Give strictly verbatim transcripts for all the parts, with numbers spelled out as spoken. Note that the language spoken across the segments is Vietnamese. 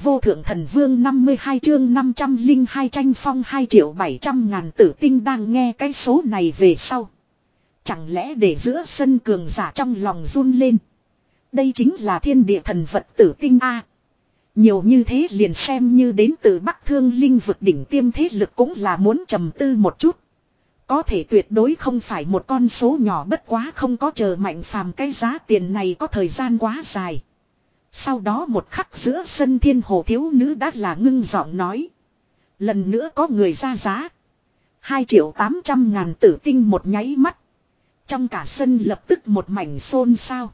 vô thượng thần vương năm mươi hai chương năm trăm linh hai tranh phong hai triệu bảy trăm ngàn tử tinh đang nghe cái số này về sau. Chẳng lẽ để giữa sân cường giả trong lòng run lên. Đây chính là thiên địa thần vật tử tinh A. Nhiều như thế liền xem như đến từ Bắc Thương Linh vực đỉnh tiêm thế lực cũng là muốn trầm tư một chút. Có thể tuyệt đối không phải một con số nhỏ, bất quá không có chờ Mạnh Phàm cái giá tiền này có thời gian quá dài. Sau đó một khắc giữa sân thiên hồ thiếu nữ đã là ngưng giọng nói. Lần nữa có người ra giá. Hai triệu tám trăm ngàn tử tinh một nháy mắt. Trong cả sân lập tức một mảnh xôn xao.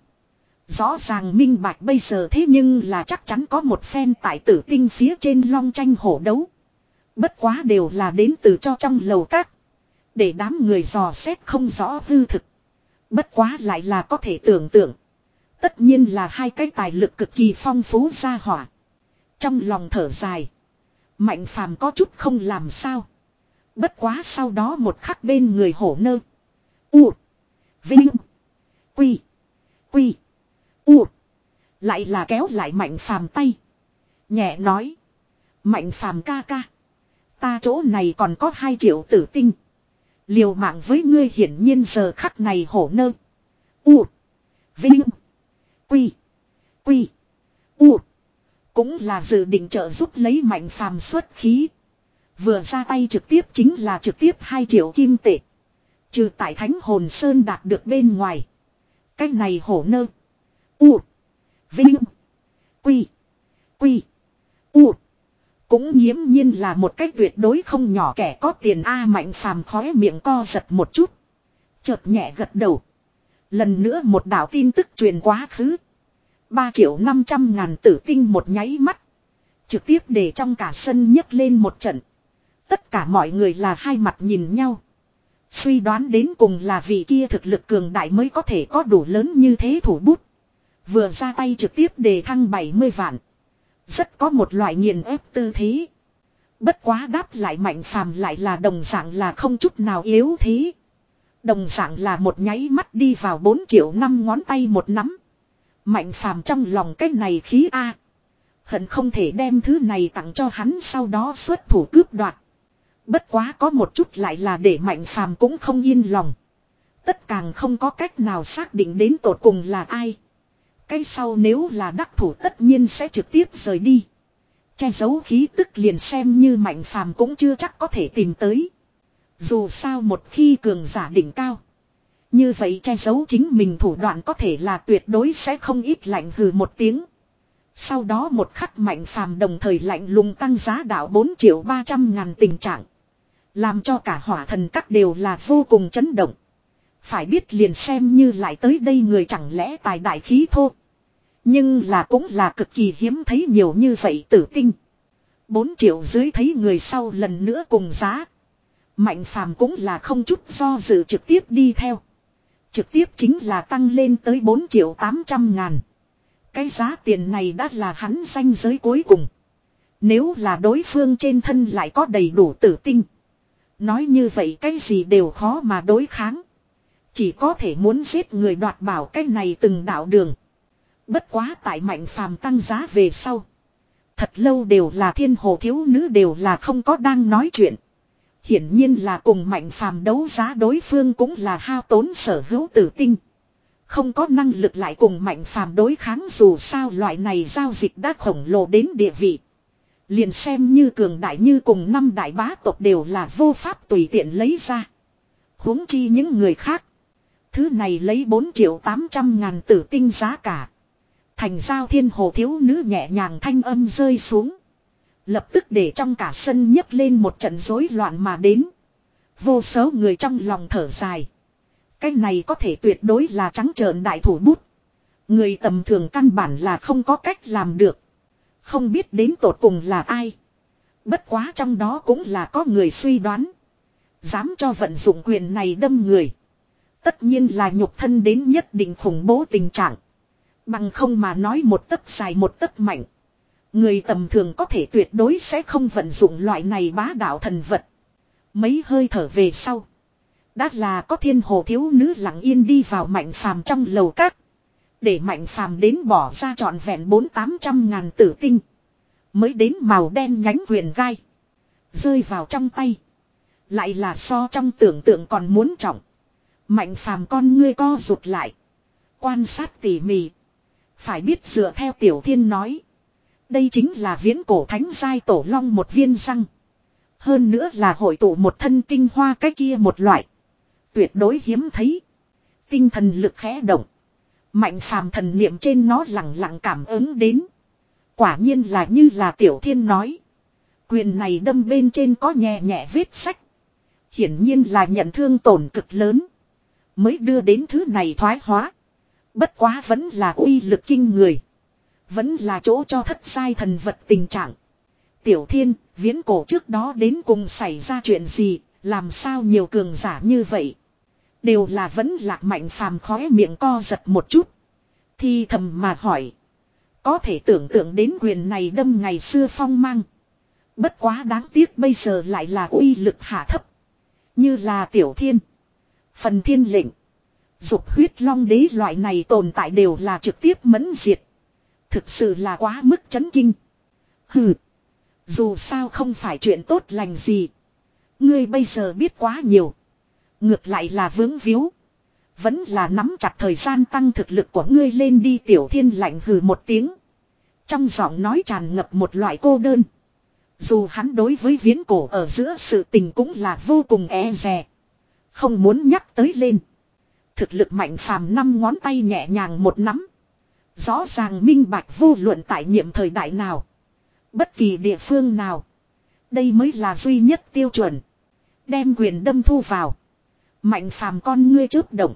Rõ ràng minh bạch bây giờ thế nhưng là chắc chắn có một phen tại tử tinh phía trên long tranh hổ đấu. Bất quá đều là đến từ cho trong lầu các. Để đám người dò xét không rõ hư thực. Bất quá lại là có thể tưởng tượng. Tất nhiên là hai cái tài lực cực kỳ phong phú ra hỏa. Trong lòng thở dài. Mạnh Phàm có chút không làm sao. Bất quá sau đó một khắc bên người hổ nơ. U. Vinh. Quy. Quy. U. Lại là kéo lại Mạnh Phàm tay. Nhẹ nói. Mạnh Phàm ca ca. Ta chỗ này còn có hai triệu tử tinh. Liều mạng với ngươi, hiển nhiên giờ khắc này hổ nơ. U. Vinh. Quy. Quy. U. Cũng là dự định trợ giúp lấy Mạnh Phàm xuất khí. Vừa ra tay trực tiếp chính là trực tiếp hai triệu kim tệ. Trừ tại Thánh Hồn Sơn đạt được bên ngoài. Cái này hổ nơ. U. Vinh. Quy. Quy. U. Cũng nghiễm nhiên là một cách tuyệt đối không nhỏ kẻ có tiền A. Mạnh Phàm khóe miệng co giật một chút. Chợt nhẹ gật đầu. Lần nữa một đạo tin tức truyền quá khứ. Ba triệu năm trăm ngàn tử tinh một nháy mắt. Trực tiếp để trong cả sân nhấc lên một trận. Tất cả mọi người là hai mặt nhìn nhau. Suy đoán đến cùng là vị kia thực lực cường đại mới có thể có đủ lớn như thế thủ bút. Vừa ra tay trực tiếp đề thăng bảy mươi vạn. Rất có một loại nghiền ép tư thế. Bất quá đáp lại Mạnh Phàm lại là đồng dạng là không chút nào yếu thế. Đồng dạng là một nháy mắt đi vào bốn triệu năm ngón tay một nắm. Mạnh Phàm trong lòng cái này khí A. Hận không thể đem thứ này tặng cho hắn sau đó xuất thủ cướp đoạt. Bất quá có một chút lại là để Mạnh Phàm cũng không yên lòng. Tất càng không có cách nào xác định đến tột cùng là ai. Cái sau nếu là đắc thủ tất nhiên sẽ trực tiếp rời đi. Che giấu khí tức liền xem như Mạnh Phàm cũng chưa chắc có thể tìm tới. Dù sao một khi cường giả đỉnh cao. Như vậy che giấu chính mình thủ đoạn có thể là tuyệt đối sẽ không ít, lạnh hừ một tiếng. Sau đó một khắc Mạnh Phàm đồng thời lạnh lùng tăng giá đạo bốn triệu ba trăm ngàn tình trạng. Làm cho cả hỏa thần các đều là vô cùng chấn động. Phải biết liền xem như lại tới đây người chẳng lẽ tài đại khí thô. Nhưng là cũng là cực kỳ hiếm thấy nhiều như vậy tử tinh. bốn triệu dưới thấy người sau lần nữa cùng giá. Mạnh Phàm cũng là không chút do dự trực tiếp đi theo. Trực tiếp chính là tăng lên tới bốn triệu tám trăm ngàn. Cái giá tiền này đã là hắn ranh giới cuối cùng. Nếu là đối phương trên thân lại có đầy đủ tử tinh. Nói như vậy cái gì đều khó mà đối kháng. Chỉ có thể muốn giết người đoạt bảo cái này từng đạo đường. Bất quá tại Mạnh Phàm tăng giá về sau. Thật lâu đều là thiên hồ thiếu nữ đều là không có đang nói chuyện. Hiển nhiên là cùng Mạnh Phàm đấu giá đối phương cũng là hao tốn sở hữu tử tinh. Không có năng lực lại cùng Mạnh Phàm đối kháng, dù sao loại này giao dịch đã khổng lồ đến địa vị. Liền xem như cường đại như cùng năm đại bá tộc đều là vô pháp tùy tiện lấy ra. Huống chi những người khác. Thứ này lấy bốn triệu tám trăm ngàn tử tinh giá cả. Thành giao thiên hồ thiếu nữ nhẹ nhàng thanh âm rơi xuống. Lập tức để trong cả sân nhấc lên một trận rối loạn mà đến. Vô số người trong lòng thở dài. Cái này có thể tuyệt đối là trắng trợn đại thủ bút. Người tầm thường căn bản là không có cách làm được. Không biết đến tột cùng là ai. Bất quá trong đó cũng là có người suy đoán. Dám cho vận dụng quyền này đâm người. Tất nhiên là nhục thân đến nhất định khủng bố tình trạng. Bằng không mà nói một tấc dài một tấc mạnh. Người tầm thường có thể tuyệt đối sẽ không vận dụng loại này bá đạo thần vật. Mấy hơi thở về sau. Đã là có thiên hồ thiếu nữ lặng yên đi vào Mạnh Phàm trong lầu các. Để Mạnh Phàm đến bỏ ra trọn vẹn bốn tám trăm ngàn tử tinh. Mới đến màu đen nhánh quyền gai. Rơi vào trong tay. Lại là so trong tưởng tượng còn muốn trọng. Mạnh phàm con ngươi co rụt lại. Quan sát tỉ mỉ. Phải biết dựa theo Tiểu Thiên nói. Đây chính là viễn cổ thánh giai tổ long một viên răng. Hơn nữa là hội tụ một thân tinh hoa cái kia một loại. Tuyệt đối hiếm thấy. Tinh thần lực khẽ động. Mạnh phàm thần niệm trên nó lặng lặng cảm ứng đến. Quả nhiên là như là Tiểu Thiên nói. Quyền này đâm bên trên có nhẹ nhẹ vết sách. Hiển nhiên là nhận thương tổn cực lớn. Mới đưa đến thứ này thoái hóa. Bất quá vẫn là uy lực kinh người. Vẫn là chỗ cho thất sai thần vật tình trạng. Tiểu Thiên, viễn cổ trước đó đến cùng xảy ra chuyện gì, làm sao nhiều cường giả như vậy. Đều là vẫn lạc Mạnh phàm khóe miệng co giật một chút. Thì thầm mà hỏi. Có thể tưởng tượng đến quyền này đâm ngày xưa phong mang. Bất quá đáng tiếc bây giờ lại là uy lực hạ thấp. Như là Tiểu Thiên. Phần Thiên lệnh. Dục huyết long đế loại này tồn tại đều là trực tiếp mẫn diệt. Thực sự là quá mức chấn kinh. Hừ. Dù sao không phải chuyện tốt lành gì. Ngươi bây giờ biết quá nhiều. Ngược lại là vướng víu. Vẫn là nắm chặt thời gian tăng thực lực của ngươi lên đi. Tiểu Thiên lạnh hừ một tiếng. Trong giọng nói tràn ngập một loại cô đơn. Dù hắn đối với viễn cổ ở giữa sự tình cũng là vô cùng e dè. Không muốn nhắc tới lên. Thực lực Mạnh phàm năm ngón tay nhẹ nhàng một nắm. Rõ ràng minh bạch vô luận tại nhiệm thời đại nào. Bất kỳ địa phương nào. Đây mới là duy nhất tiêu chuẩn. Đem quyền đâm thu vào. Mạnh phàm con ngươi chớp động.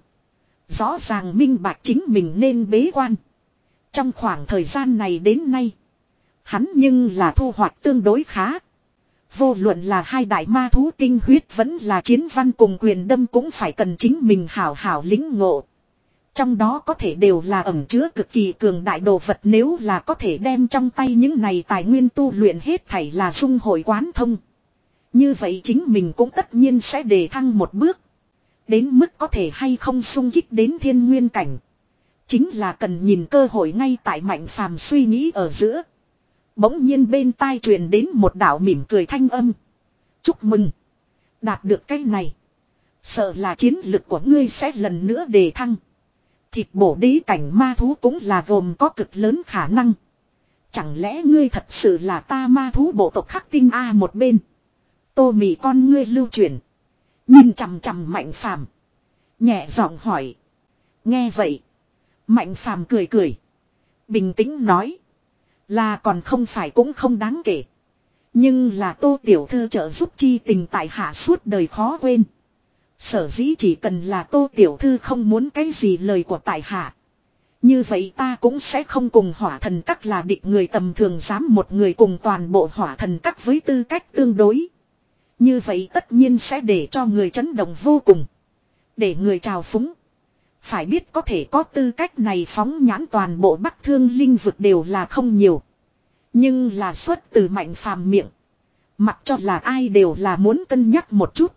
Rõ ràng minh bạch chính mình nên bế quan. Trong khoảng thời gian này đến nay. Hắn nhưng là thu hoạch tương đối khá. Vô luận là hai đại ma thú tinh huyết vẫn là chiến văn cùng quyền đâm cũng phải cần chính mình hảo hảo lính ngộ. Trong đó có thể đều là ẩn chứa cực kỳ cường đại đồ vật, nếu là có thể đem trong tay những này tài nguyên tu luyện hết thảy là dung hội quán thông. Như vậy chính mình cũng tất nhiên sẽ đề thăng một bước. Đến mức có thể hay không xung kích đến thiên nguyên cảnh. Chính là cần nhìn cơ hội ngay tại Mạnh phàm suy nghĩ ở giữa. Bỗng nhiên bên tai truyền đến một đạo mỉm cười thanh âm. Chúc mừng. Đạt được cái này. Sợ là chiến lực của ngươi sẽ lần nữa đề thăng. Thịt bổ đế cảnh ma thú cũng là gồm có cực lớn khả năng. Chẳng lẽ ngươi thật sự là ta ma thú bộ tộc Khắc Tinh A? Một bên. Tô Mị con ngươi lưu chuyển. Nhìn chằm chằm Mạnh phàm. Nhẹ giọng hỏi. Nghe vậy. Mạnh phàm cười cười. Bình tĩnh nói. Là còn không phải cũng không đáng kể. Nhưng là Tô tiểu thư trợ giúp chi tình tại hạ suốt đời khó quên. Sở dĩ chỉ cần là Tô tiểu thư không muốn cái gì lời của tại hạ. Như vậy ta cũng sẽ không cùng hỏa thần các là địch người tầm thường, dám một người cùng toàn bộ hỏa thần các với tư cách tương đối. Như vậy tất nhiên sẽ để cho người chấn động vô cùng. Để người trào phúng. Phải biết có thể có tư cách này phóng nhãn toàn bộ Bắc Thương linh vực đều là không nhiều. Nhưng là xuất từ Mạnh phàm miệng. Mặc cho là ai đều là muốn cân nhắc một chút.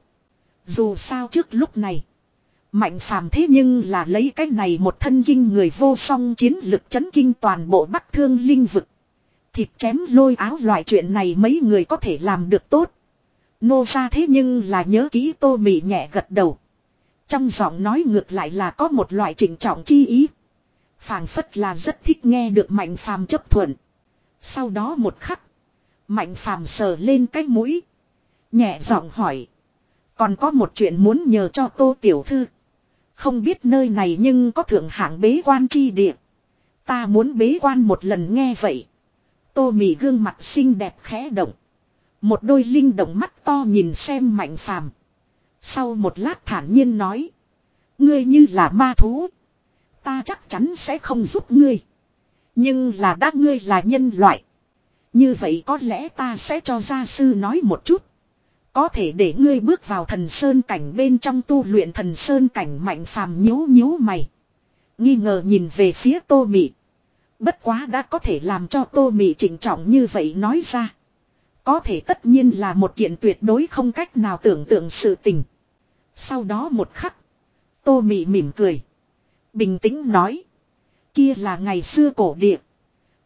Dù sao trước lúc này. Mạnh phàm thế nhưng là lấy cái này một thân kinh người vô song chiến lực chấn kinh toàn bộ Bắc Thương linh vực. Thịt chém lôi áo loại chuyện này mấy người có thể làm được tốt. Nô ra thế nhưng là nhớ kỹ. Tô Mị nhẹ gật đầu. Trong giọng nói ngược lại là có một loại trịnh trọng chi ý. Phảng phất là rất thích nghe được Mạnh phàm chấp thuận. Sau đó một khắc. Mạnh phàm sờ lên cái mũi. Nhẹ giọng hỏi. Còn có một chuyện muốn nhờ cho Tô tiểu thư. Không biết nơi này nhưng có thượng hạng bế quan chi địa. Ta muốn bế quan một lần. Nghe vậy. Tô Mị gương mặt xinh đẹp khẽ động. Một đôi linh động mắt to nhìn xem Mạnh phàm. Sau một lát thản nhiên nói. Ngươi như là ma thú. Ta chắc chắn sẽ không giúp ngươi. Nhưng là đã ngươi là nhân loại. Như vậy có lẽ ta sẽ cho gia sư nói một chút. Có thể để ngươi bước vào thần sơn cảnh bên trong tu luyện thần sơn cảnh. Mạnh phàm nhíu nhíu mày. Nghi ngờ nhìn về phía Tô Mị. Bất quá đã có thể làm cho Tô Mị trịnh trọng như vậy nói ra. Có thể tất nhiên là một kiện tuyệt đối không cách nào tưởng tượng sự tình. Sau đó một khắc. Tô Mị mỉm cười. Bình tĩnh nói. Kia là ngày xưa cổ địa.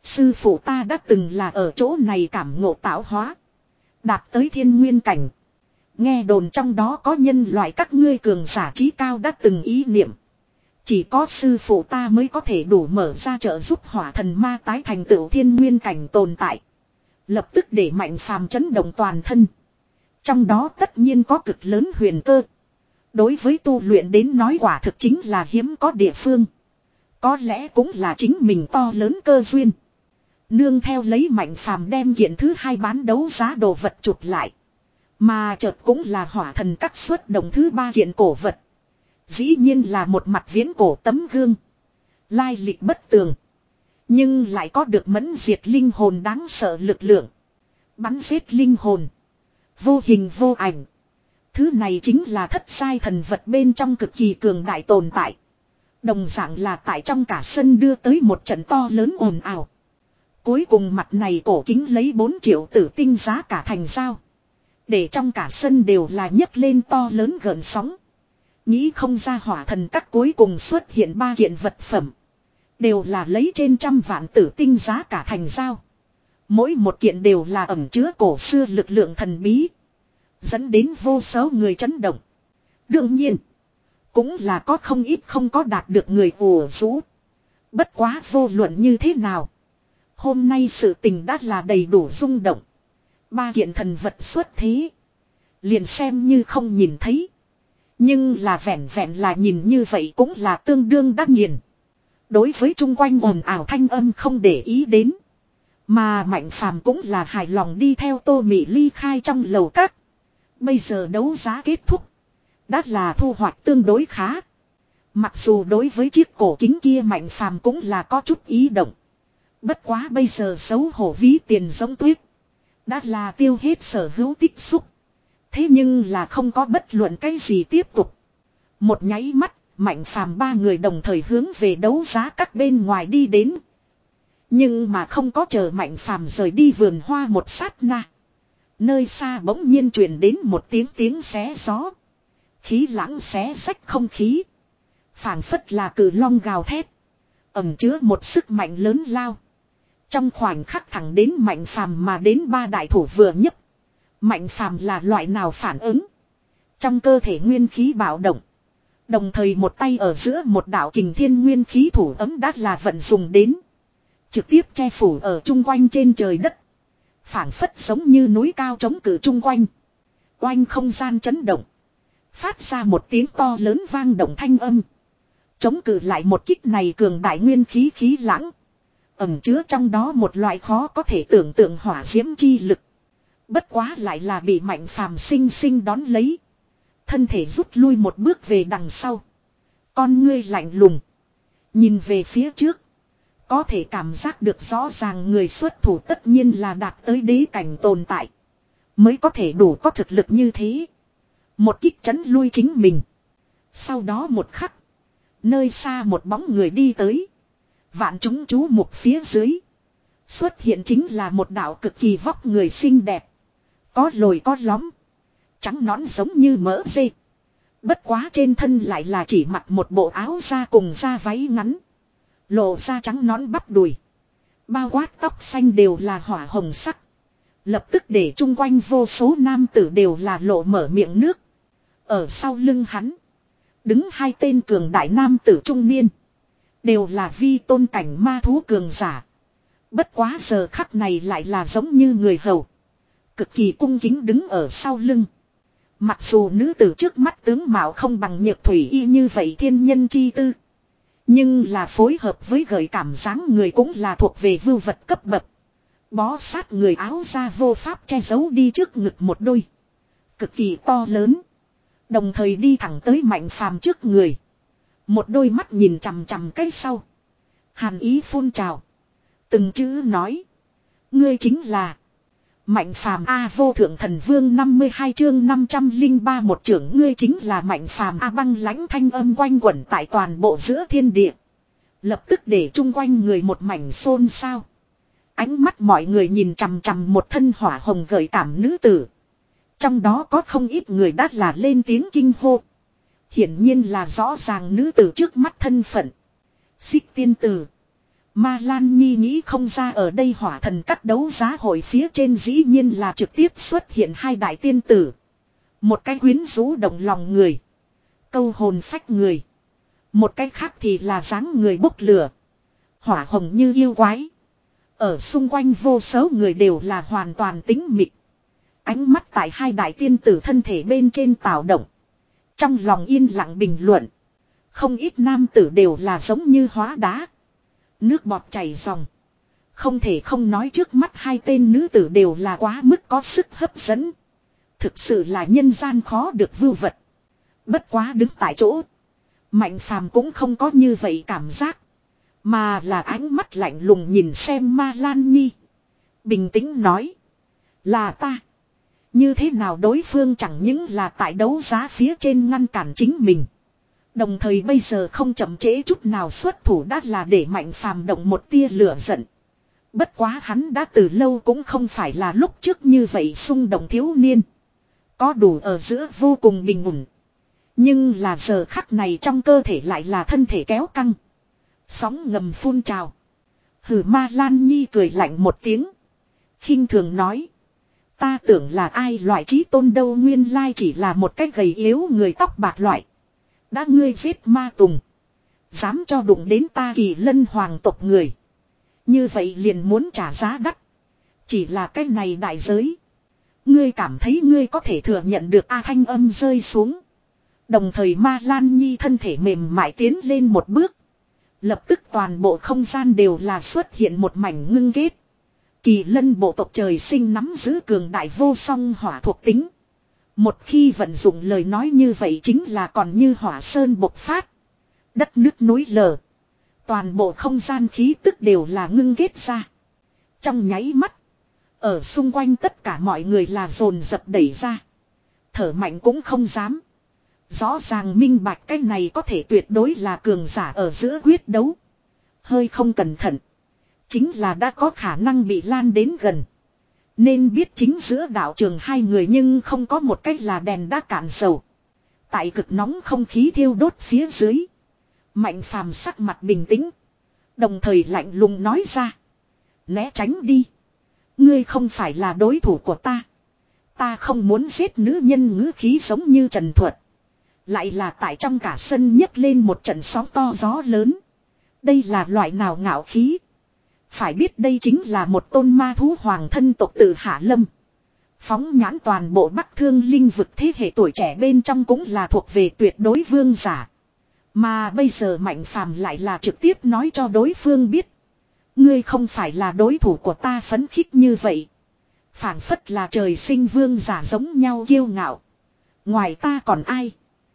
Sư phụ ta đã từng là ở chỗ này cảm ngộ tạo hóa. Đạt tới thiên nguyên cảnh. Nghe đồn trong đó có nhân loại các ngươi cường giả trí cao đã từng ý niệm. Chỉ có sư phụ ta mới có thể đủ mở ra trợ giúp hỏa thần ma tái thành tựu thiên nguyên cảnh tồn tại. Lập tức để Mạnh Phàm chấn động toàn thân. Trong đó tất nhiên có cực lớn huyền cơ. Đối với tu luyện đến nói quả thực chính là hiếm có địa phương. Có lẽ cũng là chính mình to lớn cơ duyên. Nương theo lấy Mạnh Phàm đem kiện thứ hai bán đấu giá đồ vật chụp lại. Mà chợt cũng là hỏa thần các xuất động thứ ba kiện cổ vật. Dĩ nhiên là một mặt viễn cổ tấm gương. Lai lịch bất tường. Nhưng lại có được mẫn diệt linh hồn đáng sợ lực lượng. Bắn giết linh hồn. Vô hình vô ảnh. Thứ này chính là thất sai thần vật bên trong cực kỳ cường đại tồn tại. Đồng dạng là tại trong cả sân đưa tới một trận to lớn ồn ào. Cuối cùng mặt này cổ kính lấy bốn triệu tử tinh giá cả thành dao. Để trong cả sân đều là nhấc lên to lớn gợn sóng. Nghĩ không ra hỏa thần các cuối cùng xuất hiện ba kiện vật phẩm. Đều là lấy trên trăm vạn tử tinh giá cả thành dao. Mỗi một kiện đều là ẩn chứa cổ xưa lực lượng thần bí. Dẫn đến vô số người chấn động. Đương nhiên. Cũng là có không ít không có đạt được người ùa rũ. Bất quá vô luận như thế nào. Hôm nay sự tình đã là đầy đủ rung động. Ba kiện thần vật xuất thế. Liền xem như không nhìn thấy. Nhưng là vẹn vẹn là nhìn như vậy cũng là tương đương đắc nghiền. Đối với chung quanh ồn ào thanh âm không để ý đến. Mà Mạnh Phàm cũng là hài lòng đi theo Tô Mị ly khai trong lầu các. Bây giờ đấu giá kết thúc. Đã là thu hoạch tương đối khá. Mặc dù đối với chiếc cổ kính kia Mạnh Phàm cũng là có chút ý động. Bất quá bây giờ xấu hổ ví tiền giống tuyết. Đã là tiêu hết sở hữu tích xúc. Thế nhưng là không có bất luận cái gì tiếp tục. Một nháy mắt, Mạnh Phàm ba người đồng thời hướng về đấu giá các bên ngoài đi đến. Nhưng mà không có chờ Mạnh Phàm rời đi vườn hoa một sát na. Nơi xa bỗng nhiên truyền đến một tiếng tiếng xé gió. Khí lãng xé rách không khí. Phảng phất là cử long gào thét. Ẩn chứa một sức mạnh lớn lao. Trong khoảnh khắc thẳng đến Mạnh Phàm mà đến ba đại thủ vừa nhấc. Mạnh Phàm là loại nào phản ứng. Trong cơ thể nguyên khí bạo động. Đồng thời một tay ở giữa một đạo kình thiên nguyên khí thủ ấm đã là vận dùng đến. Trực tiếp che phủ ở chung quanh trên trời đất. Phảng phất giống như núi cao chống cự chung quanh. Oanh không gian chấn động. Phát ra một tiếng to lớn vang động thanh âm. Chống cự lại một kích này cường đại nguyên khí khí lãng. Ẩm chứa trong đó một loại khó có thể tưởng tượng hỏa diễm chi lực. Bất quá lại là bị Mạnh Phàm sinh sinh đón lấy. Thân thể rút lui một bước về đằng sau. Con ngươi lạnh lùng. Nhìn về phía trước. Có thể cảm giác được rõ ràng người xuất thủ tất nhiên là đạt tới đế cảnh tồn tại. Mới có thể đủ có thực lực như thế. Một kích chấn lui chính mình. Sau đó một khắc. Nơi xa một bóng người đi tới. Vạn chúng chú mục phía dưới. Xuất hiện chính là một đạo cực kỳ vóc người xinh đẹp. Có lồi có lõm. Trắng nõn giống như mỡ dê. Bất quá trên thân lại là chỉ mặc một bộ áo da cùng da váy ngắn. Lộ ra trắng nõn bắp đùi. Bao quát tóc xanh đều là hỏa hồng sắc. Lập tức để chung quanh vô số nam tử đều là lộ mở miệng nước. Ở sau lưng hắn. Đứng hai tên cường đại nam tử trung niên. Đều là vi tôn cảnh ma thú cường giả. Bất quá giờ khắc này lại là giống như người hầu. Cực kỳ cung kính đứng ở sau lưng. Mặc dù nữ tử trước mắt tướng mạo không bằng Nhược Thủy Y như vậy thiên nhân chi tư. Nhưng là phối hợp với gợi cảm dáng người cũng là thuộc về vưu vật cấp bậc. Bó sát người áo ra vô pháp che giấu đi trước ngực một đôi. Cực kỳ to lớn. Đồng thời đi thẳng tới Mạnh Phàm trước người. Một đôi mắt nhìn chằm chằm cái sau. Hàn ý phun trào. Từng chữ nói. Ngươi chính là Mạnh Phàm A. Vô thượng thần vương năm mươi hai chương năm trăm lẻ ba một trưởng ngươi chính là Mạnh Phàm A. Băng lãnh thanh âm quanh quẩn tại toàn bộ giữa thiên địa. Lập tức để chung quanh người một mảnh xôn xao. Ánh mắt mọi người nhìn chằm chằm một thân hỏa hồng gợi cảm nữ tử. Trong đó có không ít người đã là lên tiếng kinh hô. Hiển nhiên là rõ ràng nữ tử trước mắt thân phận. Xích tiên tử. Ma Lan Nhi nghĩ không ra ở đây hỏa thần các đấu giá hội phía trên dĩ nhiên là trực tiếp xuất hiện hai đại tiên tử. Một cái quyến rũ động lòng người. Câu hồn phách người. Một cái khác thì là dáng người bốc lửa. Hỏa hồng như yêu quái. Ở xung quanh vô số người đều là hoàn toàn tĩnh mịch. Ánh mắt tại hai đại tiên tử thân thể bên trên tạo động. Trong lòng yên lặng bình luận. Không ít nam tử đều là giống như hóa đá. Nước bọt chảy ròng. Không thể không nói trước mắt hai tên nữ tử đều là quá mức có sức hấp dẫn. Thực sự là nhân gian khó được vưu vật. Bất quá đứng tại chỗ. Mạnh phàm cũng không có như vậy cảm giác. Mà là ánh mắt lạnh lùng nhìn xem Ma Lan Nhi. Bình tĩnh nói. Là ta. Như thế nào đối phương chẳng những là tại đấu giá phía trên ngăn cản chính mình. Đồng thời bây giờ không chậm trễ chút nào xuất thủ đã là để Mạnh phàm động một tia lửa giận. Bất quá hắn đã từ lâu cũng không phải là lúc trước như vậy xung động thiếu niên. Có đủ ở giữa vô cùng bình ổn. Nhưng là giờ khắc này trong cơ thể lại là thân thể kéo căng. Sóng ngầm phun trào. Hử Ma Lan Nhi cười lạnh một tiếng. Khinh thường nói. Ta tưởng là ai loại trí tôn đâu nguyên lai chỉ là một cái gầy yếu người tóc bạc loại. Đã ngươi giết ma tùng. Dám cho đụng đến ta Kỳ Lân hoàng tộc người. Như vậy liền muốn trả giá đắt. Chỉ là cái này đại giới. Ngươi cảm thấy ngươi có thể thừa nhận được A thanh âm rơi xuống. Đồng thời Ma Lan Nhi thân thể mềm mại tiến lên một bước. Lập tức toàn bộ không gian đều là xuất hiện một mảnh ngưng kết. Kỳ Lân bộ tộc trời sinh nắm giữ cường đại vô song hỏa thuộc tính. Một khi vận dụng lời nói như vậy chính là còn như hỏa sơn bộc phát. Đất nước núi lở. Toàn bộ không gian khí tức đều là ngưng kết ra. Trong nháy mắt. Ở xung quanh tất cả mọi người là dồn dập đẩy ra. Thở mạnh cũng không dám. Rõ ràng minh bạch cái này có thể tuyệt đối là cường giả ở giữa quyết đấu. Hơi không cẩn thận. Chính là đã có khả năng bị lan đến gần. Nên biết chính giữa đạo trường hai người nhưng không có một cách là đèn đã cạn dầu. Tại cực nóng không khí thiêu đốt phía dưới. Mạnh phàm sắc mặt bình tĩnh. Đồng thời lạnh lùng nói ra. Né tránh đi. Ngươi không phải là đối thủ của ta. Ta không muốn giết nữ nhân ngữ khí giống như Trần Thuật. Lại là tại trong cả sân nhấc lên một trận sóng to gió lớn. Đây là loại nào ngạo khí. Phải biết đây chính là một tôn ma thú hoàng thân tộc tự Hạ Lâm. Phóng nhãn toàn bộ Bắc Thương linh vực thế hệ tuổi trẻ bên trong cũng là thuộc về tuyệt đối vương giả. Mà bây giờ Mạnh phàm lại là trực tiếp nói cho đối phương biết. Ngươi không phải là đối thủ của ta phấn khích như vậy. Phảng phất là trời sinh vương giả giống nhau kiêu ngạo. Ngoài ta còn ai?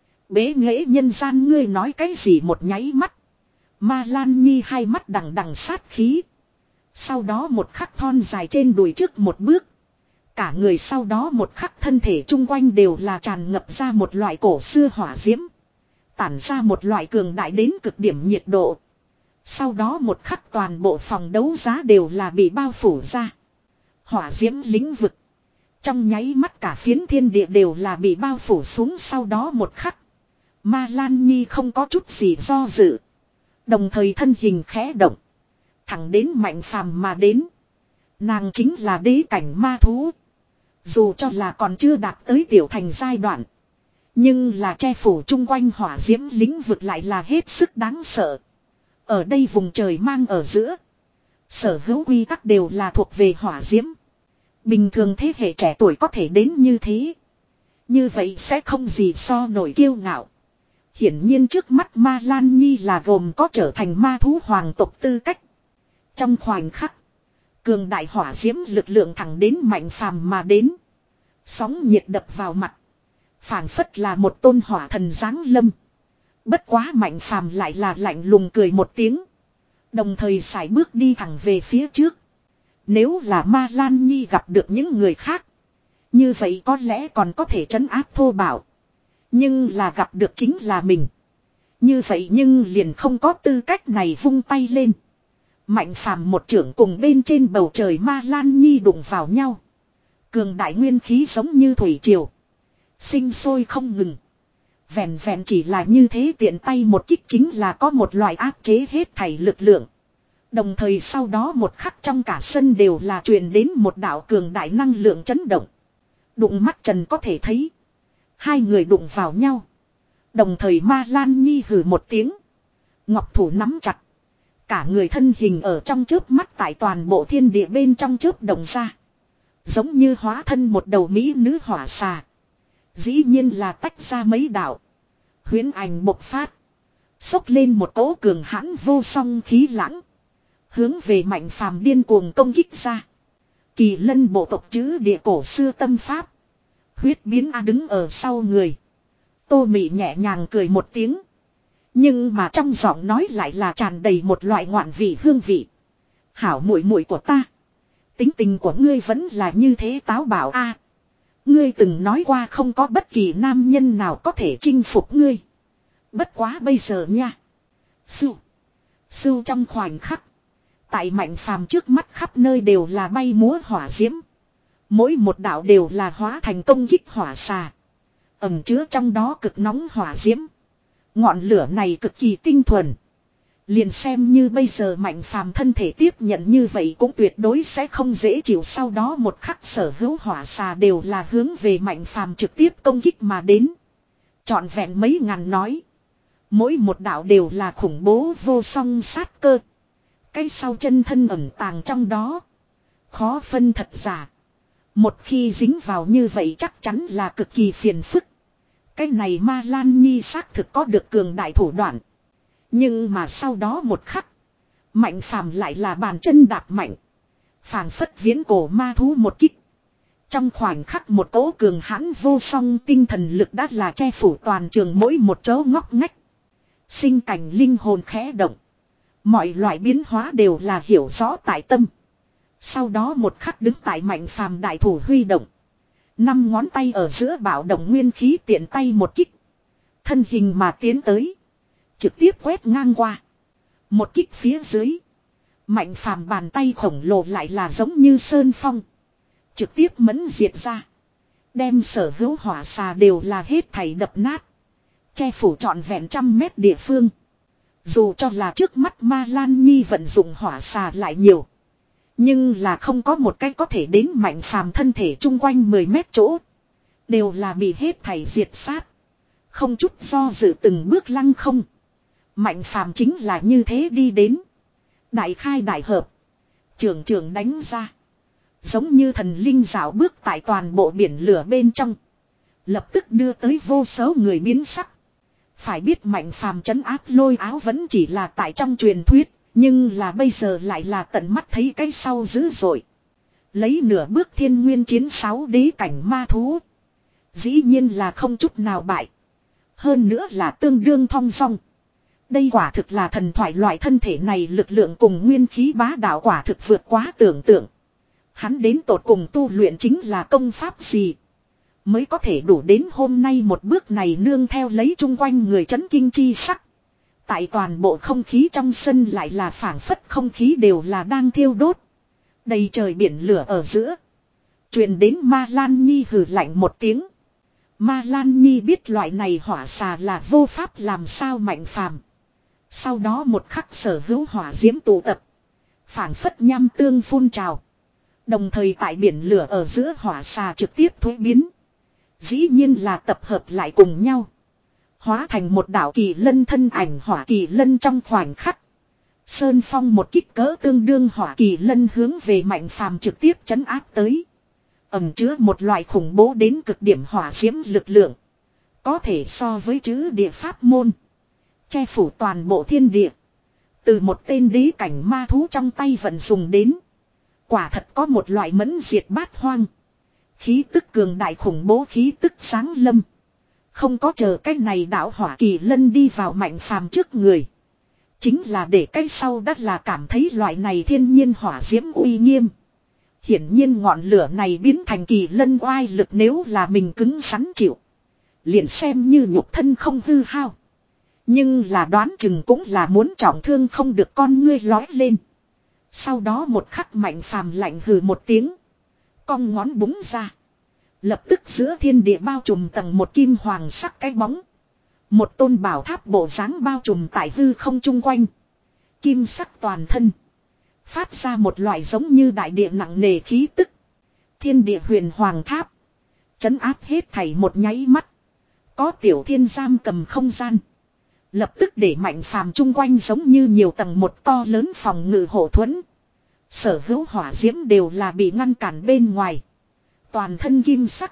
Bế nghệ nhân gian ngươi nói cái gì một nháy mắt. Ma Lan Nhi hai mắt đằng đằng sát khí. Sau đó một khắc thon dài trên đùi trước một bước. Cả người sau đó một khắc thân thể chung quanh đều là tràn ngập ra một loại cổ xưa hỏa diễm. Tản ra một loại cường đại đến cực điểm nhiệt độ. Sau đó một khắc toàn bộ phòng đấu giá đều là bị bao phủ ra. Hỏa diễm lĩnh vực. Trong nháy mắt cả phiến thiên địa đều là bị bao phủ xuống sau đó một khắc. Ma Lan Nhi không có chút gì do dự. Đồng thời thân hình khẽ động. Thẳng đến Mạnh phàm mà đến. Nàng chính là đế cảnh ma thú. Dù cho là còn chưa đạt tới tiểu thành giai đoạn. Nhưng là che phủ chung quanh hỏa diễm lĩnh vực lại là hết sức đáng sợ. Ở đây vùng trời mang ở giữa. Sở hữu quy tắc đều là thuộc về hỏa diễm. Bình thường thế hệ trẻ tuổi có thể đến như thế. Như vậy sẽ không gì so nổi kiêu ngạo. Hiển nhiên trước mắt Ma Lan Nhi là gồm có trở thành ma thú hoàng tộc tư cách. Trong khoảnh khắc. Cường đại hỏa diễm lực lượng thẳng đến Mạnh phàm mà đến. Sóng nhiệt đập vào mặt. Phảng phất là một tôn hỏa thần giáng lâm. Bất quá Mạnh phàm lại là lạnh lùng cười một tiếng. Đồng thời sải bước đi thẳng về phía trước. Nếu là Ma Lan Nhi gặp được những người khác. Như vậy có lẽ còn có thể trấn áp thô bạo. Nhưng là gặp được chính là mình. Như vậy nhưng liền không có tư cách này vung tay lên. Mạnh phàm một trưởng cùng bên trên bầu trời Ma Lan Nhi đụng vào nhau. Cường đại nguyên khí giống như thủy triều. Sinh sôi không ngừng. Vẹn vẹn chỉ là như thế tiện tay một kích chính là có một loại áp chế hết thảy lực lượng. Đồng thời sau đó một khắc trong cả sân đều là truyền đến một đạo cường đại năng lượng chấn động. Đụng mắt trần có thể thấy. Hai người đụng vào nhau. Đồng thời Ma Lan Nhi hừ một tiếng. Ngọc thủ nắm chặt. Cả người thân hình ở trong chớp mắt tại toàn bộ thiên địa bên trong chớp động ra. Giống như hóa thân một đầu mỹ nữ hỏa xà. Dĩ nhiên là tách ra mấy đạo. Huyễn ảnh bộc phát. Xốc lên một cỗ cường hãn vô song khí lãng. Hướng về Mạnh Phàm điên cuồng công kích ra. Kỳ lân bộ tộc chữ địa cổ xưa tâm pháp. Huyết biến A đứng ở sau người. Tô Mị nhẹ nhàng cười một tiếng. Nhưng mà trong giọng nói lại là tràn đầy một loại ngoạn vị hương vị. Hảo muội muội của ta. Tính tình của ngươi vẫn là như thế táo bạo a. Ngươi từng nói qua không có bất kỳ nam nhân nào có thể chinh phục ngươi. Bất quá bây giờ nha. Sưu. Sưu trong khoảnh khắc. Tại Mạnh Phàm trước mắt khắp nơi đều là bay múa hỏa diễm. Mỗi một đạo đều là hóa thành công kích hỏa xà. Ẩm chứa trong đó cực nóng hỏa diễm. Ngọn lửa này cực kỳ tinh thuần. Liền xem như bây giờ Mạnh Phàm thân thể tiếp nhận như vậy cũng tuyệt đối sẽ không dễ chịu. Sau đó một khắc sở hữu hỏa xà đều là hướng về Mạnh Phàm trực tiếp công kích mà đến. Trọn vẹn mấy ngàn nói. Mỗi một đạo đều là khủng bố vô song sát cơ. Cái sau chân thân ẩn tàng trong đó. Khó phân thật giả. Một khi dính vào như vậy chắc chắn là cực kỳ phiền phức. Cái này Ma Lan Nhi xác thực có được cường đại thủ đoạn. Nhưng mà sau đó một khắc. Mạnh Phàm lại là bàn chân đạp mạnh. Phảng phất viễn cổ ma thú một kích. Trong khoảnh khắc một cỗ cường hãn vô song tinh thần lực đã là che phủ toàn trường mỗi một chỗ ngóc ngách. Sinh cảnh linh hồn khẽ động. Mọi loại biến hóa đều là hiểu rõ tại tâm. Sau đó một khắc đứng tại Mạnh Phàm đại thủ huy động. Năm ngón tay ở giữa bạo động nguyên khí tiện tay một kích. Thân hình mà tiến tới. Trực tiếp quét ngang qua. Một kích phía dưới. Mạnh Phàm bàn tay khổng lồ lại là giống như sơn phong. Trực tiếp mẫn diệt ra. Đem sở hữu hỏa xà đều là hết thảy đập nát. Che phủ trọn vẹn trăm mét địa phương. Dù cho là trước mắt Ma Lan Nhi vận dụng hỏa xà lại nhiều. Nhưng là không có một cách có thể đến Mạnh Phàm thân thể chung quanh mười mét chỗ. Đều là bị hết thảy diệt sát. Không chút do dự từng bước lăng không. Mạnh Phàm chính là như thế đi đến. Đại khai đại hợp. Trường trường đánh ra. Giống như thần linh dạo bước tại toàn bộ biển lửa bên trong. Lập tức đưa tới vô số người biến sắc. Phải biết Mạnh Phàm trấn áp lôi áo vẫn chỉ là tại trong truyền thuyết. Nhưng là bây giờ lại là tận mắt thấy cái sau dữ dội. Lấy nửa bước thiên nguyên chiến sáu đế cảnh ma thú. Dĩ nhiên là không chút nào bại. Hơn nữa là tương đương thong dong. Đây quả thực là thần thoại loại thân thể này lực lượng cùng nguyên khí bá đạo quả thực vượt quá tưởng tượng. Hắn đến tột cùng tu luyện chính là công pháp gì. Mới có thể đủ đến hôm nay một bước này nương theo lấy chung quanh người chấn kinh chi sắc. Tại toàn bộ không khí trong sân lại là phảng phất không khí đều là đang thiêu đốt. Đầy trời biển lửa ở giữa. Truyền đến Ma Lan Nhi hừ lạnh một tiếng. Ma Lan Nhi biết loại này hỏa xà là vô pháp làm sao Mạnh Phàm. Sau đó một khắc sở hữu hỏa diễm tụ tập. Phảng phất nham tương phun trào. Đồng thời tại biển lửa ở giữa hỏa xà trực tiếp thối biến. Dĩ nhiên là tập hợp lại cùng nhau. Hóa thành một đạo kỳ lân thân ảnh hỏa kỳ lân trong khoảnh khắc. Sơn Phong một kích cỡ tương đương hỏa kỳ lân hướng về Mạnh Phàm trực tiếp chấn áp tới. Ẩm chứa một loại khủng bố đến cực điểm hỏa diễm lực lượng. Có thể so với chữ địa pháp môn. Che phủ toàn bộ thiên địa. Từ một tên đế cảnh ma thú trong tay vận dùng đến. Quả thật có một loại mẫn diệt bát hoang. Khí tức cường đại khủng bố khí tức sáng lâm. Không có chờ cái này đạo hỏa kỳ lân đi vào Mạnh Phàm trước người. Chính là để cái sau đắt là cảm thấy loại này thiên nhiên hỏa diễm uy nghiêm. Hiển nhiên ngọn lửa này biến thành kỳ lân oai lực nếu là mình cứng rắn chịu. Liền xem như nhục thân không hư hao. Nhưng là đoán chừng cũng là muốn trọng thương không được con ngươi lói lên. Sau đó một khắc Mạnh Phàm lạnh hừ một tiếng. Cong ngón búng ra. Lập tức giữa thiên địa bao trùm tầng một kim hoàng sắc cái bóng. Một tôn bảo tháp bộ dáng bao trùm tại hư không chung quanh. Kim sắc toàn thân. Phát ra một loại giống như đại địa nặng nề khí tức. Thiên địa huyền hoàng tháp. Chấn áp hết thảy một nháy mắt. Có tiểu thiên giam cầm không gian. Lập tức để Mạnh Phàm chung quanh giống như nhiều tầng một to lớn phòng ngự hộ thuẫn. Sở hữu hỏa diễm đều là bị ngăn cản bên ngoài. Toàn thân kim sắc.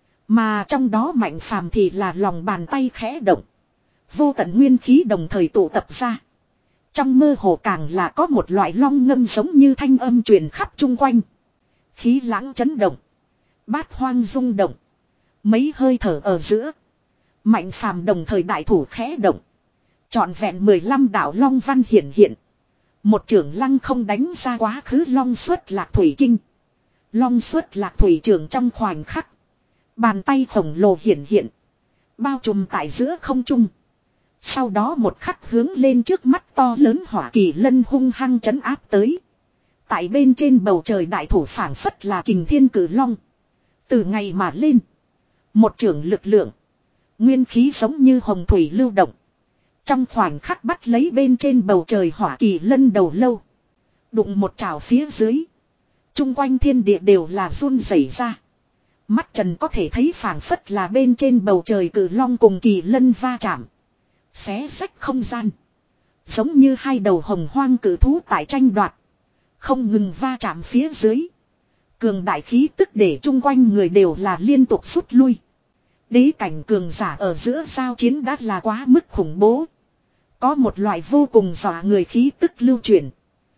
Mà trong đó Mạnh Phàm thì là lòng bàn tay khẽ động. Vô tận nguyên khí đồng thời tụ tập ra. Trong mơ hồ càng là có một loại long ngâm giống như thanh âm truyền khắp chung quanh. Khí lãng chấn động. Bát hoang rung động. Mấy hơi thở ở giữa. Mạnh Phàm đồng thời đại thủ khẽ động. Trọn vẹn mười lăm đạo long văn hiện hiện. Một trưởng lăng không đánh ra quá khứ long xuất lạc thủy kinh. Long xuất lạc thủy trưởng trong khoảnh khắc. Bàn tay khổng lồ hiện hiện. Bao trùm tại giữa không trung. Sau đó một khắc hướng lên trước mắt to lớn hỏa kỳ lân hung hăng chấn áp tới. Tại bên trên bầu trời đại thủ phảng phất là kình thiên cử long. Từ ngày mà lên. Một trưởng lực lượng. Nguyên khí giống như hồng thủy lưu động. Trong khoảnh khắc bắt lấy bên trên bầu trời hỏa kỳ lân đầu lâu. Đụng một trào phía dưới. Trung quanh thiên địa đều là run rẩy ra. Mắt trần có thể thấy phảng phất là bên trên bầu trời cử long cùng kỳ lân va chạm. Xé rách không gian. Giống như hai đầu hồng hoang cử thú tại tranh đoạt. Không ngừng va chạm phía dưới. Cường đại khí tức để chung quanh người đều là liên tục rút lui. Đế cảnh cường giả ở giữa giao chiến đã là quá mức khủng bố. Có một loại vô cùng dọa người khí tức lưu chuyển.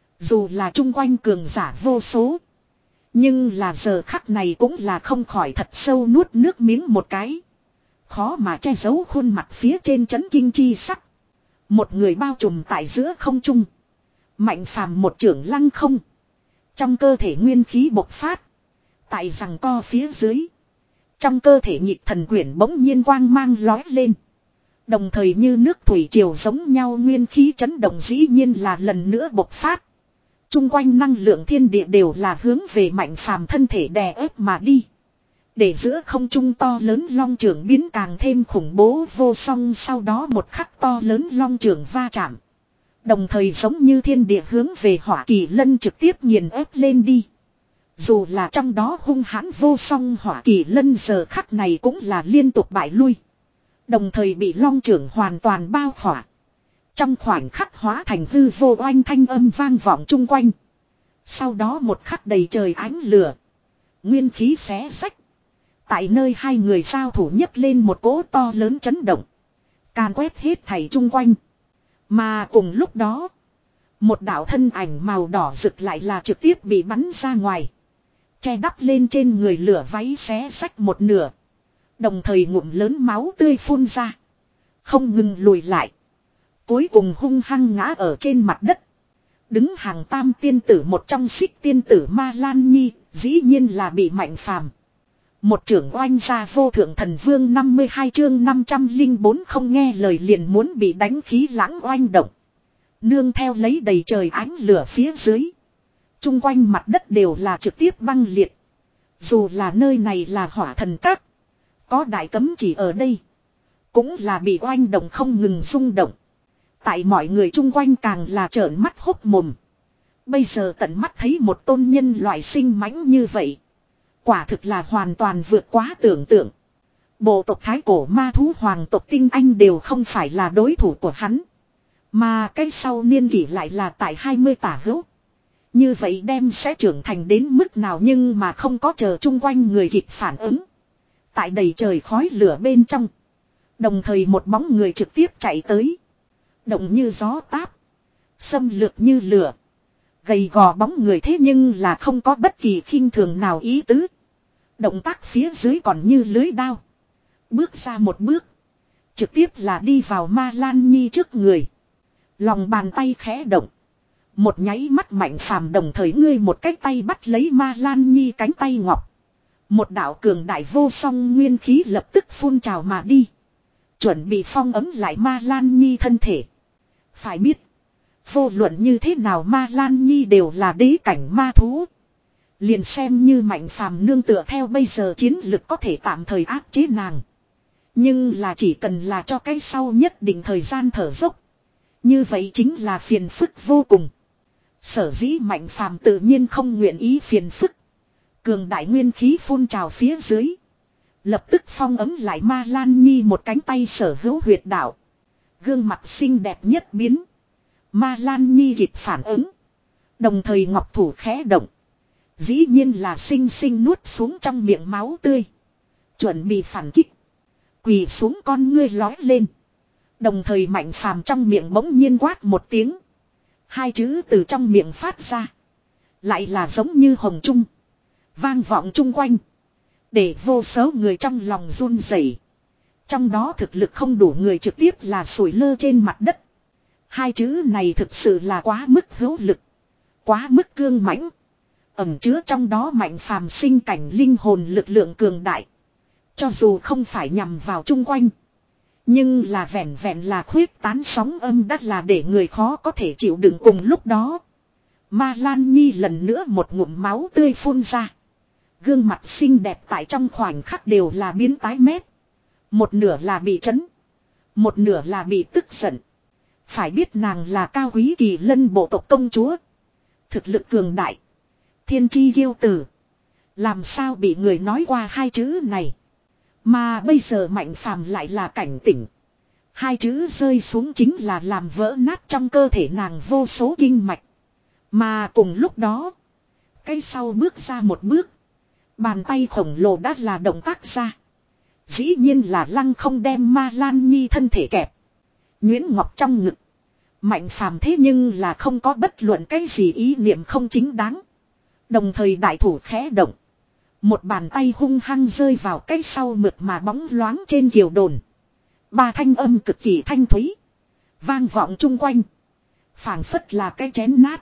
Dù là chung quanh cường giả vô số. Nhưng là giờ khắc này cũng là không khỏi thật sâu nuốt nước miếng một cái. Khó mà che giấu khuôn mặt phía trên chấn kinh chi sắc. Một người bao trùm tại giữa không trung. Mạnh Phàm một trưởng lăng không. Trong cơ thể nguyên khí bộc phát. Tại rằng co phía dưới. Trong cơ thể nhịp thần quyển bỗng nhiên quang mang lói lên. Đồng thời như nước thủy triều giống nhau nguyên khí chấn động dĩ nhiên là lần nữa bộc phát. Trung quanh năng lượng thiên địa đều là hướng về Mạnh Phàm thân thể đè ép mà đi. Để giữa không trung to lớn long trưởng biến càng thêm khủng bố vô song, sau đó một khắc to lớn long trưởng va chạm. Đồng thời giống như thiên địa hướng về hỏa kỳ lân trực tiếp nghiền ép lên đi. Dù là trong đó hung hãn vô song hỏa kỳ lân giờ khắc này cũng là liên tục bại lui. Đồng thời bị long trưởng hoàn toàn bao khỏa. Trong khoảnh khắc hóa thành hư vô oanh thanh âm vang vọng chung quanh. Sau đó một khắc đầy trời ánh lửa. Nguyên khí xé rách. Tại nơi hai người giao thủ nhấc lên một cỗ to lớn chấn động. Càn quét hết thảy chung quanh. Mà cùng lúc đó. Một đạo thân ảnh màu đỏ rực lại là trực tiếp bị bắn ra ngoài. Che đắp lên trên người lửa váy xé rách một nửa. Đồng thời ngụm lớn máu tươi phun ra. Không ngừng lùi lại. Cuối cùng hung hăng ngã ở trên mặt đất. Đứng hàng tam tiên tử một trong xích tiên tử Ma Lan Nhi. Dĩ nhiên là bị Mạnh Phàm một trưởng oanh ra vô thượng thần vương năm mươi hai chương năm trăm lẻ bốn không nghe lời liền muốn bị đánh khí lãng oanh động. Nương theo lấy đầy trời ánh lửa phía dưới. Trung quanh mặt đất đều là trực tiếp băng liệt. Dù là nơi này là hỏa thần các. Có đại cấm chỉ ở đây. Cũng là bị oanh động không ngừng rung động. Tại mọi người chung quanh càng là trợn mắt hốc mồm. Bây giờ tận mắt thấy một tôn nhân loại sinh mãnh như vậy. Quả thực là hoàn toàn vượt quá tưởng tượng. Bộ tộc thái cổ ma thú hoàng tộc tinh anh đều không phải là đối thủ của hắn. Mà cái sau niên kỷ lại là tại hai mươi tả hữu. Như vậy đem sẽ trưởng thành đến mức nào nhưng mà không có chờ chung quanh người kịp phản ứng. Tại đầy trời khói lửa bên trong. Đồng thời một bóng người trực tiếp chạy tới. Động như gió táp. Xâm lược như lửa. Gầy gò bóng người thế nhưng là không có bất kỳ khinh thường nào ý tứ. Động tác phía dưới còn như lưới đao. Bước ra một bước. Trực tiếp là đi vào Ma Lan Nhi trước người. Lòng bàn tay khẽ động. Một nháy mắt Mạnh Phàm đồng thời ngươi một cái tay bắt lấy Ma Lan Nhi cánh tay ngọc. Một đạo cường đại vô song nguyên khí lập tức phun trào mà đi. Chuẩn bị phong ấm lại Ma Lan Nhi thân thể. Phải biết. Vô luận như thế nào Ma Lan Nhi đều là đế cảnh ma thú. Liền xem như Mạnh Phàm nương tựa theo bây giờ chiến lực có thể tạm thời áp chế nàng. Nhưng là chỉ cần là cho cái sau nhất định thời gian thở dốc. Như vậy chính là phiền phức vô cùng. Sở dĩ Mạnh Phàm tự nhiên không nguyện ý phiền phức. Cường đại nguyên khí phun trào phía dưới. Lập tức phong ấm lại Ma Lan Nhi một cánh tay sở hữu huyệt đạo. Gương mặt xinh đẹp nhất biến. Ma Lan Nhi kịp phản ứng. Đồng thời ngọc thủ khẽ động. Dĩ nhiên là xinh xinh nuốt xuống trong miệng máu tươi. Chuẩn bị phản kích. Quỳ xuống con ngươi lói lên. Đồng thời Mạnh Phàm trong miệng bỗng nhiên quát một tiếng. Hai chữ từ trong miệng phát ra. Lại là giống như hồng trung. Vang vọng chung quanh. Để vô số người trong lòng run rẩy. Trong đó thực lực không đủ người trực tiếp là sủi lơ trên mặt đất. Hai chữ này thực sự là quá mức hữu lực. Quá mức cương mãnh. Ẩn chứa trong đó Mạnh Phàm sinh cảnh linh hồn lực lượng cường đại. Cho dù không phải nhằm vào chung quanh. Nhưng là vẹn vẹn là khuyết tán sóng âm đắt là để người khó có thể chịu đựng cùng lúc đó. Ma Lan Nhi lần nữa một ngụm máu tươi phun ra. Gương mặt xinh đẹp tại trong khoảnh khắc đều là biến tái mét. Một nửa là bị chấn. Một nửa là bị tức giận. Phải biết nàng là Cao Quý Kỳ Lân bộ tộc công chúa. Thực lực cường đại. Thiên chi kiêu tử. Làm sao bị người nói qua hai chữ này. Mà bây giờ Mạnh Phàm lại là cảnh tỉnh. Hai chữ rơi xuống chính là làm vỡ nát trong cơ thể nàng vô số kinh mạch. Mà cùng lúc đó. Cái sau bước ra một bước. Bàn tay khổng lồ đã là động tác ra. Dĩ nhiên là lăng không đem Ma Lan Nhi thân thể kẹp. Nguyễn Ngọc trong ngực. Mạnh Phàm thế nhưng là không có bất luận cái gì ý niệm không chính đáng. Đồng thời đại thủ khẽ động. Một bàn tay hung hăng rơi vào cái sau mượt mà bóng loáng trên kiều đồn. Ba thanh âm cực kỳ thanh thúy. Vang vọng chung quanh. Phảng phất là cái chén nát.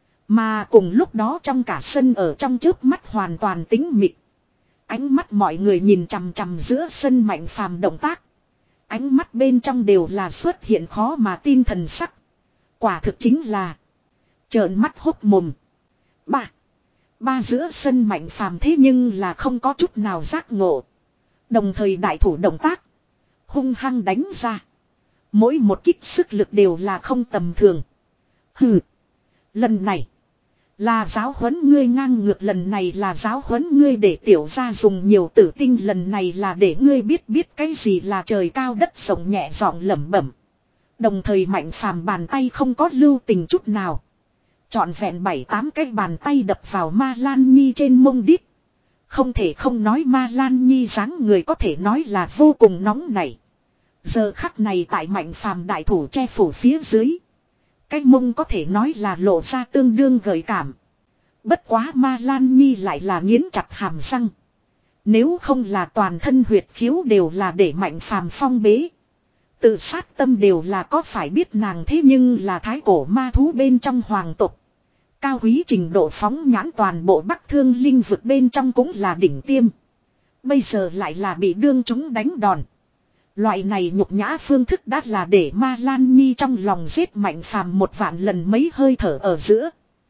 Mà cùng lúc đó trong cả sân ở trong chớp mắt hoàn toàn tĩnh mịch. Ánh mắt mọi người nhìn chằm chằm giữa sân Mạnh Phàm động tác. Ánh mắt bên trong đều là xuất hiện khó mà tin thần sắc. Quả thực chính là trợn mắt hốt mồm. Ba. Ba giữa sân Mạnh Phàm thế nhưng là không có chút nào giác ngộ. Đồng thời đại thủ động tác. Hung hăng đánh ra. Mỗi một kích sức lực đều là không tầm thường. Hừ. Lần này. Là giáo huấn ngươi ngang ngược, lần này là giáo huấn ngươi để tiểu gia dùng nhiều tử tinh, lần này là để ngươi biết biết cái gì là trời cao đất rộng, nhẹ giọng lẩm bẩm. Đồng thời Mạnh Phàm bàn tay không có lưu tình chút nào. Trọn vẹn bảy tám cái bàn tay đập vào Ma Lan Nhi trên mông đít. Không thể không nói Ma Lan Nhi dáng người có thể nói là vô cùng nóng nảy. Giờ khắc này tại Mạnh Phàm đại thủ che phủ phía dưới. Cái mông có thể nói là lộ ra tương đương gợi cảm. Bất quá Ma Lan Nhi lại là nghiến chặt hàm răng. Nếu không là toàn thân huyệt khiếu đều là để Mạnh Phàm phong bế. Tự sát tâm đều là có, phải biết nàng thế nhưng là thái cổ ma thú bên trong hoàng tộc. Cao quý trình độ phóng nhãn toàn bộ Bắc Thương linh vực bên trong cũng là đỉnh tiêm. Bây giờ lại là bị đương chúng đánh đòn. Loại này nhục nhã phương thức đã là để Ma Lan Nhi trong lòng giết Mạnh Phàm một vạn lần mấy hơi thở ở giữa.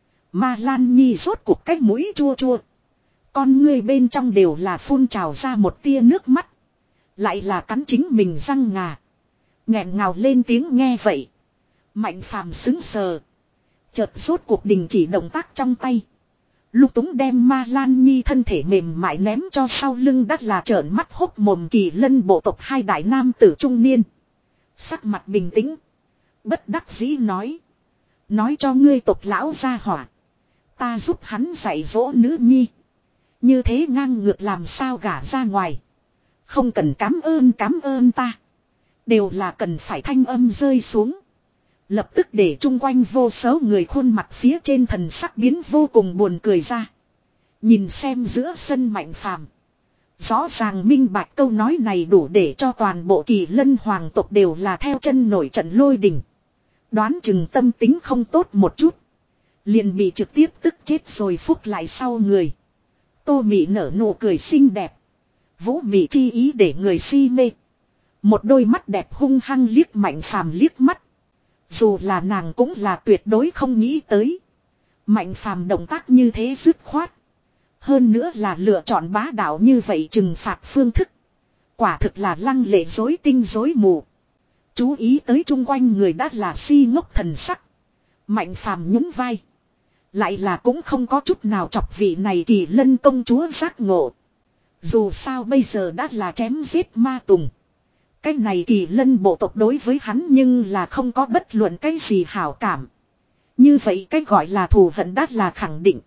Ma Lan Nhi rốt cuộc cái mũi chua chua. Con ngươi bên trong đều là phun trào ra một tia nước mắt. Lại là cắn chính mình răng ngà. Nghẹn ngào lên tiếng nghe vậy. Mạnh Phàm sững sờ. Chợt rốt cuộc đình chỉ động tác trong tay. Lục túng đem Ma Lan Nhi thân thể mềm mại ném cho sau lưng, đắt là trợn mắt hốc mồm Kỳ Lân bộ tộc hai đại nam tử trung niên. Sắc mặt bình tĩnh. Bất đắc dĩ nói. Nói cho ngươi tộc lão gia hỏa. Ta giúp hắn dạy dỗ nữ nhi. Như thế ngang ngược làm sao gả ra ngoài. Không cần cám ơn cám ơn ta. Đều là cần phải thanh âm rơi xuống. Lập tức để chung quanh vô số người khuôn mặt phía trên thần sắc biến vô cùng buồn cười ra. Nhìn xem giữa sân Mạnh Phàm. Rõ ràng minh bạch câu nói này đủ để cho toàn bộ Kỳ Lân hoàng tộc đều là theo chân nổi trận lôi đình. Đoán chừng tâm tính không tốt một chút. Liền bị trực tiếp tức chết rồi phúc lại sau người. Tô Mị nở nụ cười xinh đẹp. Vũ Mị chi ý để người si mê. Một đôi mắt đẹp hung hăng liếc Mạnh Phàm liếc mắt. Dù là nàng cũng là tuyệt đối không nghĩ tới. Mạnh Phàm động tác như thế dứt khoát. Hơn nữa là lựa chọn bá đạo như vậy trừng phạt phương thức. Quả thực là lăng lệ dối tinh dối mù. Chú ý tới chung quanh người đã là si ngốc thần sắc. Mạnh Phàm nhún vai. Lại là cũng không có chút nào chọc vị này Kỳ Lân công chúa giác ngộ. Dù sao bây giờ đã là chém giết ma tùng. Cái này Kỳ Lân bộ tộc đối với hắn nhưng là không có bất luận cái gì hảo cảm. Như vậy cái gọi là thù hận đã là khẳng định.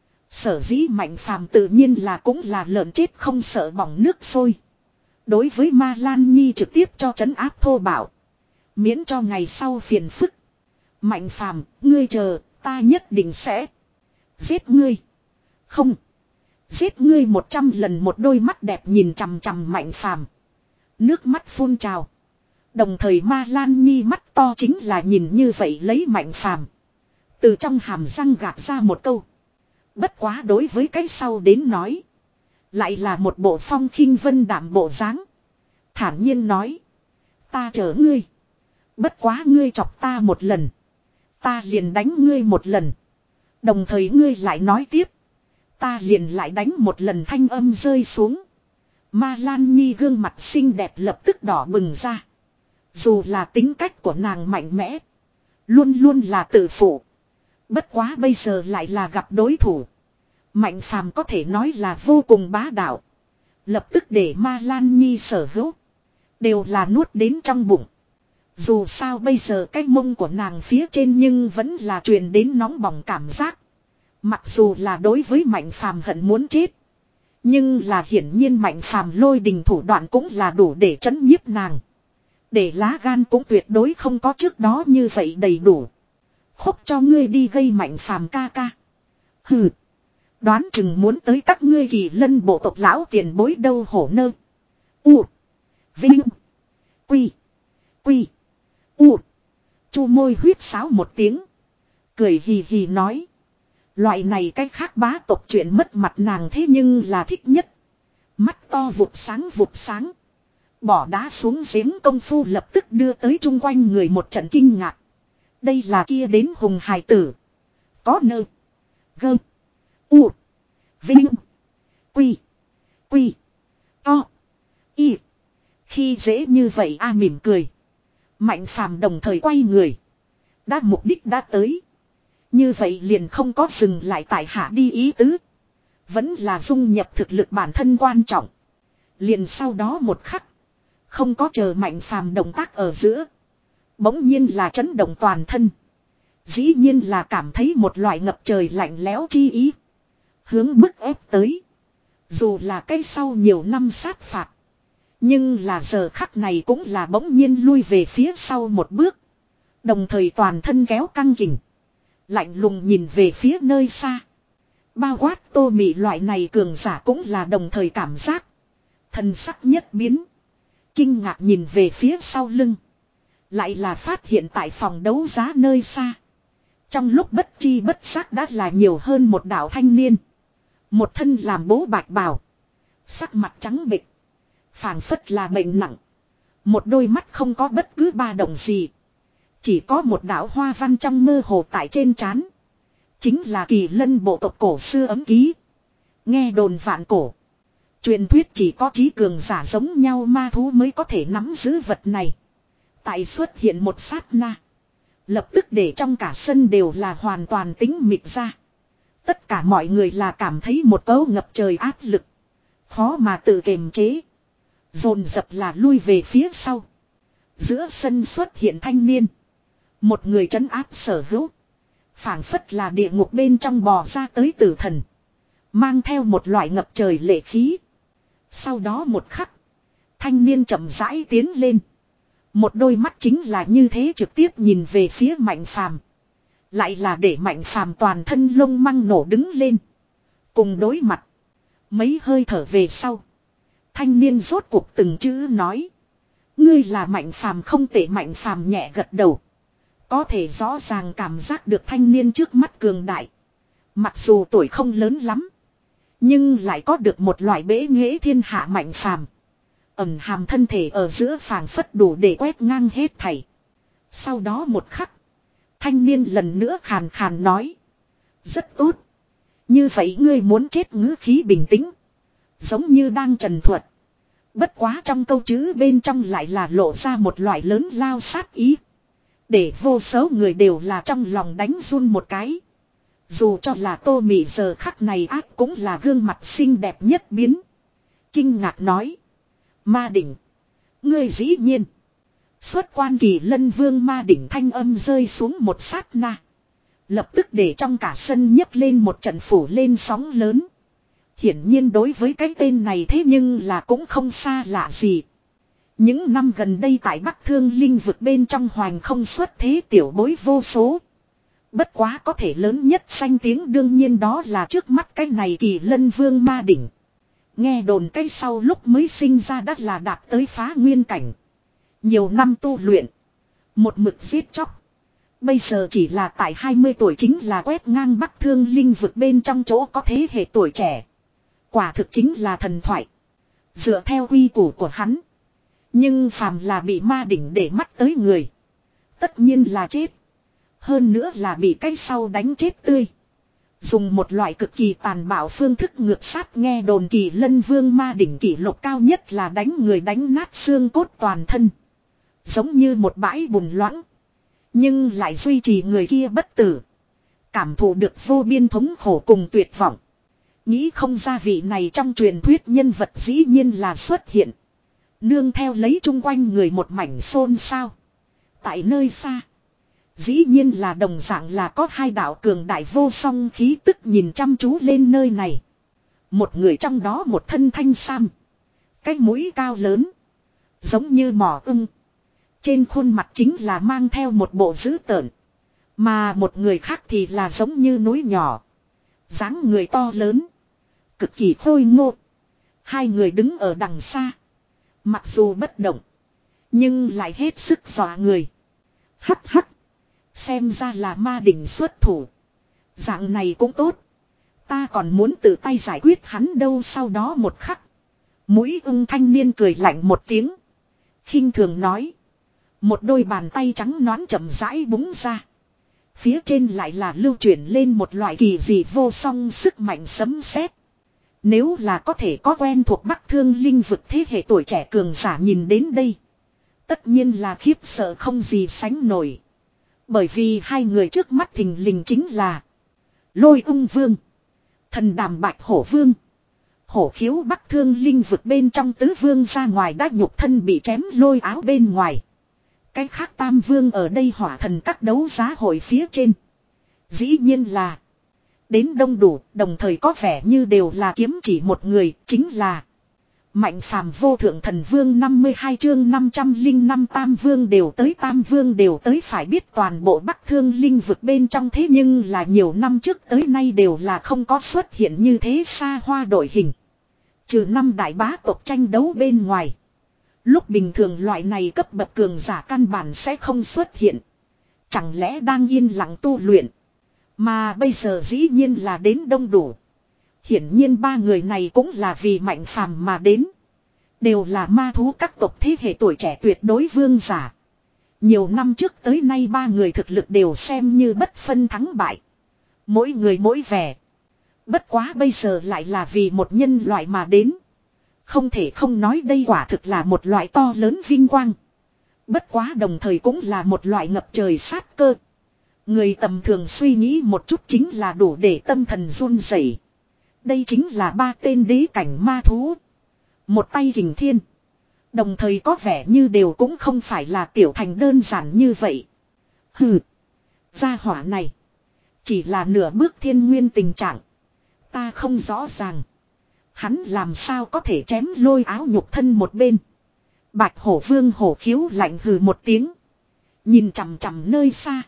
Sở dĩ Mạnh Phàm tự nhiên là cũng là lợn chết không sợ bỏng nước sôi. Đối với Ma Lan Nhi trực tiếp cho trấn áp thô bạo. Miễn cho ngày sau phiền phức. Mạnh Phàm, ngươi chờ, ta nhất định sẽ giết ngươi. Không. Giết ngươi một trăm lần. Một đôi mắt đẹp nhìn chằm chằm Mạnh Phàm. Nước mắt phun trào. Đồng thời Ma Lan Nhi mắt to chính là nhìn như vậy lấy Mạnh Phàm. Từ trong hàm răng gạt ra một câu. Bất quá đối với cái sau đến nói. Lại là một bộ phong khinh vân đảm bộ dáng. Thản nhiên nói. Ta chở ngươi. Bất quá ngươi chọc ta một lần. Ta liền đánh ngươi một lần. Đồng thời ngươi lại nói tiếp. Ta liền lại đánh một lần. Thanh âm rơi xuống. Ma Lan Nhi gương mặt xinh đẹp lập tức đỏ bừng ra. Dù là tính cách của nàng mạnh mẽ. Luôn luôn là tự phụ. Bất quá bây giờ lại là gặp đối thủ. Mạnh Phàm có thể nói là vô cùng bá đạo. Lập tức để Ma Lan Nhi sở hữu. Đều là nuốt đến trong bụng. Dù sao bây giờ cái mông của nàng phía trên nhưng vẫn là truyền đến nóng bỏng cảm giác. Mặc dù là đối với Mạnh Phàm hận muốn chết. Nhưng là hiển nhiên Mạnh Phàm lôi đình thủ đoạn cũng là đủ để trấn nhiếp nàng. Để lá gan cũng tuyệt đối không có trước đó như vậy đầy đủ. Khúc cho ngươi đi gây Mạnh Phàm ca ca. Hừ. Đoán chừng muốn tới các ngươi Kỳ Lân bộ tộc lão tiền bối đâu hổ nơ. U. Vinh. Quy. Quy. U. Chu môi huyết sáo một tiếng. Cười hì hì nói. Loại này cách khác bá tộc chuyện mất mặt nàng thế nhưng là thích nhất. Mắt to vụt sáng vụt sáng. Bỏ đá xuống giếng công phu lập tức đưa tới chung quanh người một trận kinh ngạc. Đây là kia đến hùng hài tử. Có nơ. Gơ. U. Vinh. Quy. Quy. To. Y. Khi dễ như vậy a mỉm cười. Mạnh Phàm đồng thời quay người. Đã mục đích đã tới. Như vậy liền không có dừng lại tại hạ đi ý tứ. Vẫn là dung nhập thực lực bản thân quan trọng. Liền sau đó một khắc. Không có chờ Mạnh Phàm động tác ở giữa. Bỗng nhiên là chấn động toàn thân. Dĩ nhiên là cảm thấy một loại ngập trời lạnh lẽo chi ý. Hướng bức ép tới. Dù là cái sau nhiều năm sát phạt. Nhưng là giờ khắc này cũng là bỗng nhiên lui về phía sau một bước. Đồng thời toàn thân kéo căng kình. Lạnh lùng nhìn về phía nơi xa. Bao quát Tô Mị loại này cường giả cũng là đồng thời cảm giác. Thần sắc nhất biến. Kinh ngạc nhìn về phía sau lưng. Lại là phát hiện tại phòng đấu giá nơi xa. Trong lúc bất chi bất giác đã là nhiều hơn một đạo thanh niên. Một thân làm bố bạch bào. Sắc mặt trắng bệch. Phảng phất là bệnh nặng. Một đôi mắt không có bất cứ ba động gì. Chỉ có một đạo hoa văn trong mơ hồ tại trên trán. Chính là Kỳ Lân bộ tộc cổ xưa ấm ký. Nghe đồn vạn cổ. Truyền thuyết chỉ có trí cường giả giống nhau ma thú mới có thể nắm giữ vật này. Tại xuất hiện một sát na. Lập tức để trong cả sân đều là hoàn toàn tính mịt ra. Tất cả mọi người là cảm thấy một cấu ngập trời áp lực. Khó mà tự kiềm chế. Dồn dập là lui về phía sau. Giữa sân xuất hiện thanh niên. Một người trấn áp sở hữu. Phảng phất là địa ngục bên trong bò ra tới tử thần. Mang theo một loại ngập trời lệ khí. Sau đó một khắc. Thanh niên chậm rãi tiến lên. Một đôi mắt chính là như thế trực tiếp nhìn về phía Mạnh Phàm. Lại là để Mạnh Phàm toàn thân lông măng nổ đứng lên. Cùng đối mặt. Mấy hơi thở về sau. Thanh niên rốt cuộc từng chữ nói. Ngươi là Mạnh Phàm không tệ. Mạnh Phàm nhẹ gật đầu. Có thể rõ ràng cảm giác được thanh niên trước mắt cường đại. Mặc dù tuổi không lớn lắm. Nhưng lại có được một loại bế nghệ thiên hạ Mạnh Phàm. Ẩn hàm thân thể ở giữa phảng phất đủ để quét ngang hết thảy. Sau đó một khắc. Thanh niên lần nữa khàn khàn nói. Rất tốt. Như vậy ngươi muốn chết ngữ khí bình tĩnh. Giống như đang trần thuật. Bất quá trong câu chữ bên trong lại là lộ ra một loại lớn lao sát ý. Để vô số người đều là trong lòng đánh run một cái. Dù cho là Tô Mị giờ khắc này ác cũng là gương mặt xinh đẹp nhất biến. Kinh ngạc nói. Ma đỉnh. Ngươi dĩ nhiên. Xuất quan Kỳ Lân Vương ma đỉnh thanh âm rơi xuống một sát na. Lập tức để trong cả sân nhấc lên một trận phủ lên sóng lớn. Hiển nhiên đối với cái tên này thế nhưng là cũng không xa lạ gì. Những năm gần đây tại Bắc Thương Linh vực bên trong hoành không xuất thế tiểu bối vô số. Bất quá có thể lớn nhất danh tiếng đương nhiên đó là trước mắt cái này Kỳ Lân Vương ma đỉnh. Nghe đồn cái sau lúc mới sinh ra đã là đạt tới phá nguyên cảnh. Nhiều năm tu luyện. Một mực giết chóc. Bây giờ chỉ là tại hai mươi tuổi chính là quét ngang Bắc Thương Linh vực bên trong chỗ có thế hệ tuổi trẻ. Quả thực chính là thần thoại. Dựa theo quy củ của hắn. Nhưng phàm là bị ma đỉnh để mắt tới người. Tất nhiên là chết. Hơn nữa là bị cái sau đánh chết tươi. Dùng một loại cực kỳ tàn bạo phương thức ngược sát nghe đồn Kỳ Lân Vương ma đỉnh kỷ lục cao nhất là đánh người đánh nát xương cốt toàn thân. Giống như một bãi bùn loãng. Nhưng lại duy trì người kia bất tử. Cảm thụ được vô biên thống khổ cùng tuyệt vọng. Nghĩ không ra vị này trong truyền thuyết nhân vật dĩ nhiên là xuất hiện. Nương theo lấy chung quanh người một mảnh xôn xao. Tại nơi xa. Dĩ nhiên là đồng dạng là có hai đạo cường đại vô song khí tức nhìn chăm chú lên nơi này. Một người trong đó một thân thanh sam. Cái mũi cao lớn. Giống như mỏ ưng. Trên khuôn mặt chính là mang theo một bộ dữ tợn. Mà một người khác thì là giống như núi nhỏ. Dáng người to lớn. Cực kỳ khôi ngô. Hai người đứng ở đằng xa. Mặc dù bất động. Nhưng lại hết sức dọa người. Hắc hắc. Xem ra là ma đỉnh xuất thủ. Dạng này cũng tốt. Ta còn muốn tự tay giải quyết hắn đâu sau đó một khắc. Mũi ưng thanh niên cười lạnh một tiếng. Khinh thường nói. Một đôi bàn tay trắng nõn chậm rãi búng ra. Phía trên lại là lưu chuyển lên một loại kỳ dị vô song sức mạnh sấm sét. Nếu là có thể có quen thuộc Bắc Thương Linh vực thế hệ tuổi trẻ cường giả nhìn đến đây. Tất nhiên là khiếp sợ không gì sánh nổi. Bởi vì hai người trước mắt thình lình chính là Lôi Ung Vương, Thần Đàm Bạch Hổ Vương. Hổ khiếu Bắc Thương Linh vực bên trong tứ vương ra ngoài đã nhục thân bị chém lôi áo bên ngoài. Cái khác tam vương ở đây hỏa thần các đấu giá hội phía trên. Dĩ nhiên là đến đông đủ, đồng thời có vẻ như đều là kiếm chỉ một người, chính là Mạnh Phàm vô thượng thần vương năm mươi hai chương năm trăm lẻ năm tam vương đều tới tam vương đều tới phải biết toàn bộ Bắc Thương Linh vực bên trong thế nhưng là nhiều năm trước tới nay đều là không có xuất hiện như thế xa hoa đội hình. Trừ năm đại bá tộc tranh đấu bên ngoài. Lúc bình thường loại này cấp bậc cường giả căn bản sẽ không xuất hiện. Chẳng lẽ đang yên lặng tu luyện. Mà bây giờ dĩ nhiên là đến đông đủ. Hiển nhiên ba người này cũng là vì Mạnh Phàm mà đến. Đều là ma thú các tộc thế hệ tuổi trẻ tuyệt đối vương giả. Nhiều năm trước tới nay ba người thực lực đều xem như bất phân thắng bại. Mỗi người mỗi vẻ. Bất quá bây giờ lại là vì một nhân loại mà đến. Không thể không nói đây quả thực là một loại to lớn vinh quang. Bất quá đồng thời cũng là một loại ngập trời sát cơ. Người tầm thường suy nghĩ một chút chính là đủ để tâm thần run rẩy. Đây chính là ba tên đế cảnh ma thú. Một tay kình thiên. Đồng thời có vẻ như đều cũng không phải là tiểu thành đơn giản như vậy. Hừ. Gia hỏa này. Chỉ là nửa bước thiên nguyên tình trạng. Ta không rõ ràng. Hắn làm sao có thể chém lôi áo nhục thân một bên. Bạch hổ vương hổ khiếu lạnh hừ một tiếng. Nhìn chằm chằm nơi xa.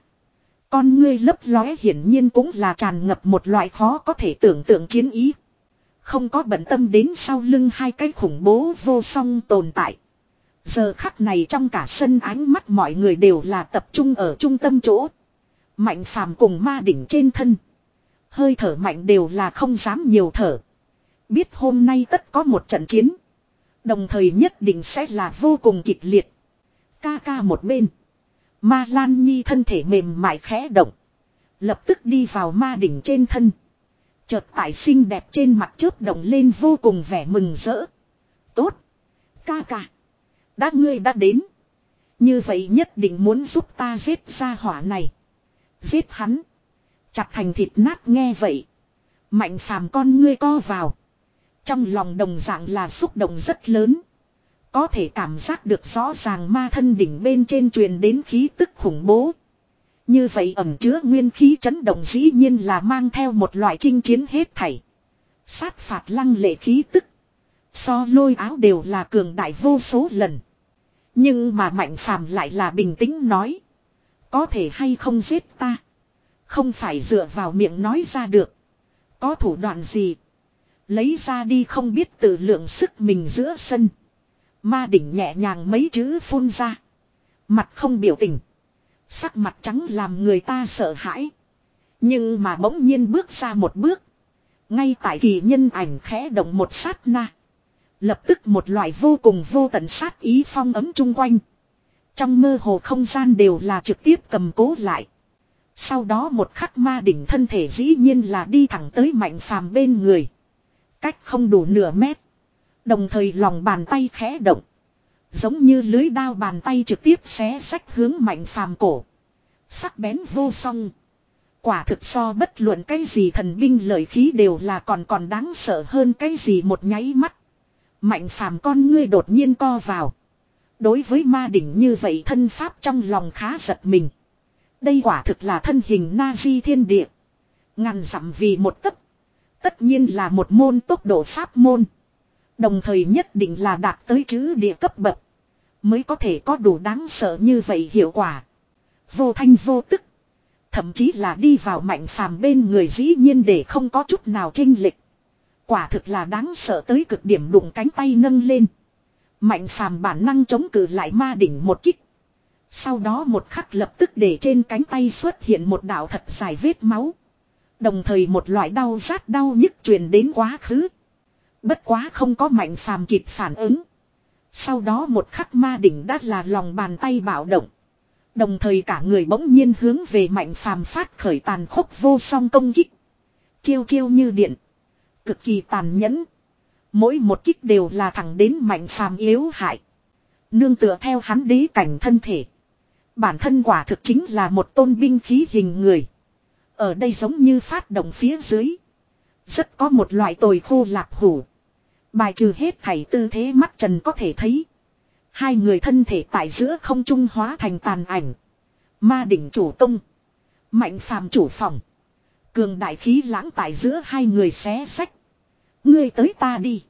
Con ngươi lấp lóe hiển nhiên cũng là tràn ngập một loại khó có thể tưởng tượng chiến ý. Không có bận tâm đến sau lưng hai cái khủng bố vô song tồn tại. Giờ khắc này trong cả sân ánh mắt mọi người đều là tập trung ở trung tâm chỗ. Mạnh Phàm cùng ma đỉnh trên thân. Hơi thở mạnh đều là không dám nhiều thở. Biết hôm nay tất có một trận chiến. Đồng thời nhất định sẽ là vô cùng kịch liệt. Ca ca một bên. Ma Lan Nhi thân thể mềm mại khẽ động. Lập tức đi vào ma đỉnh trên thân. Chợt tại xinh đẹp trên mặt chớp động lên vô cùng vẻ mừng rỡ. Tốt. Ca ca. Đã ngươi đã đến. Như vậy nhất định muốn giúp ta giết ra hỏa này. Giết hắn. Chặt thành thịt nát nghe vậy. Mạnh phàm con ngươi co vào. Trong lòng đồng dạng là xúc động rất lớn. Có thể cảm giác được rõ ràng ma thân đỉnh bên trên truyền đến khí tức khủng bố. Như vậy ẩn chứa nguyên khí chấn động dĩ nhiên là mang theo một loại chinh chiến hết thảy. Sát phạt lăng lệ khí tức. So lôi áo đều là cường đại vô số lần. Nhưng mà Mạnh phàm lại là bình tĩnh nói. Có thể hay không giết ta. Không phải dựa vào miệng nói ra được. Có thủ đoạn gì. Lấy ra đi không biết tự lượng sức mình giữa sân. Ma đỉnh nhẹ nhàng mấy chữ phun ra. Mặt không biểu tình. Sắc mặt trắng làm người ta sợ hãi. Nhưng mà bỗng nhiên bước ra một bước. Ngay tại kỳ nhân ảnh khẽ động một sát na. Lập tức một loại vô cùng vô tận sát ý phong ấm chung quanh. Trong mơ hồ không gian đều là trực tiếp cầm cố lại. Sau đó một khắc ma đỉnh thân thể dĩ nhiên là đi thẳng tới Mạnh phàm bên người. Cách không đủ nửa mét. Đồng thời lòng bàn tay khẽ động. Giống như lưới đao bàn tay trực tiếp xé sách hướng Mạnh phàm cổ. Sắc bén vô song. Quả thực so bất luận cái gì thần binh lợi khí đều là còn còn đáng sợ hơn cái gì một nháy mắt. Mạnh phàm con ngươi đột nhiên co vào. Đối với ma đỉnh như vậy thân pháp trong lòng khá giật mình. Đây quả thực là thân hình na di thiên địa. Ngàn dặm vì một tấc. Tất nhiên là một môn tốc độ pháp môn. Đồng thời nhất định là đạt tới chữ địa cấp bậc. Mới có thể có đủ đáng sợ như vậy hiệu quả. Vô thanh vô tức. Thậm chí là đi vào Mạnh phàm bên người dĩ nhiên để không có chút nào chênh lệch. Quả thực là đáng sợ tới cực điểm đụng cánh tay nâng lên. Mạnh phàm bản năng chống cự lại ma đỉnh một kích. Sau đó một khắc lập tức để trên cánh tay xuất hiện một đạo thật dài vết máu. Đồng thời một loại đau rát đau nhức truyền đến quá khứ. Bất quá không có Mạnh phàm kịp phản ứng. Sau đó một khắc ma đỉnh đã là lòng bàn tay bạo động. Đồng thời cả người bỗng nhiên hướng về Mạnh phàm phát khởi tàn khốc vô song công kích. Chiêu chiêu như điện. Cực kỳ tàn nhẫn. Mỗi một kích đều là thẳng đến Mạnh phàm yếu hại. Nương tựa theo hắn đế cảnh thân thể. Bản thân quả thực chính là một tôn binh khí hình người. Ở đây giống như phát động phía dưới. Rất có một loại tồi khô lạc hủ. Bài trừ hết thảy tư thế mắt trần có thể thấy. Hai người thân thể tại giữa không trung hóa thành tàn ảnh. Ma đỉnh chủ tung. Mạnh phàm chủ phòng. Cường đại khí lãng tại giữa hai người xé sách. Ngươi tới ta đi.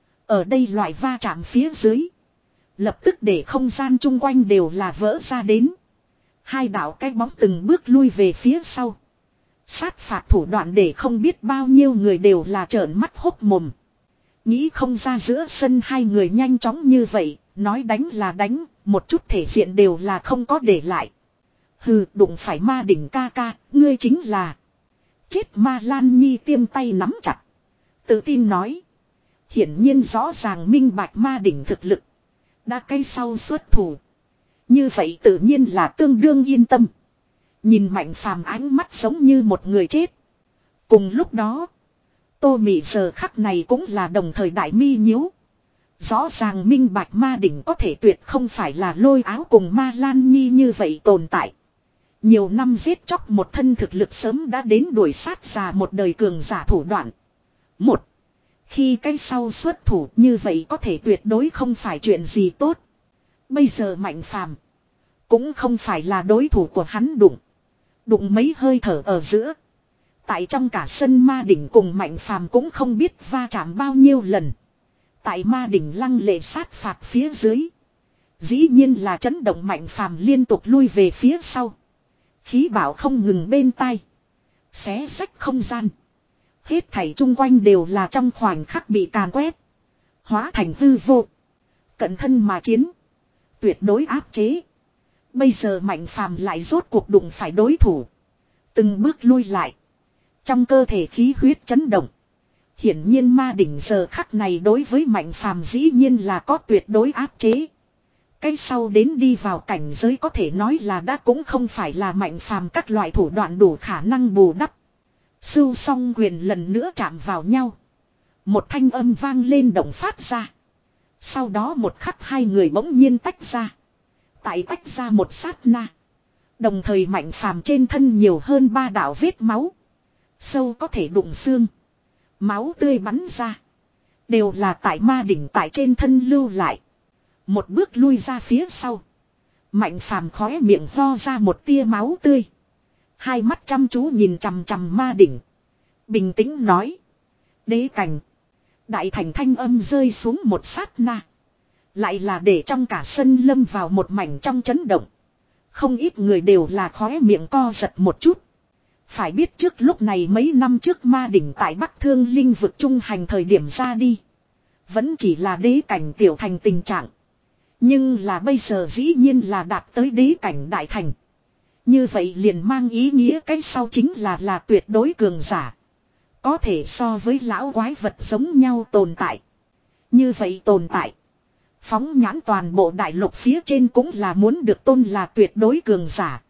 Ở đây loại va chạm phía dưới. Lập tức để không gian chung quanh đều là vỡ ra đến. Hai đạo cái bóng từng bước lui về phía sau. Sát phạt thủ đoạn để không biết bao nhiêu người đều là trợn mắt hốc mồm. Nghĩ không ra giữa sân hai người nhanh chóng như vậy. Nói đánh là đánh. Một chút thể diện đều là không có để lại. Hừ, đụng phải ma đỉnh ca ca. Ngươi chính là. Chết ma Lan Nhi tiêm tay nắm chặt. Tự tin nói. Hiển nhiên rõ ràng minh bạch ma đỉnh thực lực. Đã cây sau xuất thủ. Như vậy tự nhiên là tương đương yên tâm. Nhìn Mạnh phàm ánh mắt giống như một người chết. Cùng lúc đó. Tô Mị giờ khắc này cũng là đồng thời đại mi nhíu. Rõ ràng minh bạch ma đỉnh có thể tuyệt không phải là lôi áo cùng ma Lan Nhi như vậy tồn tại. Nhiều năm giết chóc một thân thực lực sớm đã đến đuổi sát già một đời cường giả thủ đoạn. Một. Khi cái sau xuất thủ như vậy có thể tuyệt đối không phải chuyện gì tốt. Bây giờ Mạnh phàm. Cũng không phải là đối thủ của hắn đụng. Đụng mấy hơi thở ở giữa. Tại trong cả sân ma đỉnh cùng Mạnh phàm cũng không biết va chạm bao nhiêu lần. Tại ma đỉnh lăng lệ sát phạt phía dưới. Dĩ nhiên là chấn động Mạnh phàm liên tục lui về phía sau. Khí bảo không ngừng bên tai. Xé sách không gian. Hết thảy chung quanh đều là trong khoảnh khắc bị càn quét. Hóa thành hư vô. Cận thân mà chiến. Tuyệt đối áp chế. Bây giờ Mạnh phàm lại rốt cuộc đụng phải đối thủ. Từng bước lui lại. Trong cơ thể khí huyết chấn động. Hiển nhiên ma đỉnh giờ khắc này đối với Mạnh phàm dĩ nhiên là có tuyệt đối áp chế. Cái sau đến đi vào cảnh giới có thể nói là đã cũng không phải là Mạnh phàm các loại thủ đoạn đủ khả năng bù đắp. Sưu song quyền lần nữa chạm vào nhau. Một thanh âm vang lên động phát ra. Sau đó một khắc hai người bỗng nhiên tách ra. Tại tách ra một sát na. Đồng thời Mạnh Phàm trên thân nhiều hơn ba đạo vết máu. Sâu có thể đụng xương. Máu tươi bắn ra. Đều là tại ma đỉnh tại trên thân lưu lại. Một bước lui ra phía sau. Mạnh Phàm khóe miệng ho ra một tia máu tươi. Hai mắt chăm chú nhìn chằm chằm ma đỉnh. Bình tĩnh nói. Đế cảnh. Đại thành thanh âm rơi xuống một sát na. Lại là để trong cả sân lâm vào một mảnh trong chấn động. Không ít người đều là khóe miệng co giật một chút. Phải biết trước lúc này mấy năm trước ma đỉnh tại Bắc Thương Linh vực trung hành thời điểm ra đi. Vẫn chỉ là đế cảnh tiểu thành tình trạng. Nhưng là bây giờ dĩ nhiên là đạt tới đế cảnh đại thành. Như vậy liền mang ý nghĩa cái sau chính là là tuyệt đối cường giả. Có thể so với lão quái vật giống nhau tồn tại. Như vậy tồn tại. Phóng nhãn toàn bộ đại lục phía trên cũng là muốn được tôn là tuyệt đối cường giả.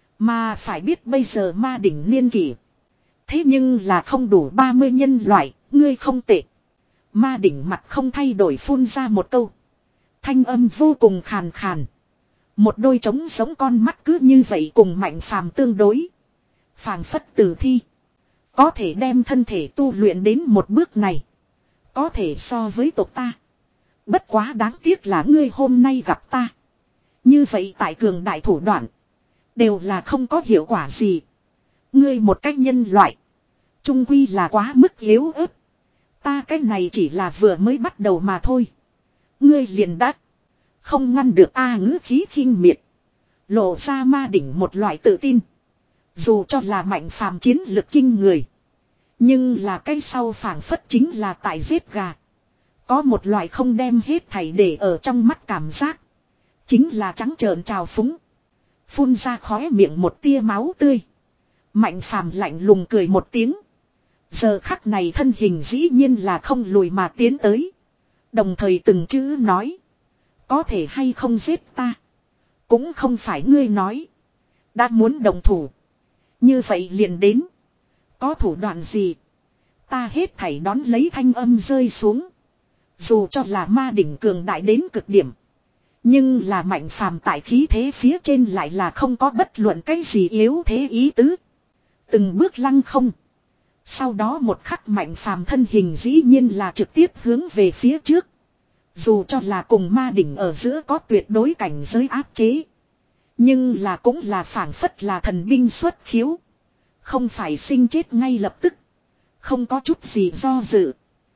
Mà phải biết bây giờ ma đỉnh niên kỷ. Thế nhưng là không đủ ba mươi nhân loại, ngươi không tệ. Ma đỉnh mặt không thay đổi phun ra một câu. Thanh âm vô cùng khàn khàn. Một đôi trống giống con mắt cứ như vậy cùng Mạnh Phàm tương đối. Phàng phất tử thi. Có thể đem thân thể tu luyện đến một bước này. Có thể so với tộc ta. Bất quá đáng tiếc là ngươi hôm nay gặp ta. Như vậy tại cường đại thủ đoạn. Đều là không có hiệu quả gì. Ngươi một cách nhân loại. Trung quy là quá mức yếu ớt. Ta cái này chỉ là vừa mới bắt đầu mà thôi. Ngươi liền đắc. Không ngăn được A ngữ khí khinh miệt. Lộ ra ma đỉnh một loại tự tin. Dù cho là Mạnh Phàm chiến lực kinh người. Nhưng là cái sau phảng phất chính là tại giết gà. Có một loại không đem hết thảy để ở trong mắt cảm giác. Chính là trắng trợn trào phúng. Phun ra khóe miệng một tia máu tươi. Mạnh Phàm lạnh lùng cười một tiếng. Giờ khắc này thân hình dĩ nhiên là không lùi mà tiến tới. Đồng thời từng chữ nói. Có thể hay không giết ta. Cũng không phải ngươi nói. Đã muốn đồng thủ. Như vậy liền đến. Có thủ đoạn gì. Ta hết thảy đón lấy thanh âm rơi xuống. Dù cho là ma đỉnh cường đại đến cực điểm. Nhưng là Mạnh Phàm tại khí thế phía trên lại là không có bất luận cái gì yếu thế ý tứ. Từng bước lăng không. Sau đó một khắc Mạnh Phàm thân hình dĩ nhiên là trực tiếp hướng về phía trước. Dù cho là cùng ma đỉnh ở giữa có tuyệt đối cảnh giới áp chế. Nhưng là cũng là phảng phất là thần binh xuất khiếu. Không phải sinh chết ngay lập tức. Không có chút gì do dự.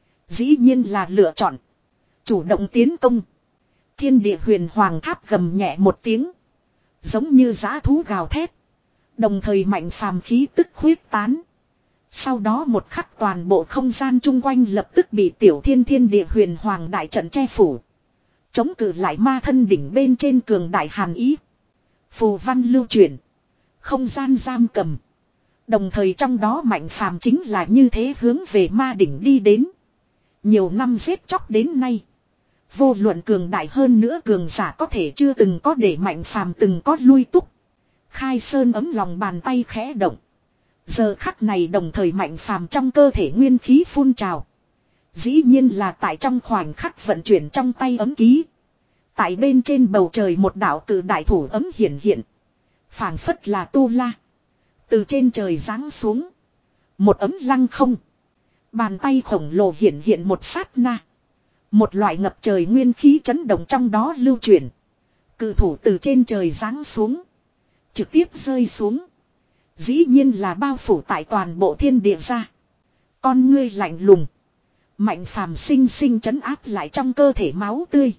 Dĩ nhiên là lựa chọn. Chủ động tiến công. Thiên địa huyền hoàng tháp gầm nhẹ một tiếng. Giống như dã thú gào thét. Đồng thời Mạnh Phàm khí tức khuyết tán. Sau đó một khắc toàn bộ không gian chung quanh lập tức bị tiểu thiên thiên địa huyền hoàng đại trận che phủ. Chống cự lại ma thân đỉnh bên trên cường đại hàn ý. Phù văn lưu chuyển. Không gian giam cầm. Đồng thời trong đó Mạnh Phàm chính là như thế hướng về ma đỉnh đi đến. Nhiều năm giết chóc đến nay. Vô luận cường đại hơn nữa cường giả có thể chưa từng có để Mạnh Phàm từng có lui túc. Khai Sơn ấm lòng bàn tay khẽ động. Giờ khắc này đồng thời Mạnh Phàm trong cơ thể nguyên khí phun trào. Dĩ nhiên là tại trong khoảnh khắc vận chuyển trong tay ấm ký. Tại bên trên bầu trời một đạo cử đại thủ ấm hiển hiện. Phảng phất là tu la. Từ trên trời giáng xuống. Một ấm lăng không. Bàn tay khổng lồ hiển hiện một sát na. Một loại ngập trời nguyên khí chấn động trong đó lưu chuyển. Cự thủ từ trên trời giáng xuống. Trực tiếp rơi xuống. Dĩ nhiên là bao phủ tại toàn bộ thiên địa ra. Con ngươi lạnh lùng. Mạnh Phàm sinh sinh trấn áp lại trong cơ thể máu tươi.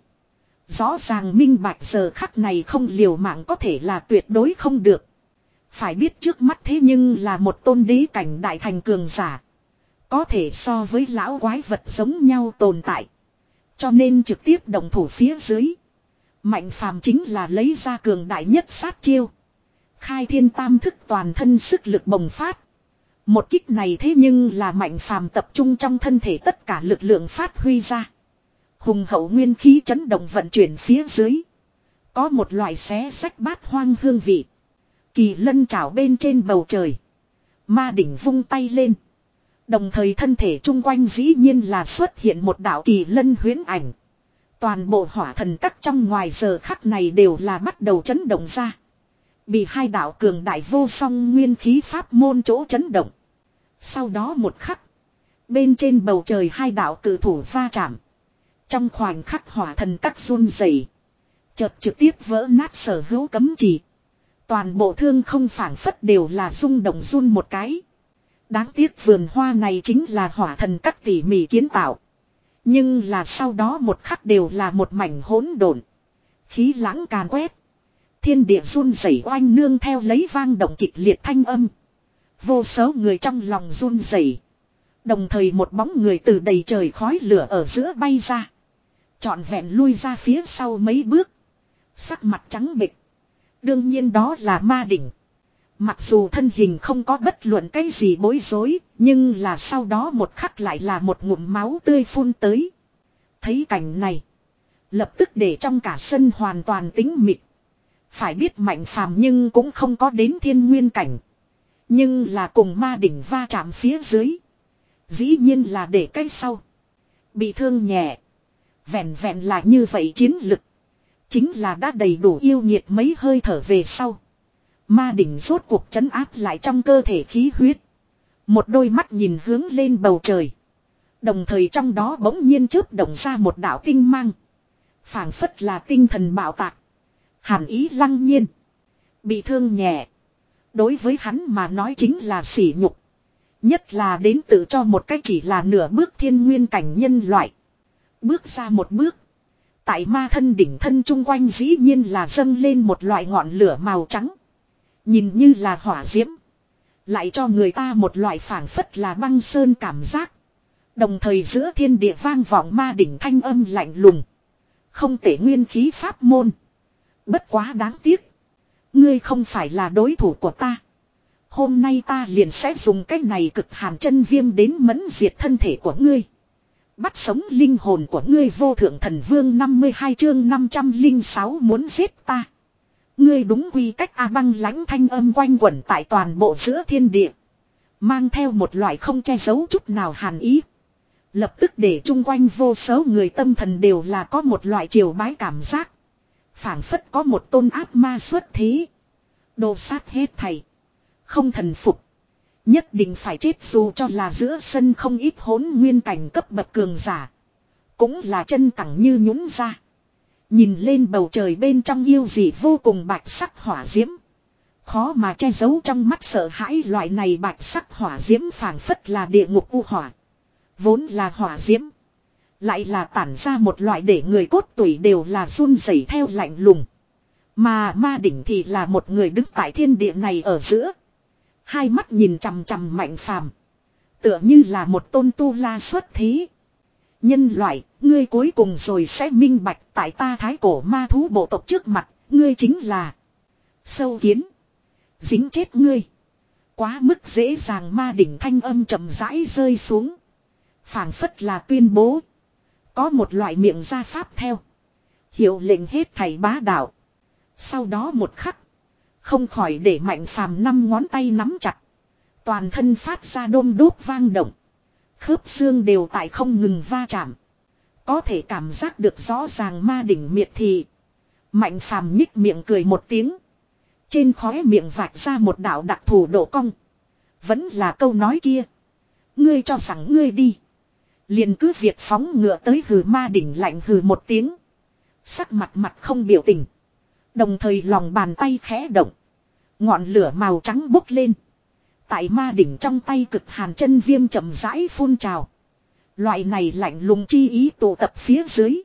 Rõ ràng minh bạch giờ khắc này không liều mạng có thể là tuyệt đối không được. Phải biết trước mắt thế nhưng là một tôn đế cảnh đại thành cường giả. Có thể so với lão quái vật giống nhau tồn tại. Cho nên trực tiếp động thủ phía dưới. Mạnh Phàm chính là lấy ra cường đại nhất sát chiêu. Khai thiên tam thức toàn thân sức lực bùng phát. Một kích này thế nhưng là Mạnh Phàm tập trung trong thân thể tất cả lực lượng phát huy ra. Hùng hậu nguyên khí chấn động vận chuyển phía dưới. Có một loại xé sách bát hoang hương vị. Kỳ lân trảo bên trên bầu trời. Ma đỉnh vung tay lên. Đồng thời thân thể chung quanh dĩ nhiên là xuất hiện một đạo kỳ lân huyễn ảnh. Toàn bộ hỏa thần các trong ngoài giờ khắc này đều là bắt đầu chấn động ra. Bị hai đạo cường đại vô song nguyên khí pháp môn chỗ chấn động. Sau đó một khắc. Bên trên bầu trời hai đạo cử thủ va chạm. Trong khoảnh khắc hỏa thần các run rẩy, chợt trực tiếp vỡ nát sở hữu cấm chỉ. Toàn bộ thương không phảng phất đều là rung động run một cái. Đáng tiếc vườn hoa này chính là hỏa thần các tỉ mỉ kiến tạo. Nhưng là sau đó một khắc đều là một mảnh hỗn độn. Khí lãng càn quét. Thiên địa run rẩy oanh nương theo lấy vang động kịch liệt thanh âm. Vô số người trong lòng run rẩy. Đồng thời một bóng người từ đầy trời khói lửa ở giữa bay ra. Trọn vẹn lui ra phía sau mấy bước. Sắc mặt trắng bệch. Đương nhiên đó là Ma Đỉnh. Mặc dù thân hình không có bất luận cái gì bối rối, nhưng là sau đó một khắc lại là một ngụm máu tươi phun tới. Thấy cảnh này, lập tức để trong cả sân hoàn toàn tĩnh mịch. Phải biết Mạnh Phàm nhưng cũng không có đến thiên nguyên cảnh. Nhưng là cùng Ma Đỉnh va chạm phía dưới. Dĩ nhiên là để cái sau. Bị thương nhẹ. Vẹn vẹn là như vậy chiến lực. Chính là đã đầy đủ yêu nhiệt mấy hơi thở về sau. Ma Đỉnh rốt cuộc trấn áp lại trong cơ thể khí huyết. Một đôi mắt nhìn hướng lên bầu trời. Đồng thời trong đó bỗng nhiên chớp động ra một đạo tinh mang. Phảng phất là tinh thần bạo tạc. Hàn ý lăng nhiên. Bị thương nhẹ. Đối với hắn mà nói chính là sỉ nhục. Nhất là đến tự cho một cách chỉ là nửa bước thiên nguyên cảnh nhân loại. Bước ra một bước. Tại ma thân đỉnh thân chung quanh dĩ nhiên là dâng lên một loại ngọn lửa màu trắng. Nhìn như là hỏa diễm. Lại cho người ta một loại phảng phất là băng sơn cảm giác. Đồng thời giữa thiên địa vang vọng ma đỉnh thanh âm lạnh lùng. Không thể nguyên khí pháp môn. Bất quá đáng tiếc. Ngươi không phải là đối thủ của ta. Hôm nay ta liền sẽ dùng cách này cực hàn chân viêm đến mẫn diệt thân thể của ngươi. Bắt sống linh hồn của ngươi vô thượng thần vương năm mươi hai chương năm trăm lẻ sáu muốn giết ta. Ngươi đúng quy cách A băng lãnh thanh âm quanh quẩn tại toàn bộ giữa thiên địa. Mang theo một loại không che giấu chút nào hàn ý. Lập tức để chung quanh vô số người tâm thần đều là có một loại triều bái cảm giác. Phảng phất có một tôn ác ma xuất thế. Đồ sát hết thảy. Không thần phục. Nhất định phải chết dù cho là giữa sân không ít hỗn nguyên cảnh cấp bậc cường giả. Cũng là chân cẳng như nhũn ra. Nhìn lên bầu trời bên trong yêu dị vô cùng bạch sắc hỏa diễm. Khó mà che giấu trong mắt sợ hãi loại này bạch sắc hỏa diễm phảng phất là địa ngục u hỏa. Vốn là hỏa diễm. Lại là tản ra một loại để người cốt tủy đều là run rẩy theo lạnh lùng. Mà ma đỉnh thì là một người đứng tại thiên địa này ở giữa. Hai mắt nhìn chằm chằm Mạnh Phàm, tựa như là một tôn tu la xuất thế. Nhân loại, ngươi cuối cùng rồi sẽ minh bạch tại ta thái cổ ma thú bộ tộc trước mặt, ngươi chính là sâu kiến. Dính chết ngươi. Quá mức dễ dàng ma đỉnh thanh âm chậm rãi rơi xuống. Phảng phất là tuyên bố. Có một loại miệng ra pháp theo. Hiệu lệnh hết thảy bá đạo. Sau đó một khắc. Không khỏi để Mạnh Phàm năm ngón tay nắm chặt. Toàn thân phát ra đôm đốp vang động. Khớp xương đều tại không ngừng va chạm. Có thể cảm giác được rõ ràng ma đỉnh miệt thị. Mạnh Phàm nhích miệng cười một tiếng. Trên khóe miệng vạch ra một đạo đặc thù độ cong. Vẫn là câu nói kia. Ngươi cho rằng ngươi đi. Liền cứ việc phóng ngựa tới hừ ma đỉnh lạnh hừ một tiếng. Sắc mặt mặt không biểu tình. Đồng thời lòng bàn tay khẽ động. Ngọn lửa màu trắng bốc lên. Tại ma đỉnh trong tay cực hàn chân viêm chậm rãi phun trào. Loại này lạnh lùng chi ý tụ tập phía dưới.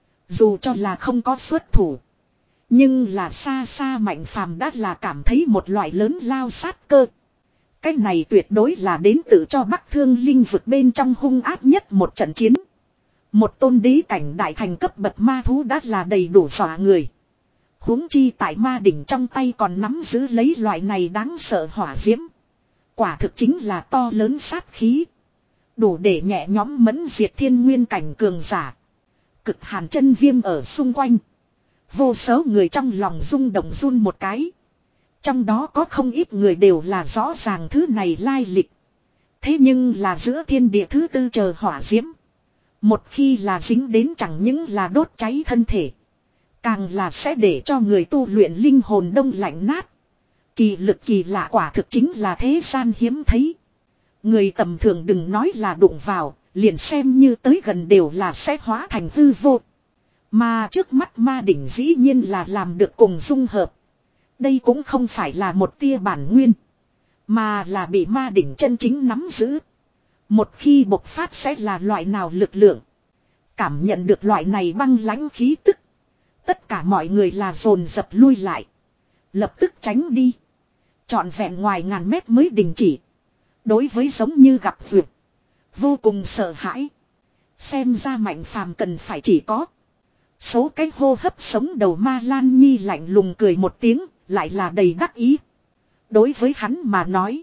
Dù cho là không có xuất thủ. Nhưng là xa xa Mạnh Phàm đã là cảm thấy một loại lớn lao sát cơ. Cái này tuyệt đối là đến tự cho Bắc Thương Linh vực bên trong hung ác nhất một trận chiến. Một tôn đế cảnh đại thành cấp bậc ma thú đã là đầy đủ dọa người. Huống chi tại ma đỉnh trong tay còn nắm giữ lấy loại này đáng sợ hỏa diễm. Quả thực chính là to lớn sát khí. Đủ để nhẹ nhõm mẫn diệt thiên nguyên cảnh cường giả. Cực hàn chân viêm ở xung quanh. Vô số người trong lòng rung động run một cái. Trong đó có không ít người đều là rõ ràng thứ này lai lịch. Thế nhưng là giữa thiên địa thứ tư chờ hỏa diễm. Một khi là dính đến chẳng những là đốt cháy thân thể. Càng là sẽ để cho người tu luyện linh hồn đông lạnh nát. Kỳ lực kỳ lạ quả thực chính là thế gian hiếm thấy. Người tầm thường đừng nói là đụng vào, liền xem như tới gần đều là sẽ hóa thành hư vô. Mà trước mắt ma đỉnh dĩ nhiên là làm được cùng dung hợp. Đây cũng không phải là một tia bản nguyên, mà là bị ma đỉnh chân chính nắm giữ. Một khi bộc phát sẽ là loại nào lực lượng. Cảm nhận được loại này băng lãnh khí tức. Tất cả mọi người là dồn dập lui lại. Lập tức tránh đi. Trọn vẹn ngoài ngàn mét mới đình chỉ. Đối với giống như gặp vượt. Vô cùng sợ hãi. Xem ra Mạnh Phàm cần phải chỉ có. Số cái hô hấp sống đầu ma Lan Nhi lạnh lùng cười một tiếng. Lại là đầy đắc ý. Đối với hắn mà nói.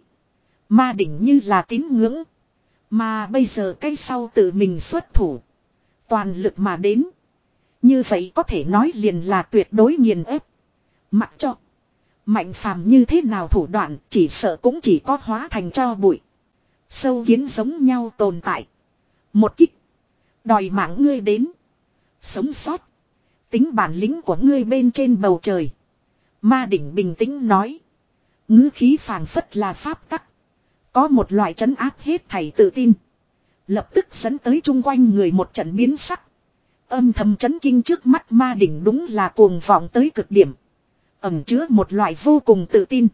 Ma đỉnh như là tín ngưỡng. Mà bây giờ cái sau tự mình xuất thủ. Toàn lực mà đến. Như vậy có thể nói liền là tuyệt đối nghiền ép. Mặc cho. Mạnh Phàm như thế nào thủ đoạn chỉ sợ cũng chỉ có hóa thành cho bụi. Sâu kiến giống nhau tồn tại. Một kích. Đòi mạng ngươi đến. Sống sót. Tính bản lĩnh của ngươi bên trên bầu trời. Ma đỉnh bình tĩnh nói. Ngữ khí phảng phất là pháp tắc. Có một loại trấn áp hết thảy tự tin. Lập tức dẫn tới chung quanh người một trận biến sắc. Âm thầm chấn kinh trước mắt ma đỉnh đúng là cuồng vọng tới cực điểm. Ẩn chứa một loại vô cùng tự tin.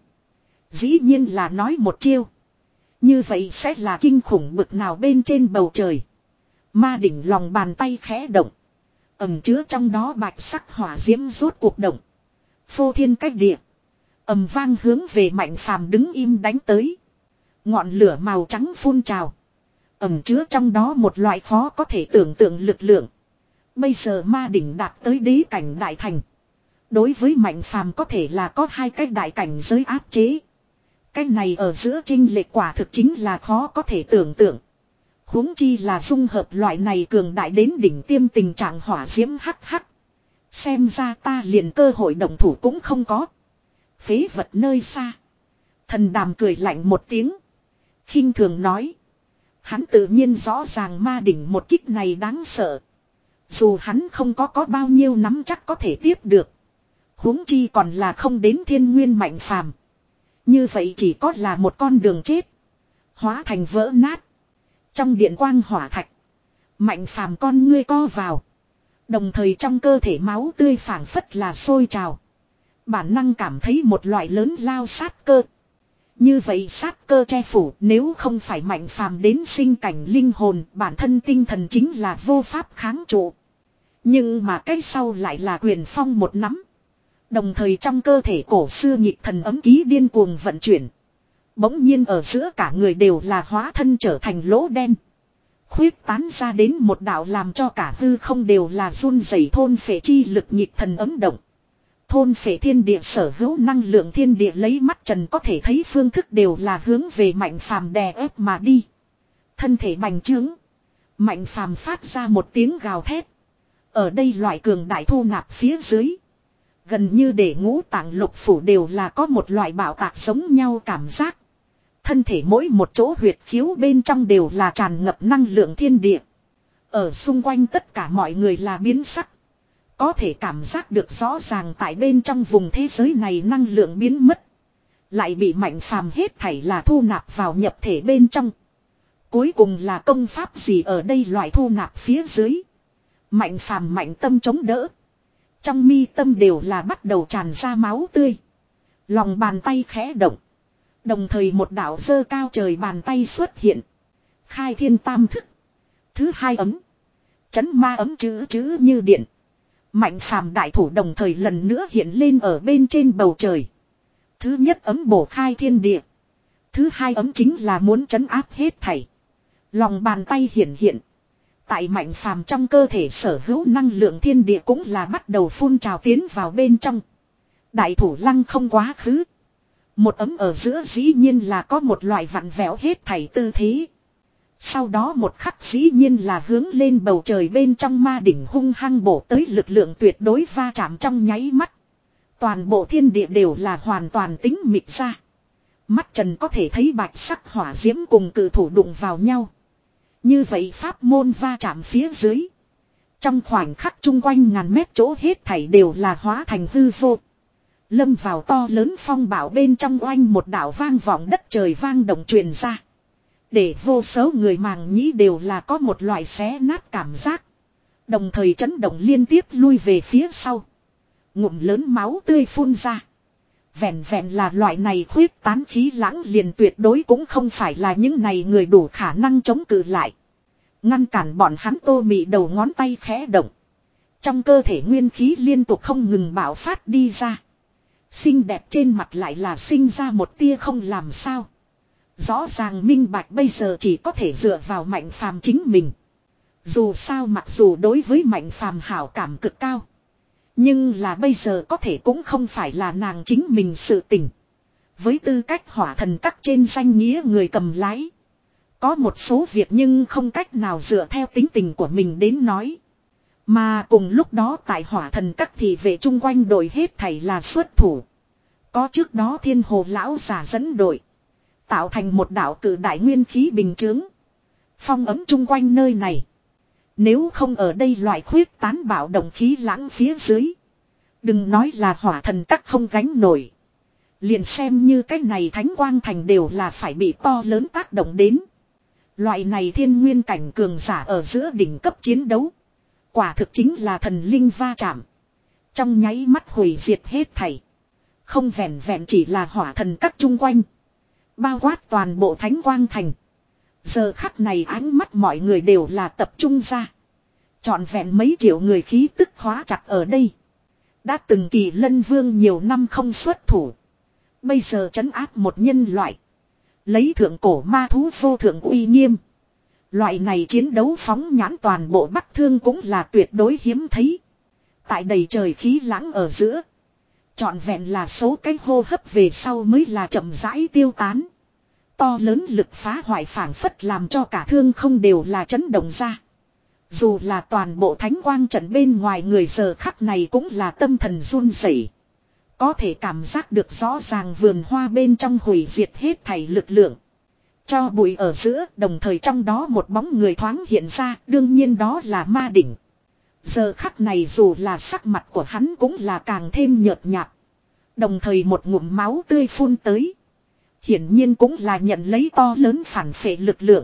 Dĩ nhiên là nói một chiêu. Như vậy sẽ là kinh khủng bực nào bên trên bầu trời. Ma đỉnh lòng bàn tay khẽ động. Ẩn chứa trong đó bạch sắc hỏa diễm rốt cuộc động. Phô thiên cách địa. Ầm vang hướng về Mạnh Phàm đứng im đánh tới. Ngọn lửa màu trắng phun trào. Ẩn chứa trong đó một loại khó có thể tưởng tượng lực lượng. Bây giờ ma đỉnh đạt tới đế cảnh đại thành. Đối với Mạnh Phàm có thể là có hai cái đại cảnh giới áp chế. Cái này ở giữa chênh lệch quả thực chính là khó có thể tưởng tượng. Huống chi là dung hợp loại này cường đại đến đỉnh tiêm tình trạng hỏa diễm hắc hắc. Xem ra ta liền cơ hội động thủ cũng không có. Phế vật nơi xa. Thần Đàm cười lạnh một tiếng. Khinh thường nói. Hắn tự nhiên rõ ràng ma đỉnh một kích này đáng sợ. Dù hắn không có có bao nhiêu nắm chắc có thể tiếp được. Huống chi còn là không đến thiên nguyên Mạnh Phàm. Như vậy chỉ có là một con đường chết. Hóa thành vỡ nát. Trong điện quang hỏa thạch. Mạnh Phàm con ngươi co vào. Đồng thời trong cơ thể máu tươi phảng phất là sôi trào. Bản năng cảm thấy một loại lớn lao sát cơ. Như vậy sát cơ che phủ nếu không phải Mạnh Phàm đến sinh cảnh linh hồn bản thân tinh thần chính là vô pháp kháng trụ. Nhưng mà cái sau lại là quyền phong một nắm. Đồng thời trong cơ thể cổ xưa nhịp thần ấm ký điên cuồng vận chuyển. Bỗng nhiên ở giữa cả người đều là hóa thân trở thành lỗ đen. Khuyết tán ra đến một đạo làm cho cả hư không đều là run rẩy thôn phệ chi lực nhịp thần ấm động. Thôn phệ thiên địa sở hữu năng lượng thiên địa lấy mắt trần có thể thấy phương thức đều là hướng về Mạnh Phàm đè ép mà đi. Thân thể bành trướng. Mạnh Phàm phát ra một tiếng gào thét. Ở đây loại cường đại thu nạp phía dưới. Gần như để ngũ tạng lục phủ đều là có một loại bạo tạc giống nhau cảm giác. Thân thể mỗi một chỗ huyệt khiếu bên trong đều là tràn ngập năng lượng thiên địa. Ở xung quanh tất cả mọi người là biến sắc. Có thể cảm giác được rõ ràng tại bên trong vùng thế giới này năng lượng biến mất. Lại bị Mạnh Phàm hết thảy là thu nạp vào nhập thể bên trong. Cuối cùng là công pháp gì ở đây loại thu nạp phía dưới. Mạnh Phàm mạnh tâm chống đỡ. Trong mi tâm đều là bắt đầu tràn ra máu tươi. Lòng bàn tay khẽ động. Đồng thời một đạo dơ cao trời bàn tay xuất hiện. Khai thiên tam thức. Thứ hai ấm. Chấn ma ấm chữ chữ như điện. Mạnh Phàm đại thủ đồng thời lần nữa hiện lên ở bên trên bầu trời. Thứ nhất ấm bổ khai thiên địa. Thứ hai ấm chính là muốn trấn áp hết thảy. Lòng bàn tay hiện hiện. Tại Mạnh Phàm trong cơ thể sở hữu năng lượng thiên địa cũng là bắt đầu phun trào tiến vào bên trong. Đại thủ lăng không quá khứ. Một ấm ở giữa dĩ nhiên là có một loại vặn vẹo hết thảy tư thế. Sau đó một khắc dĩ nhiên là hướng lên bầu trời bên trong ma đỉnh hung hăng bổ tới lực lượng tuyệt đối va chạm trong nháy mắt. Toàn bộ thiên địa đều là hoàn toàn tính mịt ra. Mắt trần có thể thấy bạch sắc hỏa diễm cùng cự thủ đụng vào nhau. Như vậy pháp môn va chạm phía dưới. Trong khoảnh khắc chung quanh ngàn mét chỗ hết thảy đều là hóa thành hư vô. Lâm vào to lớn phong bạo bên trong oanh một đảo vang vọng đất trời vang động truyền ra. Để vô số người màng nhĩ đều là có một loại xé nát cảm giác. Đồng thời chấn động liên tiếp lui về phía sau. Ngụm lớn máu tươi phun ra. Vẹn vẹn là loại này khuyết tán khí lãng liền tuyệt đối cũng không phải là những này người đủ khả năng chống cự lại. Ngăn cản bọn hắn Tô Mị đầu ngón tay khẽ động. Trong cơ thể nguyên khí liên tục không ngừng bạo phát đi ra. Xinh đẹp trên mặt lại là sinh ra một tia không làm sao. Rõ ràng minh bạch bây giờ chỉ có thể dựa vào Mạnh Phàm chính mình. Dù sao mặc dù đối với Mạnh Phàm hảo cảm cực cao. Nhưng là bây giờ có thể cũng không phải là nàng chính mình sự tình. Với tư cách hỏa thần các trên danh nghĩa người cầm lái. Có một số việc nhưng không cách nào dựa theo tính tình của mình đến nói. Mà cùng lúc đó tại hỏa thần các thì về chung quanh đội hết thảy là xuất thủ. Có trước đó thiên hồ lão giả dẫn đội. Tạo thành một đảo cử đại nguyên khí bình chướng. Phong ấm chung quanh nơi này. Nếu không ở đây loại khuyết tán bạo động khí lãng phía dưới. Đừng nói là hỏa thần các không gánh nổi. Liền xem như cái này thánh quang thành đều là phải bị to lớn tác động đến. Loại này thiên nguyên cảnh cường giả ở giữa đỉnh cấp chiến đấu. Quả thực chính là thần linh va chạm. Trong nháy mắt hủy diệt hết thảy. Không vẹn vẹn chỉ là hỏa thần các chung quanh. Bao quát toàn bộ thánh quang thành. Giờ khắc này ánh mắt mọi người đều là tập trung ra. Trọn vẹn mấy triệu người khí tức hóa chặt ở đây. Đã từng Kỳ Lân Vương nhiều năm không xuất thủ. Bây giờ trấn áp một nhân loại. Lấy thượng cổ ma thú vô thượng uy nghiêm. Loại này chiến đấu phóng nhãn toàn bộ Bắc Thương cũng là tuyệt đối hiếm thấy. Tại đầy trời khí lãng ở giữa. Trọn vẹn là số cái hô hấp về sau mới là chậm rãi tiêu tán. To lớn lực phá hoại phảng phất làm cho cả thương không đều là chấn động ra. Dù là toàn bộ thánh quang trận bên ngoài người giờ khắc này cũng là tâm thần run rẩy. Có thể cảm giác được rõ ràng vườn hoa bên trong hủy diệt hết thảy lực lượng. Cho bụi ở giữa đồng thời trong đó một bóng người thoáng hiện ra, đương nhiên đó là Ma Đỉnh. Giờ khắc này dù là sắc mặt của hắn cũng là càng thêm nhợt nhạt. Đồng thời một ngụm máu tươi phun tới. Hiển nhiên cũng là nhận lấy to lớn phản phệ lực lượng.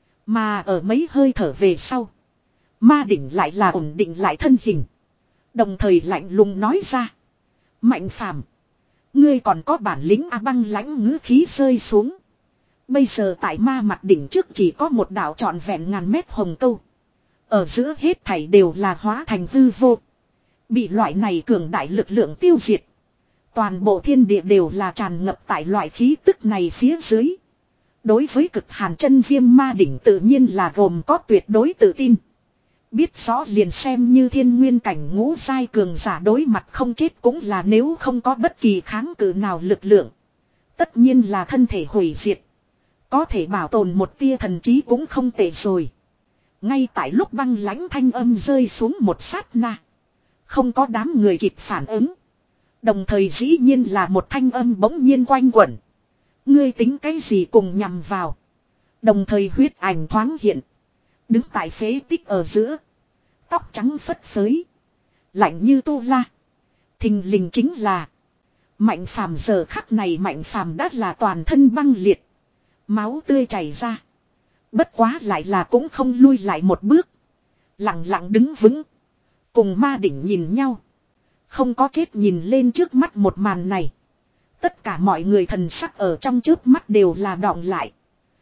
Mà ở mấy hơi thở về sau. Ma Đỉnh lại là ổn định lại thân hình. Đồng thời lạnh lùng nói ra. Mạnh Phàm, ngươi còn có bản lĩnh. A Băng lãnh ngữ khí rơi xuống. Bây giờ tại ma mặt đỉnh trước chỉ có một đảo trọn vẹn ngàn mét hồng câu. Ở giữa hết thảy đều là hóa thành hư vô. Bị loại này cường đại lực lượng tiêu diệt. Toàn bộ thiên địa đều là tràn ngập tại loại khí tức này phía dưới. Đối với cực hàn chân viêm ma đỉnh tự nhiên là gồm có tuyệt đối tự tin. Biết rõ liền xem như thiên nguyên cảnh ngũ giai cường giả đối mặt không chết cũng là nếu không có bất kỳ kháng cự nào lực lượng. Tất nhiên là thân thể hủy diệt. Có thể bảo tồn một tia thần trí cũng không tệ rồi. Ngay tại lúc băng lãnh thanh âm rơi xuống một sát na. Không có đám người kịp phản ứng. Đồng thời dĩ nhiên là một thanh âm bỗng nhiên quanh quẩn. Ngươi tính cái gì cùng nhằm vào. Đồng thời huyết ảnh thoáng hiện. Đứng tại phế tích ở giữa. Tóc trắng phất phới. Lạnh như tu la. Thình lình chính là. Mạnh Phàm giờ khắc này Mạnh Phàm đã là toàn thân băng liệt. Máu tươi chảy ra. Bất quá lại là cũng không lui lại một bước. Lặng lặng đứng vững. Cùng Ma Đỉnh nhìn nhau. Không có chết nhìn lên trước mắt một màn này. Tất cả mọi người thần sắc ở trong trước mắt đều là đọng lại.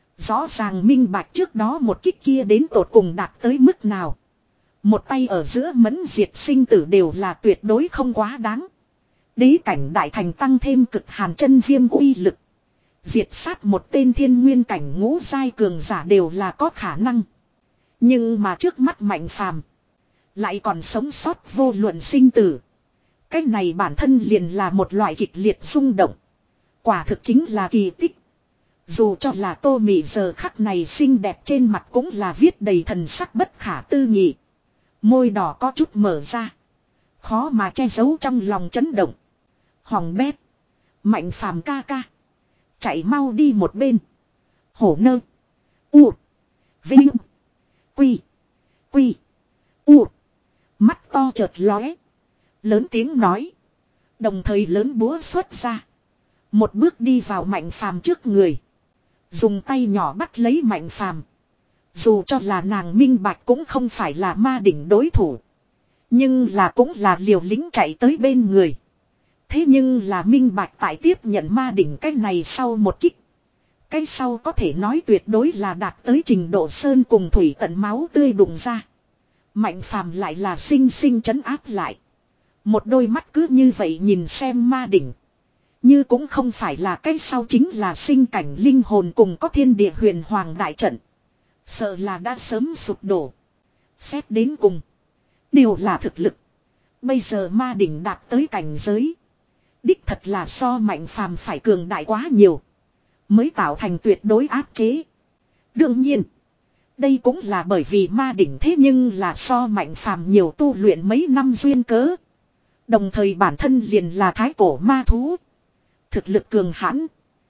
Rõ ràng minh bạch trước đó một kích kia đến tột cùng đạt tới mức nào. Một tay ở giữa mẫn diệt sinh tử đều là tuyệt đối không quá đáng. Đế cảnh đại thành tăng thêm cực hàn chân viêm uy lực. Diệt sát một tên thiên nguyên cảnh ngũ giai cường giả đều là có khả năng. Nhưng mà trước mắt Mạnh Phàm lại còn sống sót vô luận sinh tử. Cái này bản thân liền là một loại kịch liệt rung động. Quả thực chính là kỳ tích. Dù cho là Tô Mị giờ khắc này xinh đẹp trên mặt cũng là viết đầy thần sắc bất khả tư nghị. Môi đỏ có chút mở ra. Khó mà che giấu trong lòng chấn động. Hỏng bét. Mạnh Phàm ca ca. Chạy mau đi một bên. Hổ nơ. U. Vinh. Quy. Quy. U. Mắt to chợt lóe. Lớn tiếng nói. Đồng thời lớn búa xuất ra. Một bước đi vào Mạnh Phàm trước người. Dùng tay nhỏ bắt lấy Mạnh Phàm. Dù cho là nàng minh bạch cũng không phải là ma đỉnh đối thủ. Nhưng là cũng là liều lĩnh chạy tới bên người. Thế nhưng là minh bạch tại tiếp nhận ma đỉnh cái này sau một kích. Cái sau có thể nói tuyệt đối là đạt tới trình độ sơn cùng thủy tận máu tươi đụng ra. Mạnh Phàm lại là sinh sinh trấn áp lại. Một đôi mắt cứ như vậy nhìn xem ma đỉnh. Như cũng không phải là cái sau chính là sinh cảnh linh hồn cùng có thiên địa huyền hoàng đại trận. Sợ là đã sớm sụp đổ. Xét đến cùng. Đều là thực lực. Bây giờ ma đỉnh đạt tới cảnh giới. Đích thật là so Mạnh Phàm phải cường đại quá nhiều. Mới tạo thành tuyệt đối áp chế. Đương nhiên. Đây cũng là bởi vì ma đỉnh thế nhưng là so Mạnh Phàm nhiều tu luyện mấy năm duyên cớ. Đồng thời bản thân liền là thái cổ ma thú. Thực lực cường hãn.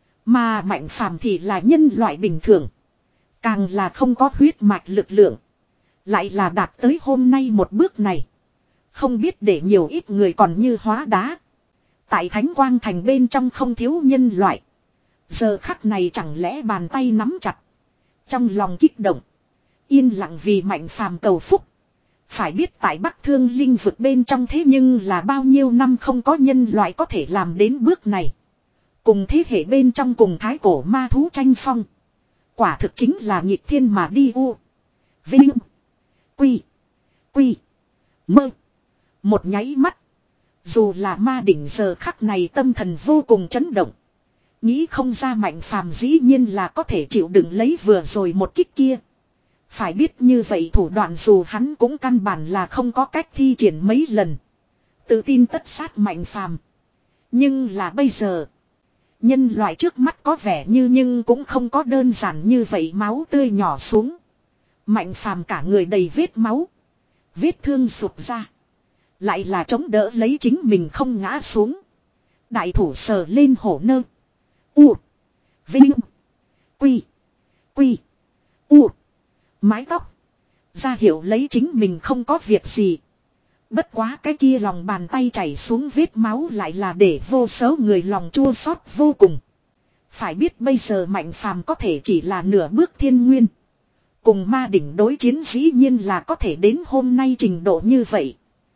Mà Mạnh Phàm thì là nhân loại bình thường. Càng là không có huyết mạch lực lượng. Lại là đạt tới hôm nay một bước này. Không biết để nhiều ít người còn như hóa đá. Tại Thánh Quang Thành bên trong không thiếu nhân loại. Giờ khắc này chẳng lẽ bàn tay nắm chặt. Trong lòng kích động. Yên lặng vì Mạnh Phàm cầu phúc. Phải biết tại Bắc Thương Linh vực bên trong thế nhưng là bao nhiêu năm không có nhân loại có thể làm đến bước này. Cùng thế hệ bên trong cùng thái cổ ma thú tranh phong. Quả thực chính là nghịch thiên mà đi u. Vinh. Quy. Quy. Mơ. Một nháy mắt. Dù là ma đỉnh giờ khắc này tâm thần vô cùng chấn động. Nghĩ không ra Mạnh Phàm dĩ nhiên là có thể chịu đựng lấy vừa rồi một kích kia. Phải biết như vậy thủ đoạn dù hắn cũng căn bản là không có cách thi triển mấy lần. Tự tin tất sát Mạnh Phàm. Nhưng là bây giờ. Nhân loại trước mắt có vẻ như nhưng cũng không có đơn giản như vậy, máu tươi nhỏ xuống. Mạnh Phàm cả người đầy vết máu. Vết thương sụp ra. Lại là chống đỡ lấy chính mình không ngã xuống. Đại thủ sờ lên hổ nơ. U. Vinh. Quy. Quy. U. Mái tóc. Ra hiệu lấy chính mình không có việc gì. Bất quá cái kia lòng bàn tay chảy xuống vết máu lại là để vô số người lòng chua xót vô cùng. Phải biết bây giờ Mạnh Phàm có thể chỉ là nửa bước thiên nguyên. Cùng ma đỉnh đối chiến dĩ nhiên là có thể đến hôm nay trình độ như vậy.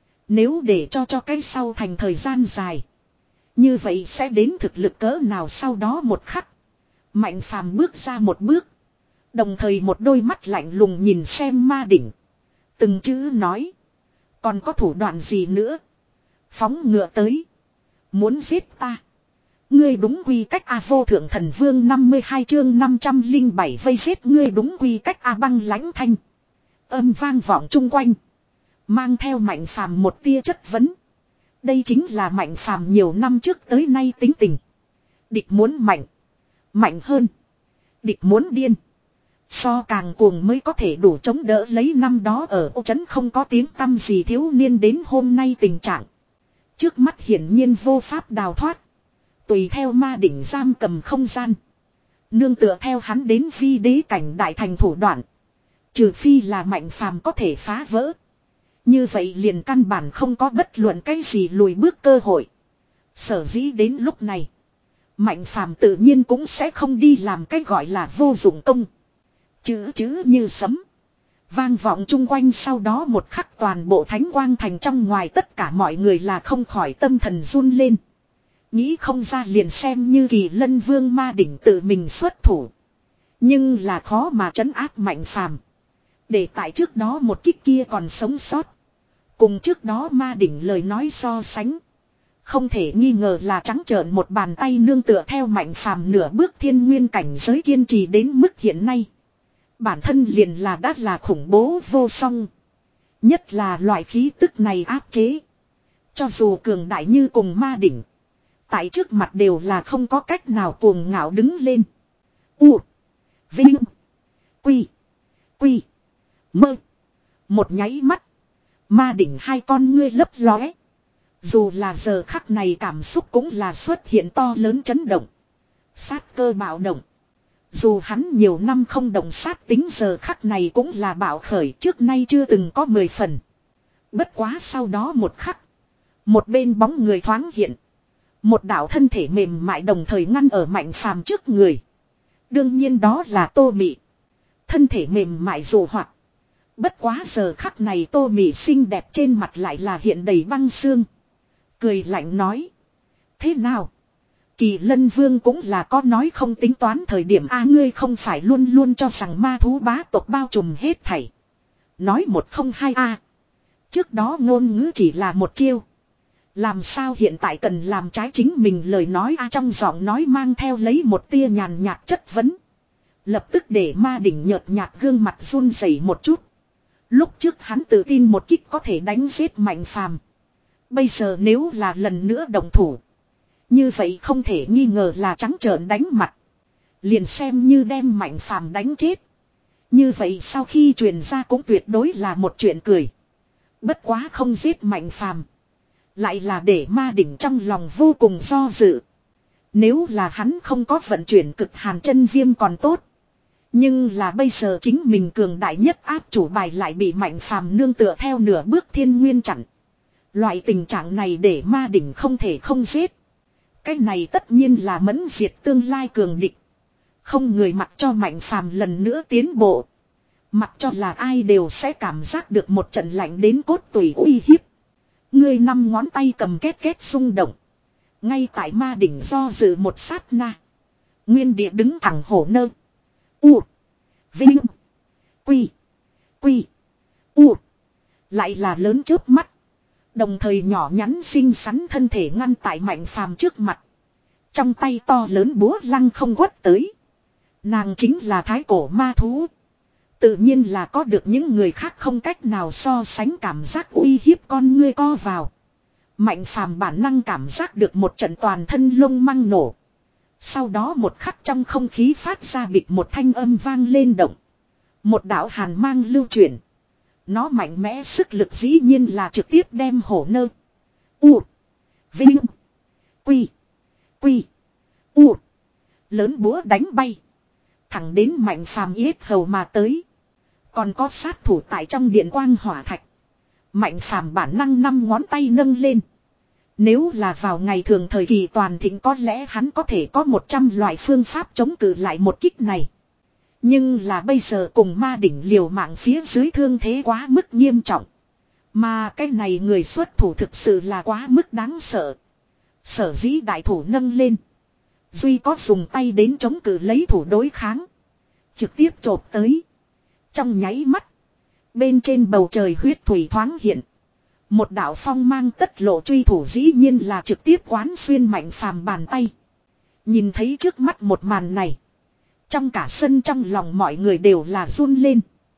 Nếu để cho cho cái sau thành thời gian dài. Như vậy sẽ đến thực lực cỡ nào sau đó một khắc. Mạnh Phàm bước ra một bước. Đồng thời một đôi mắt lạnh lùng nhìn xem ma đỉnh. Từng chữ nói. Còn có thủ đoạn gì nữa? Phóng ngựa tới. Muốn giết ta. Ngươi đúng quy cách A vô thượng thần vương năm mươi hai chương năm trăm lẻ bảy vây giết ngươi đúng quy cách A băng lãnh thanh. Âm vang vọng chung quanh. Mang theo Mạnh Phàm một tia chất vấn. Đây chính là Mạnh Phàm nhiều năm trước tới nay tính tình. Địch muốn mạnh. Mạnh hơn. Địch muốn điên. So càng cuồng mới có thể đủ chống đỡ lấy năm đó ở ô trấn không có tiếng tăm gì thiếu niên đến hôm nay tình trạng. Trước mắt hiển nhiên vô pháp đào thoát. Tùy theo ma đỉnh giam cầm không gian. Nương tựa theo hắn đến phi đế cảnh đại thành thủ đoạn. Trừ phi là Mạnh Phàm có thể phá vỡ. Như vậy liền căn bản không có bất luận cái gì lùi bước cơ hội. Sở dĩ đến lúc này. Mạnh Phàm tự nhiên cũng sẽ không đi làm cái gọi là vô dụng công. Chữ chữ như sấm. Vang vọng chung quanh sau đó một khắc toàn bộ Thánh Quang Thành trong ngoài tất cả mọi người là không khỏi tâm thần run lên. Nghĩ không ra liền xem như Kỳ Lân Vương ma đỉnh tự mình xuất thủ. Nhưng là khó mà trấn áp Mạnh Phàm. Để tại trước đó một kích kia còn sống sót. Cùng trước đó ma đỉnh lời nói so sánh. Không thể nghi ngờ là trắng trợn một bàn tay nương tựa theo Mạnh Phàm nửa bước thiên nguyên cảnh giới kiên trì đến mức hiện nay. Bản thân liền là đã là khủng bố vô song. Nhất là loại khí tức này áp chế. Cho dù cường đại như cùng ma đỉnh. Tại trước mặt đều là không có cách nào cuồng ngạo đứng lên. U. Vinh. Quy. Quy. Mơ. Một nháy mắt. Ma đỉnh hai con ngươi lấp lóe. Dù là giờ khắc này cảm xúc cũng là xuất hiện to lớn chấn động. Sát cơ bạo động. Dù hắn nhiều năm không động sát tính giờ khắc này cũng là bạo khởi trước nay chưa từng có mười phần. Bất quá sau đó một khắc. Một bên bóng người thoáng hiện. Một đạo thân thể mềm mại đồng thời ngăn ở Mạnh Phàm trước người. Đương nhiên đó là Tô Mị. Thân thể mềm mại dù hoạt. Bất quá giờ khắc này Tô Mị xinh đẹp trên mặt lại là hiện đầy băng xương. Cười lạnh nói. Thế nào? Kỳ Lân Vương cũng là có nói không tính toán thời điểm a ngươi không phải luôn luôn cho rằng ma thú bá tộc bao trùm hết thảy. Nói một không hai a. Trước đó ngôn ngữ chỉ là một chiêu. Làm sao hiện tại cần làm trái chính mình lời nói a trong giọng nói mang theo lấy một tia nhàn nhạt chất vấn. Lập tức để ma đỉnh nhợt nhạt gương mặt run rẩy một chút. Lúc trước hắn tự tin một kích có thể đánh giết Mạnh Phàm. Bây giờ nếu là lần nữa đồng thủ. Như vậy không thể nghi ngờ là trắng trợn đánh mặt. Liền xem như đem Mạnh Phàm đánh chết. Như vậy sau khi truyền ra cũng tuyệt đối là một chuyện cười. Bất quá không giết Mạnh Phàm. Lại là để ma đỉnh trong lòng vô cùng do dự. Nếu là hắn không có vận chuyển cực hàn chân viêm còn tốt. Nhưng là bây giờ chính mình cường đại nhất áp chủ bài lại bị Mạnh Phàm nương tựa theo nửa bước thiên nguyên chặn. Loại tình trạng này để ma đỉnh không thể không giết. Cái này tất nhiên là mẫn diệt tương lai cường địch. Không người mặc cho Mạnh Phàm lần nữa tiến bộ. Mặc cho là ai đều sẽ cảm giác được một trận lạnh đến cốt tủy uy hiếp. Ngươi năm ngón tay cầm két két rung động. Ngay tại ma đỉnh do dự một sát na. Nguyên địa đứng thẳng hổ nơ. U. Vinh. Quy. Quy. U. Lại là lớn chớp mắt. Đồng thời nhỏ nhắn xinh xắn thân thể ngăn tại Mạnh Phàm trước mặt. Trong tay to lớn búa lăng không quất tới. Nàng chính là thái cổ ma thú. Tự nhiên là có được những người khác không cách nào so sánh cảm giác uy hiếp con ngươi co vào. Mạnh Phàm bản năng cảm giác được một trận toàn thân lông măng nổ. Sau đó một khắc trong không khí phát ra bịch một thanh âm vang lên động. Một đạo hàn mang lưu chuyển. Nó mạnh mẽ sức lực dĩ nhiên là trực tiếp đem hổ nơ. U. Vinh. Quy. Quy. U. Lớn búa đánh bay. Thẳng đến Mạnh Phàm yết hầu mà tới. Còn có sát thủ tại trong điện quang hỏa thạch. Mạnh Phàm bản năng năm ngón tay nâng lên. Nếu là vào ngày thường thời kỳ toàn thịnh có lẽ hắn có thể có một trăm loại phương pháp chống cự lại một kích này. Nhưng là bây giờ cùng ma đỉnh liều mạng phía dưới thương thế quá mức nghiêm trọng. Mà cái này người xuất thủ thực sự là quá mức đáng sợ. Sở dĩ đại thủ nâng lên. Duy có dùng tay đến chống cự lấy thủ đối kháng. Trực tiếp chộp tới. Trong nháy mắt. Bên trên bầu trời huyết thủy thoáng hiện. Một đạo phong mang tất lộ truy thủ dĩ nhiên là trực tiếp quán xuyên Mạnh Phàm bàn tay. Nhìn thấy trước mắt một màn này. Trong cả sân trong lòng mọi người đều là run lên.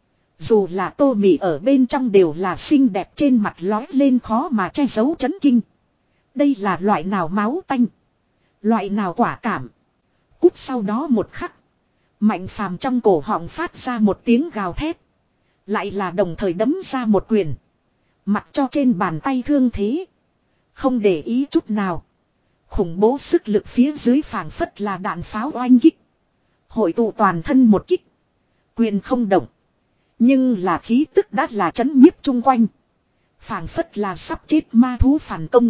Dù là Tô Mị ở bên trong đều là xinh đẹp trên mặt lói lên khó mà che giấu chấn kinh. Đây là loại nào máu tanh. Loại nào quả cảm. Cút sau đó một khắc. Mạnh Phàm trong cổ họng phát ra một tiếng gào thét. Lại là đồng thời đấm ra một quyền. Mặc cho trên bàn tay thương thế. Không để ý chút nào. Khủng bố sức lực phía dưới phảng phất là đạn pháo oanh kích. Hội tụ toàn thân một kích. Quyền không động. Nhưng là khí tức đã là chấn nhiếp chung quanh. Phảng phất là sắp chết ma thú phản công.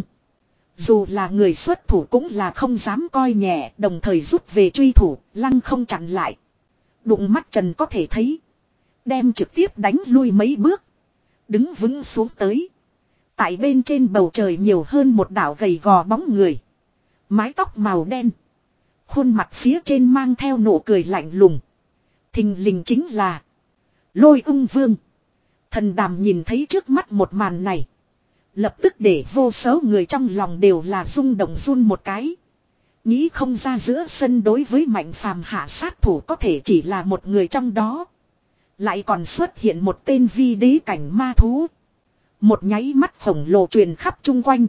Dù là người xuất thủ cũng là không dám coi nhẹ. Đồng thời rút về truy thủ. Lăng không chặn lại. Đụng mắt trần có thể thấy. Đem trực tiếp đánh lui mấy bước. Đứng vững xuống tới. Tại bên trên bầu trời nhiều hơn một đảo gầy gò bóng người. Mái tóc màu đen. Khuôn mặt phía trên mang theo nụ cười lạnh lùng. Thình lình chính là Lôi Ung Vương. Thần Đàm nhìn thấy trước mắt một màn này. Lập tức để vô số người trong lòng đều là rung động run một cái. Nghĩ không ra giữa sân đối với Mạnh Phàm hạ sát thủ có thể chỉ là một người trong đó. Lại còn xuất hiện một tên vi đế cảnh ma thú. Một nháy mắt khổng lồ truyền khắp chung quanh.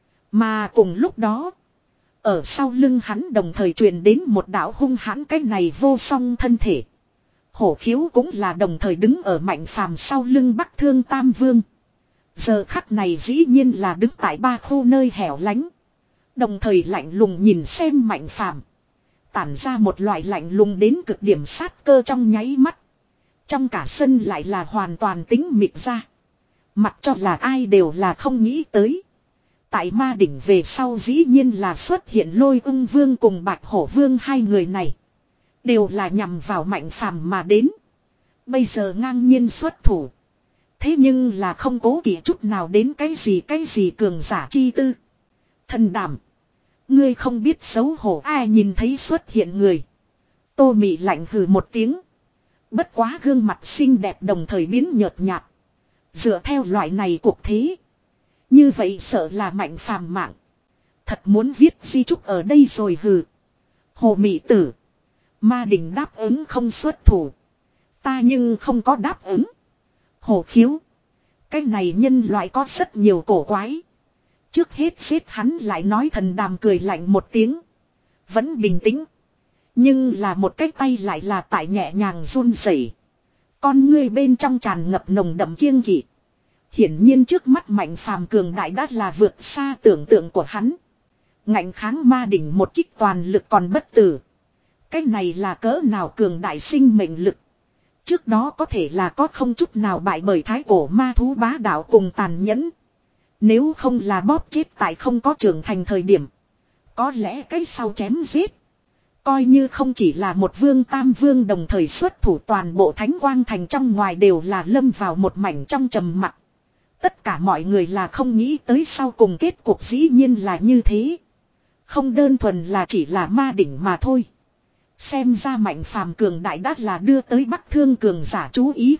Mà cùng lúc đó. Ở sau lưng hắn đồng thời truyền đến một đạo hung hãn cái này vô song thân thể. Hổ khiếu cũng là đồng thời đứng ở Mạnh Phàm sau lưng Bắc Thương Tam Vương. Giờ khắc này dĩ nhiên là đứng tại ba khu nơi hẻo lánh. Đồng thời lạnh lùng nhìn xem Mạnh Phàm. Tản ra một loại lạnh lùng đến cực điểm sát cơ trong nháy mắt. Trong cả sân lại là hoàn toàn tính mịt ra. Mặc cho là ai đều là không nghĩ tới. tại ma đỉnh về sau dĩ nhiên là xuất hiện Lôi Ưng Vương cùng Bạch Hổ Vương, hai người này đều là nhằm vào Mạnh Phàm mà đến. Bây giờ ngang nhiên xuất thủ. Thế nhưng là không cố kỵ chút nào đến cái gì cái gì cường giả chi tư. Thần Đàm, ngươi không biết xấu hổ. Ai nhìn thấy xuất hiện người. Tô Mị lạnh hừ một tiếng. Bất quá gương mặt xinh đẹp đồng thời biến nhợt nhạt. Dựa theo loại này cuộc thế, như vậy sợ là Mạnh Phàm mạng. Thật muốn viết di chúc ở đây rồi hừ. Hồ Mị tử, ma đỉnh đáp ứng không xuất thủ, ta nhưng không có đáp ứng. Hồ Khiếu, cái này nhân loại có rất nhiều cổ quái. Trước hết xếp hắn lại nói. Thần Đàm cười lạnh một tiếng. Vẫn bình tĩnh. Nhưng là một cái tay lại là tại nhẹ nhàng run rẩy. Con ngươi bên trong tràn ngập nồng đậm kiêng kỵ. Hiển nhiên trước mắt Mạnh Phàm cường đại đã là vượt xa tưởng tượng của hắn. Ngạnh kháng ma đỉnh một kích toàn lực còn bất tử. Cái này là cỡ nào cường đại sinh mệnh lực. Trước đó có thể là có không chút nào bại bởi thái cổ ma thú bá đạo cùng tàn nhẫn. Nếu không là bóp chết tại không có trưởng thành thời điểm, có lẽ cái sau chém giết. Coi như không chỉ là một vương tam vương đồng thời xuất thủ, toàn bộ Thánh Quang Thành trong ngoài đều là lâm vào một mảnh trong trầm mặc. Tất cả mọi người là không nghĩ tới sau cùng kết cục dĩ nhiên là như thế. Không đơn thuần là chỉ là ma đỉnh mà thôi. Xem ra Mạnh Phàm cường đại đắt là đưa tới Bắc Thương cường giả chú ý.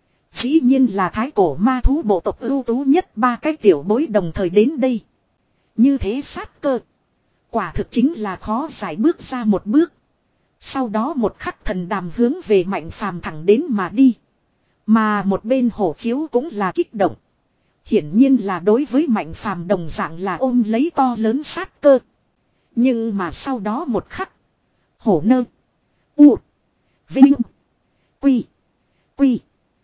Dĩ nhiên là thái cổ ma thú bộ tộc ưu tú nhất ba cái tiểu bối đồng thời đến đây. Như thế sát cơ, quả thực chính là khó giải bước ra một bước. Sau đó một khắc Thần Đàm hướng về Mạnh Phàm thẳng đến mà đi. Mà một bên Hổ Khiếu cũng là kích động. Hiển nhiên là đối với Mạnh Phàm đồng dạng là ôm lấy to lớn sát cơ. Nhưng mà sau đó một khắc, Hổ Nơ, U, Vinh, Quy, Quy,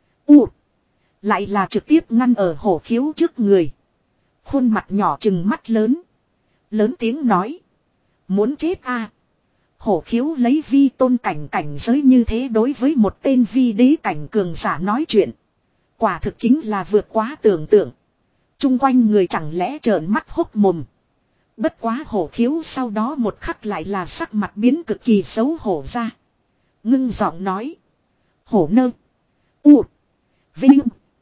U lại là trực tiếp ngăn ở Hổ Khiếu trước người. Khuôn mặt nhỏ trừng mắt lớn, lớn tiếng nói: muốn chết a? À? Hổ Khiếu lấy vi tôn cảnh cảnh giới như thế đối với một tên vi đế cảnh cường giả nói chuyện, quả thực chính là vượt quá tưởng tượng. Trung quanh người chẳng lẽ trợn mắt hốc mồm. Bất quá Hổ Khiếu sau đó một khắc lại là sắc mặt biến cực kỳ xấu hổ ra. Ngưng giọng nói: Hổ Nơ, U, Vinh,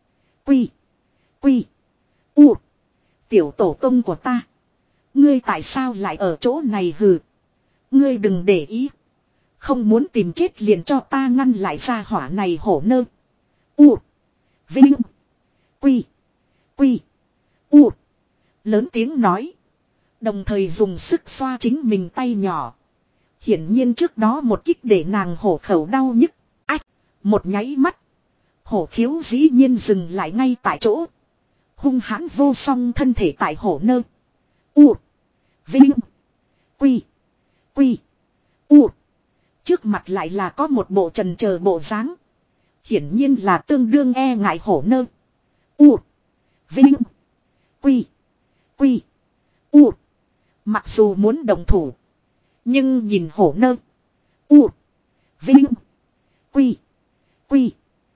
Quy, Quy, U, tiểu tổ tông của ta, ngươi tại sao lại ở chỗ này hừ? Ngươi đừng để ý. Không muốn tìm chết liền cho ta ngăn lại ra hỏa này. Hổ Nơ, U, Vinh, Quy, Quy, U lớn tiếng nói. Đồng thời dùng sức xoa chính mình tay nhỏ. Hiển nhiên trước đó một kích để nàng hổ khẩu đau nhức. Ách, một nháy mắt, Hổ Khiếu dĩ nhiên dừng lại ngay tại chỗ. Hung hãn vô song thân thể tại Hổ Nơ, U, Vinh, Quy, Quy, U trước mặt lại là có một bộ trần chờ bộ dáng. Hiển nhiên là tương đương e ngại Hổ Nơ, U, Vinh, Quy, Quy, U. Mặc dù muốn đồng thủ, nhưng nhìn Hổ Nơ, U, Vinh, Quy, Quy,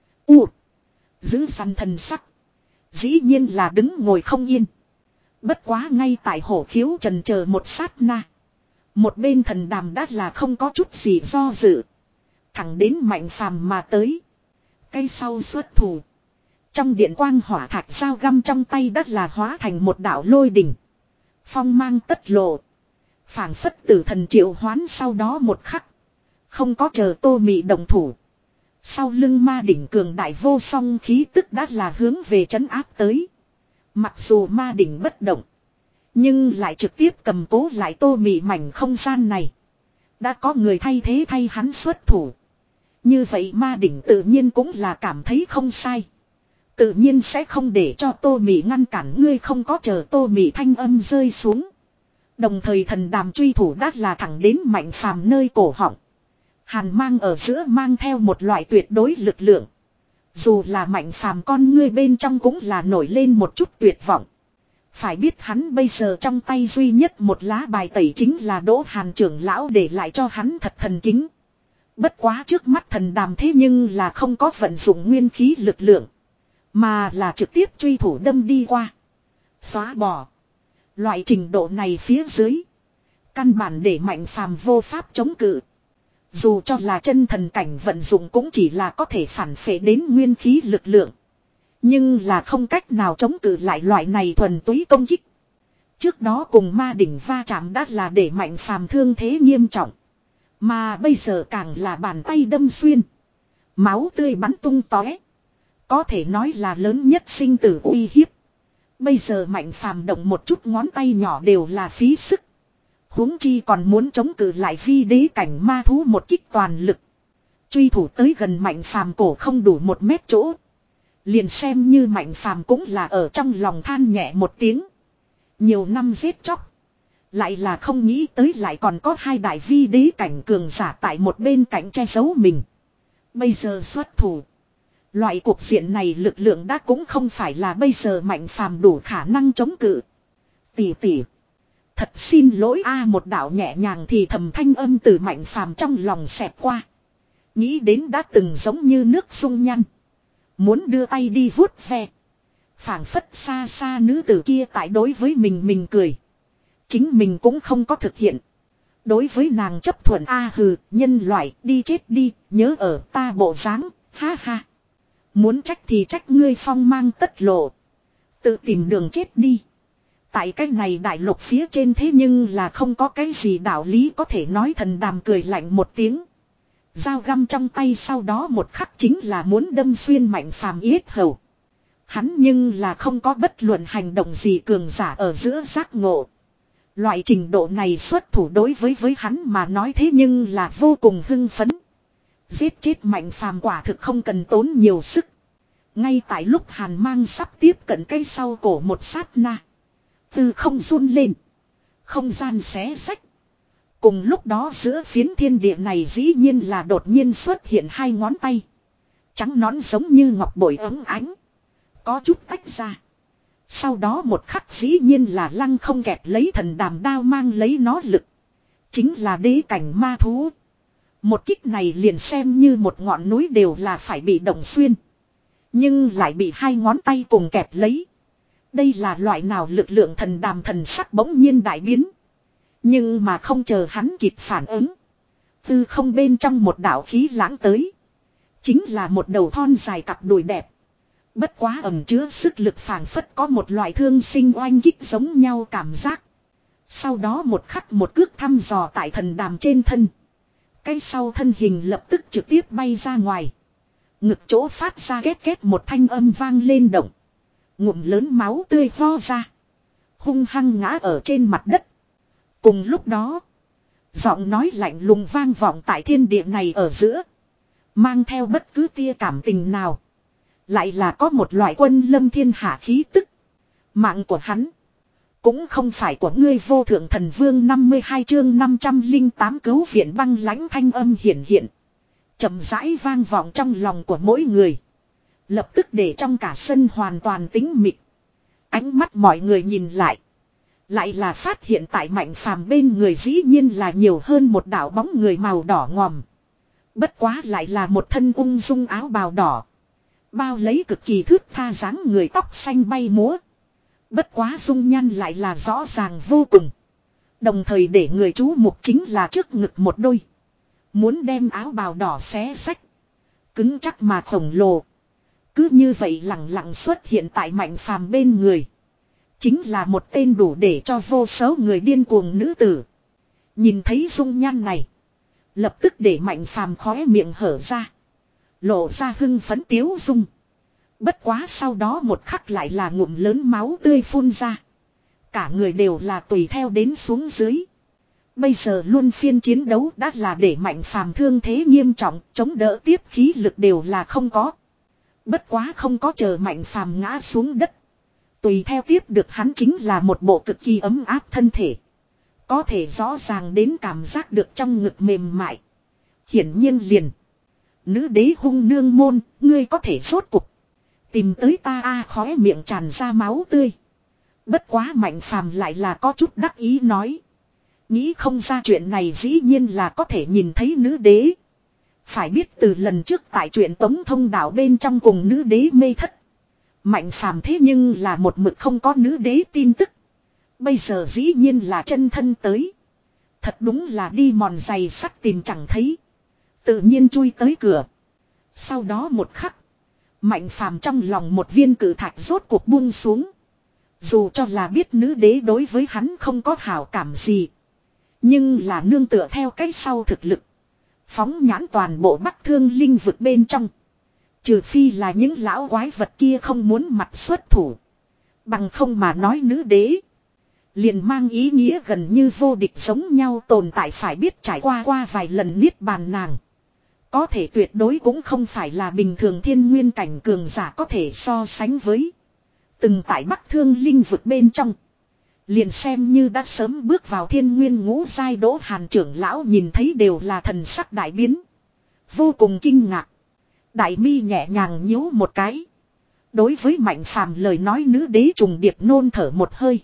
U giữ săn thần sắc, dĩ nhiên là đứng ngồi không yên. Bất quá ngay tại Hổ Khiếu trần chờ một sát na, một bên Thần Đàm đã là không có chút gì do dự, thẳng đến Mạnh Phàm mà tới. Cây sau xuất thủ, trong điện quang hỏa thạch dao găm trong tay đất là hóa thành một đạo lôi đỉnh, phong mang tất lộ, phảng phất tử thần triệu hoán. Sau đó một khắc, không có chờ Tô Mị đồng thủ, sau lưng ma đỉnh cường đại vô song khí tức đã là hướng về trấn áp tới. Mặc dù ma đỉnh bất động, nhưng lại trực tiếp cầm cố lại Tô Mị mảnh không gian này. Đã có người thay thế thay hắn xuất thủ, như vậy ma đỉnh tự nhiên cũng là cảm thấy không sai, tự nhiên sẽ không để cho Tô Mị ngăn cản ngươi. Không có chờ Tô Mị thanh âm rơi xuống, đồng thời Thần Đàm truy thủ đắt là thẳng đến Mạnh Phàm nơi cổ họng. Hàn mang ở giữa mang theo một loại tuyệt đối lực lượng. Dù là Mạnh Phàm con ngươi bên trong cũng là nổi lên một chút tuyệt vọng. Phải biết hắn bây giờ trong tay duy nhất một lá bài tẩy chính là Đỗ Hàn trưởng lão để lại cho hắn thật thần kính. Bất quá trước mắt Thần Đàm thế nhưng là không có vận dụng nguyên khí lực lượng, mà là trực tiếp truy thủ đâm đi qua, xóa bỏ. Loại trình độ này phía dưới. Căn bản để Mạnh Phàm vô pháp chống cự. Dù cho là chân thần cảnh vận dụng cũng chỉ là có thể phản phệ đến nguyên khí lực lượng. Nhưng là không cách nào chống cự lại loại này thuần túy công kích. Trước đó cùng ma đỉnh va chạm đã là để Mạnh Phàm thương thế nghiêm trọng. Mà bây giờ càng là bàn tay đâm xuyên. Máu tươi bắn tung tóe. Có thể nói là lớn nhất sinh tử uy hiếp. Bây giờ Mạnh Phàm động một chút ngón tay nhỏ đều là phí sức. Huống chi còn muốn chống cự lại vi đế cảnh ma thú một kích toàn lực. Truy thủ tới gần Mạnh Phàm cổ không đủ một mét chỗ. Liền xem như Mạnh Phàm cũng là ở trong lòng than nhẹ một tiếng. Nhiều năm giết chóc. Lại là không nghĩ tới lại còn có hai đại vi đế cảnh cường giả tại một bên cạnh che giấu mình. Bây giờ xuất thủ. Loại cuộc diện này lực lượng đã cũng không phải là bây giờ Mạnh Phàm đủ khả năng chống cự. Tỷ tỷ. Thật xin lỗi a một đạo nhẹ nhàng thì thầm thanh âm từ Mạnh Phàm trong lòng xẹt qua. Nghĩ đến đã từng giống như nước dung nhăn. Muốn đưa tay đi vuốt ve. Phảng phất xa xa nữ tử kia tại đối với mình mình cười. Chính mình cũng không có thực hiện. Đối với nàng chấp thuận a hừ, nhân loại đi chết đi, nhớ ở ta bộ dáng, ha ha. Muốn trách thì trách ngươi phong mang tất lộ. Tự tìm đường chết đi. Tại cái này đại lục phía trên thế nhưng là không có cái gì đạo lý có thể nói. Thần Đàm cười lạnh một tiếng. Dao găm trong tay sau đó một khắc chính là muốn đâm xuyên Mạnh Phàm yết hầu. Hắn nhưng là không có bất luận hành động gì cường giả ở giữa giác ngộ. Loại trình độ này xuất thủ đối với với hắn mà nói thế nhưng là vô cùng hưng phấn. Giết chết Mạnh Phàm quả thực không cần tốn nhiều sức. Ngay tại lúc hàn mang sắp tiếp cận cây sau cổ một sát na. Từ không run lên. Không gian xé sách. Cùng lúc đó giữa phiến thiên địa này dĩ nhiên là đột nhiên xuất hiện hai ngón tay. Trắng nõn giống như ngọc bội ấm ánh. Có chút tách ra. Sau đó một khắc dĩ nhiên là lăng không kẹp lấy Thần Đàm đao mang lấy nó lực. Chính là đế cảnh ma thú. Một kích này liền xem như một ngọn núi đều là phải bị động xuyên. Nhưng lại bị hai ngón tay cùng kẹp lấy. Đây là loại nào lực lượng? Thần Đàm thần sắc bỗng nhiên đại biến. Nhưng mà không chờ hắn kịp phản ứng. Từ không bên trong một đạo khí lãng tới. Chính là một đầu thon dài cặp đùi đẹp. Bất quá ẩn chứa sức lực phảng phất có một loại thương sinh oanh kích giống nhau cảm giác. Sau đó một khắc một cước thăm dò tại Thần Đàm trên thân. Cái sau thân hình lập tức trực tiếp bay ra ngoài. Ngực chỗ phát ra két két một thanh âm vang lên động. Ngụm lớn máu tươi ho ra. Hung hăng ngã ở trên mặt đất. Cùng lúc đó. Giọng nói lạnh lùng vang vọng tại thiên địa này ở giữa. Mang theo bất cứ tia cảm tình nào. Lại là có một loại quân lâm thiên hạ khí tức. Mạng của hắn. Cũng không phải của ngươi vô thượng thần vương. Năm mươi hai chương năm trăm lẻ tám cứu viện băng lãnh thanh âm hiển hiện. Chậm rãi vang vọng trong lòng của mỗi người. Lập tức để trong cả sân hoàn toàn tĩnh mịch. Ánh mắt mọi người nhìn lại. Lại là phát hiện tại Mạnh Phàm bên người dĩ nhiên là nhiều hơn một đạo bóng người màu đỏ ngòm. Bất quá lại là một thân ung dung áo bào đỏ. Bao lấy cực kỳ thướt tha dáng người tóc xanh bay múa. Bất quá dung nhan lại là rõ ràng vô cùng. Đồng thời để người chú mục chính là trước ngực một đôi. Muốn đem áo bào đỏ xé xách. Cứng chắc mà khổng lồ. Cứ như vậy lặng lặng xuất hiện tại Mạnh Phàm bên người. Chính là một tên đủ để cho vô số người điên cuồng nữ tử. Nhìn thấy dung nhan này. Lập tức để Mạnh Phàm khóe miệng hở ra. Lộ ra hưng phấn tiếu dung. Bất quá sau đó một khắc lại là ngụm lớn máu tươi phun ra. Cả người đều là tùy theo đến xuống dưới. Bây giờ luôn phiên chiến đấu đã là để Mạnh Phàm thương thế nghiêm trọng, chống đỡ tiếp khí lực đều là không có. Bất quá không có chờ Mạnh Phàm ngã xuống đất. Tùy theo tiếp được hắn chính là một bộ cực kỳ ấm áp thân thể. Có thể rõ ràng đến cảm giác được trong ngực mềm mại. Hiển nhiên liền. Nữ đế hung nương môn, ngươi có thể rốt cục. Tìm tới ta a à, khóe miệng tràn ra máu tươi. Bất quá Mạnh Phàm lại là có chút đắc ý nói. Nghĩ không ra chuyện này dĩ nhiên là có thể nhìn thấy nữ đế. Phải biết từ lần trước tại chuyện Tống Thông Đảo bên trong cùng nữ đế mê thất. Mạnh Phàm thế nhưng là một mực không có nữ đế tin tức. Bây giờ dĩ nhiên là chân thân tới. Thật đúng là đi mòn giày sắt tìm chẳng thấy. Tự nhiên chui tới cửa. Sau đó một khắc. Mạnh phàm trong lòng một viên cử thạch rốt cuộc buông xuống. Dù cho là biết nữ đế đối với hắn không có hảo cảm gì. Nhưng là nương tựa theo cái sau thực lực. Phóng nhãn toàn bộ Bắc Thương linh vực bên trong. Trừ phi là những lão quái vật kia không muốn mặt xuất thủ. Bằng không mà nói nữ đế. Liền mang ý nghĩa gần như vô địch giống nhau tồn tại, phải biết trải qua qua vài lần niết bàn nàng. Có thể tuyệt đối cũng không phải là bình thường thiên nguyên cảnh cường giả có thể so sánh với. Từng tại Bắc Thương linh vực bên trong. Liền xem như đã sớm bước vào thiên nguyên ngũ giai Đỗ Hàn trưởng lão nhìn thấy đều là thần sắc đại biến. Vô cùng kinh ngạc. Đại mi nhẹ nhàng nhíu một cái. Đối với Mạnh Phàm lời nói nữ đế trùng điệp nôn thở một hơi.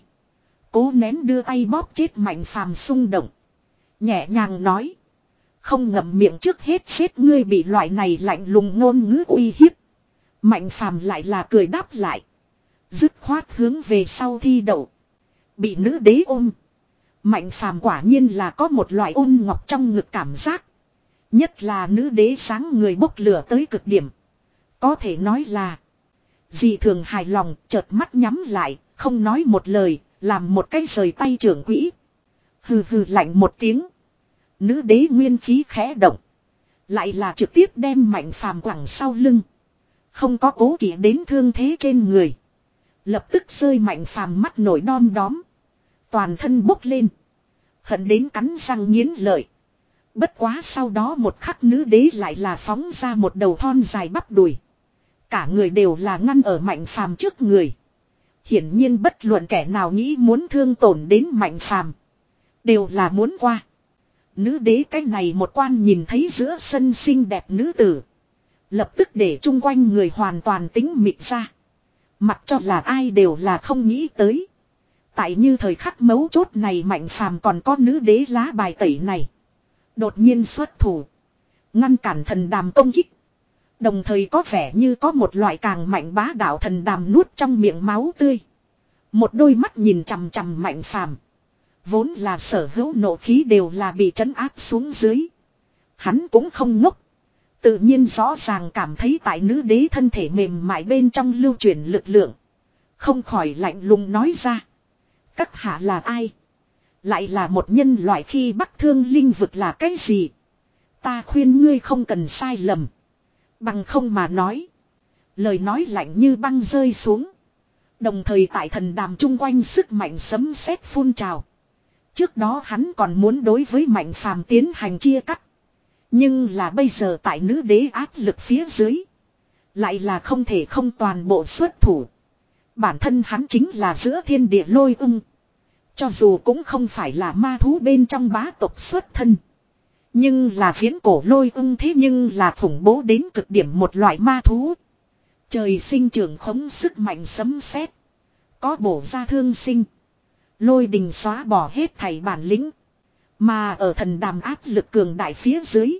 Cố nén đưa tay bóp chết Mạnh Phàm xung động. Nhẹ nhàng nói. Không ngậm miệng trước hết xếp ngươi bị loại này lạnh lùng ngôn ngữ uy hiếp. Mạnh Phàm lại là cười đáp lại. Dứt khoát hướng về sau thi đậu. Bị nữ đế ôm. Mạnh Phàm quả nhiên là có một loại ôn ngọc trong ngực cảm giác. Nhất là nữ đế sáng người bốc lửa tới cực điểm. Có thể nói là. Dị thường hài lòng, chợt mắt nhắm lại, không nói một lời, làm một cái rời tay trưởng quỹ. Hừ hừ lạnh một tiếng. Nữ đế nguyên khí khẽ động. Lại là trực tiếp đem Mạnh Phàm quẳng sau lưng. Không có cố kỵ đến thương thế trên người. Lập tức rơi Mạnh Phàm mắt nổi đom đóm. Toàn thân bốc lên. Hận đến cắn răng nghiến lợi. Bất quá sau đó một khắc nữ đế lại là phóng ra một đầu thon dài bắp đùi. Cả người đều là ngăn ở Mạnh Phàm trước người. Hiển nhiên bất luận kẻ nào nghĩ muốn thương tổn đến Mạnh Phàm đều là muốn qua. Nữ đế cái này một quan nhìn thấy giữa sân xinh đẹp nữ tử. Lập tức để chung quanh người hoàn toàn tính mịt ra. Mặc cho là ai đều là không nghĩ tới. Tại như thời khắc mấu chốt này Mạnh Phàm còn có nữ đế lá bài tẩy này. Đột nhiên xuất thủ. Ngăn cản thần đàm công kích. Đồng thời có vẻ như có một loại càng mạnh bá đạo thần đàm nuốt trong miệng máu tươi. Một đôi mắt nhìn chằm chằm Mạnh Phàm. Vốn là sở hữu nộ khí đều là bị trấn áp xuống dưới. Hắn cũng không ngốc. Tự nhiên rõ ràng cảm thấy tại nữ đế thân thể mềm mại bên trong lưu chuyển lực lượng. Không khỏi lạnh lùng nói ra. Các hạ là ai? Lại là một nhân loại khi Bắc Thương linh vực là cái gì? Ta khuyên ngươi không cần sai lầm. Bằng không mà nói. Lời nói lạnh như băng rơi xuống. Đồng thời tại thần đàm chung quanh sức mạnh sấm sét phun trào. Trước đó hắn còn muốn đối với Mạnh Phàm tiến hành chia cắt. Nhưng là bây giờ tại nữ đế áp lực phía dưới. Lại là không thể không toàn bộ xuất thủ. Bản thân hắn chính là giữa thiên địa lôi ưng. Cho dù cũng không phải là ma thú bên trong bá tộc xuất thân. Nhưng là viễn cổ lôi ưng thế nhưng là khủng bố đến cực điểm một loại ma thú. Trời sinh trưởng khống sức mạnh sấm sét. Có bổ ra thương sinh. Lôi đình xóa bỏ hết thảy bản lĩnh. Mà ở thần đàm áp lực cường đại phía dưới.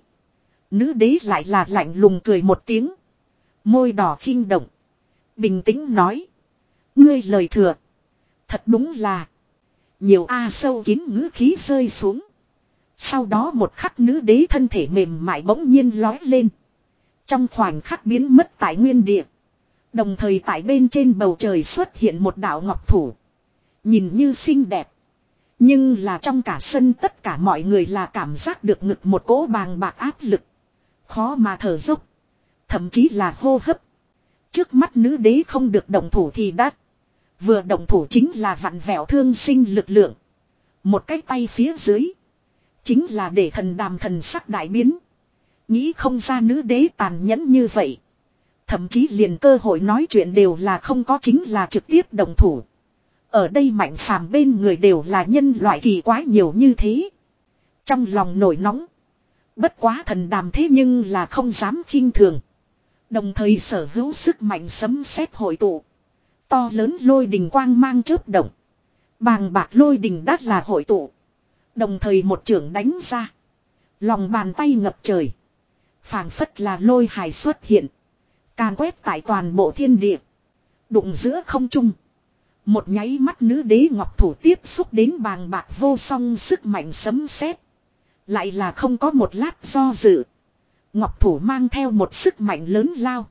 Nữ đế lại là lạnh lùng cười một tiếng. Môi đỏ khinh động. Bình tĩnh nói. Ngươi lời thừa. Thật đúng là. Nhiều A sâu kín ngữ khí rơi xuống. Sau đó một khắc nữ đế thân thể mềm mại bỗng nhiên lói lên. Trong khoảnh khắc biến mất tại nguyên địa. Đồng thời tại bên trên bầu trời xuất hiện một đạo ngọc thủ. Nhìn như xinh đẹp. Nhưng là trong cả sân tất cả mọi người là cảm giác được ngực một cỗ bàng bạc áp lực. Khó mà thở dốc. Thậm chí là hô hấp. Trước mắt nữ đế không được động thủ thì đã. Vừa động thủ chính là vặn vẹo thương sinh lực lượng. Một cái tay phía dưới. Chính là để thần đàm thần sắc đại biến. Nghĩ không ra nữ đế tàn nhẫn như vậy. Thậm chí liền cơ hội nói chuyện đều là không có, chính là trực tiếp động thủ. Ở đây Mạnh Phàm bên người đều là nhân loại kỳ quái nhiều như thế. Trong lòng nổi nóng. Bất quá thần đàm thế nhưng là không dám khinh thường. Đồng thời sở hữu sức mạnh sấm sét hội tụ. To lớn lôi đình quang mang chớp động. Bàng bạc lôi đình đắt là hội tụ. Đồng thời một chưởng đánh ra. Lòng bàn tay ngập trời. Phảng phất là lôi hài xuất hiện. Càn quét tại toàn bộ thiên địa. Đụng giữa không trung. Một nháy mắt nữ đế ngọc thủ tiếp xúc đến bàng bạc vô song sức mạnh sấm sét. Lại là không có một lát do dự. Ngọc thủ mang theo một sức mạnh lớn lao.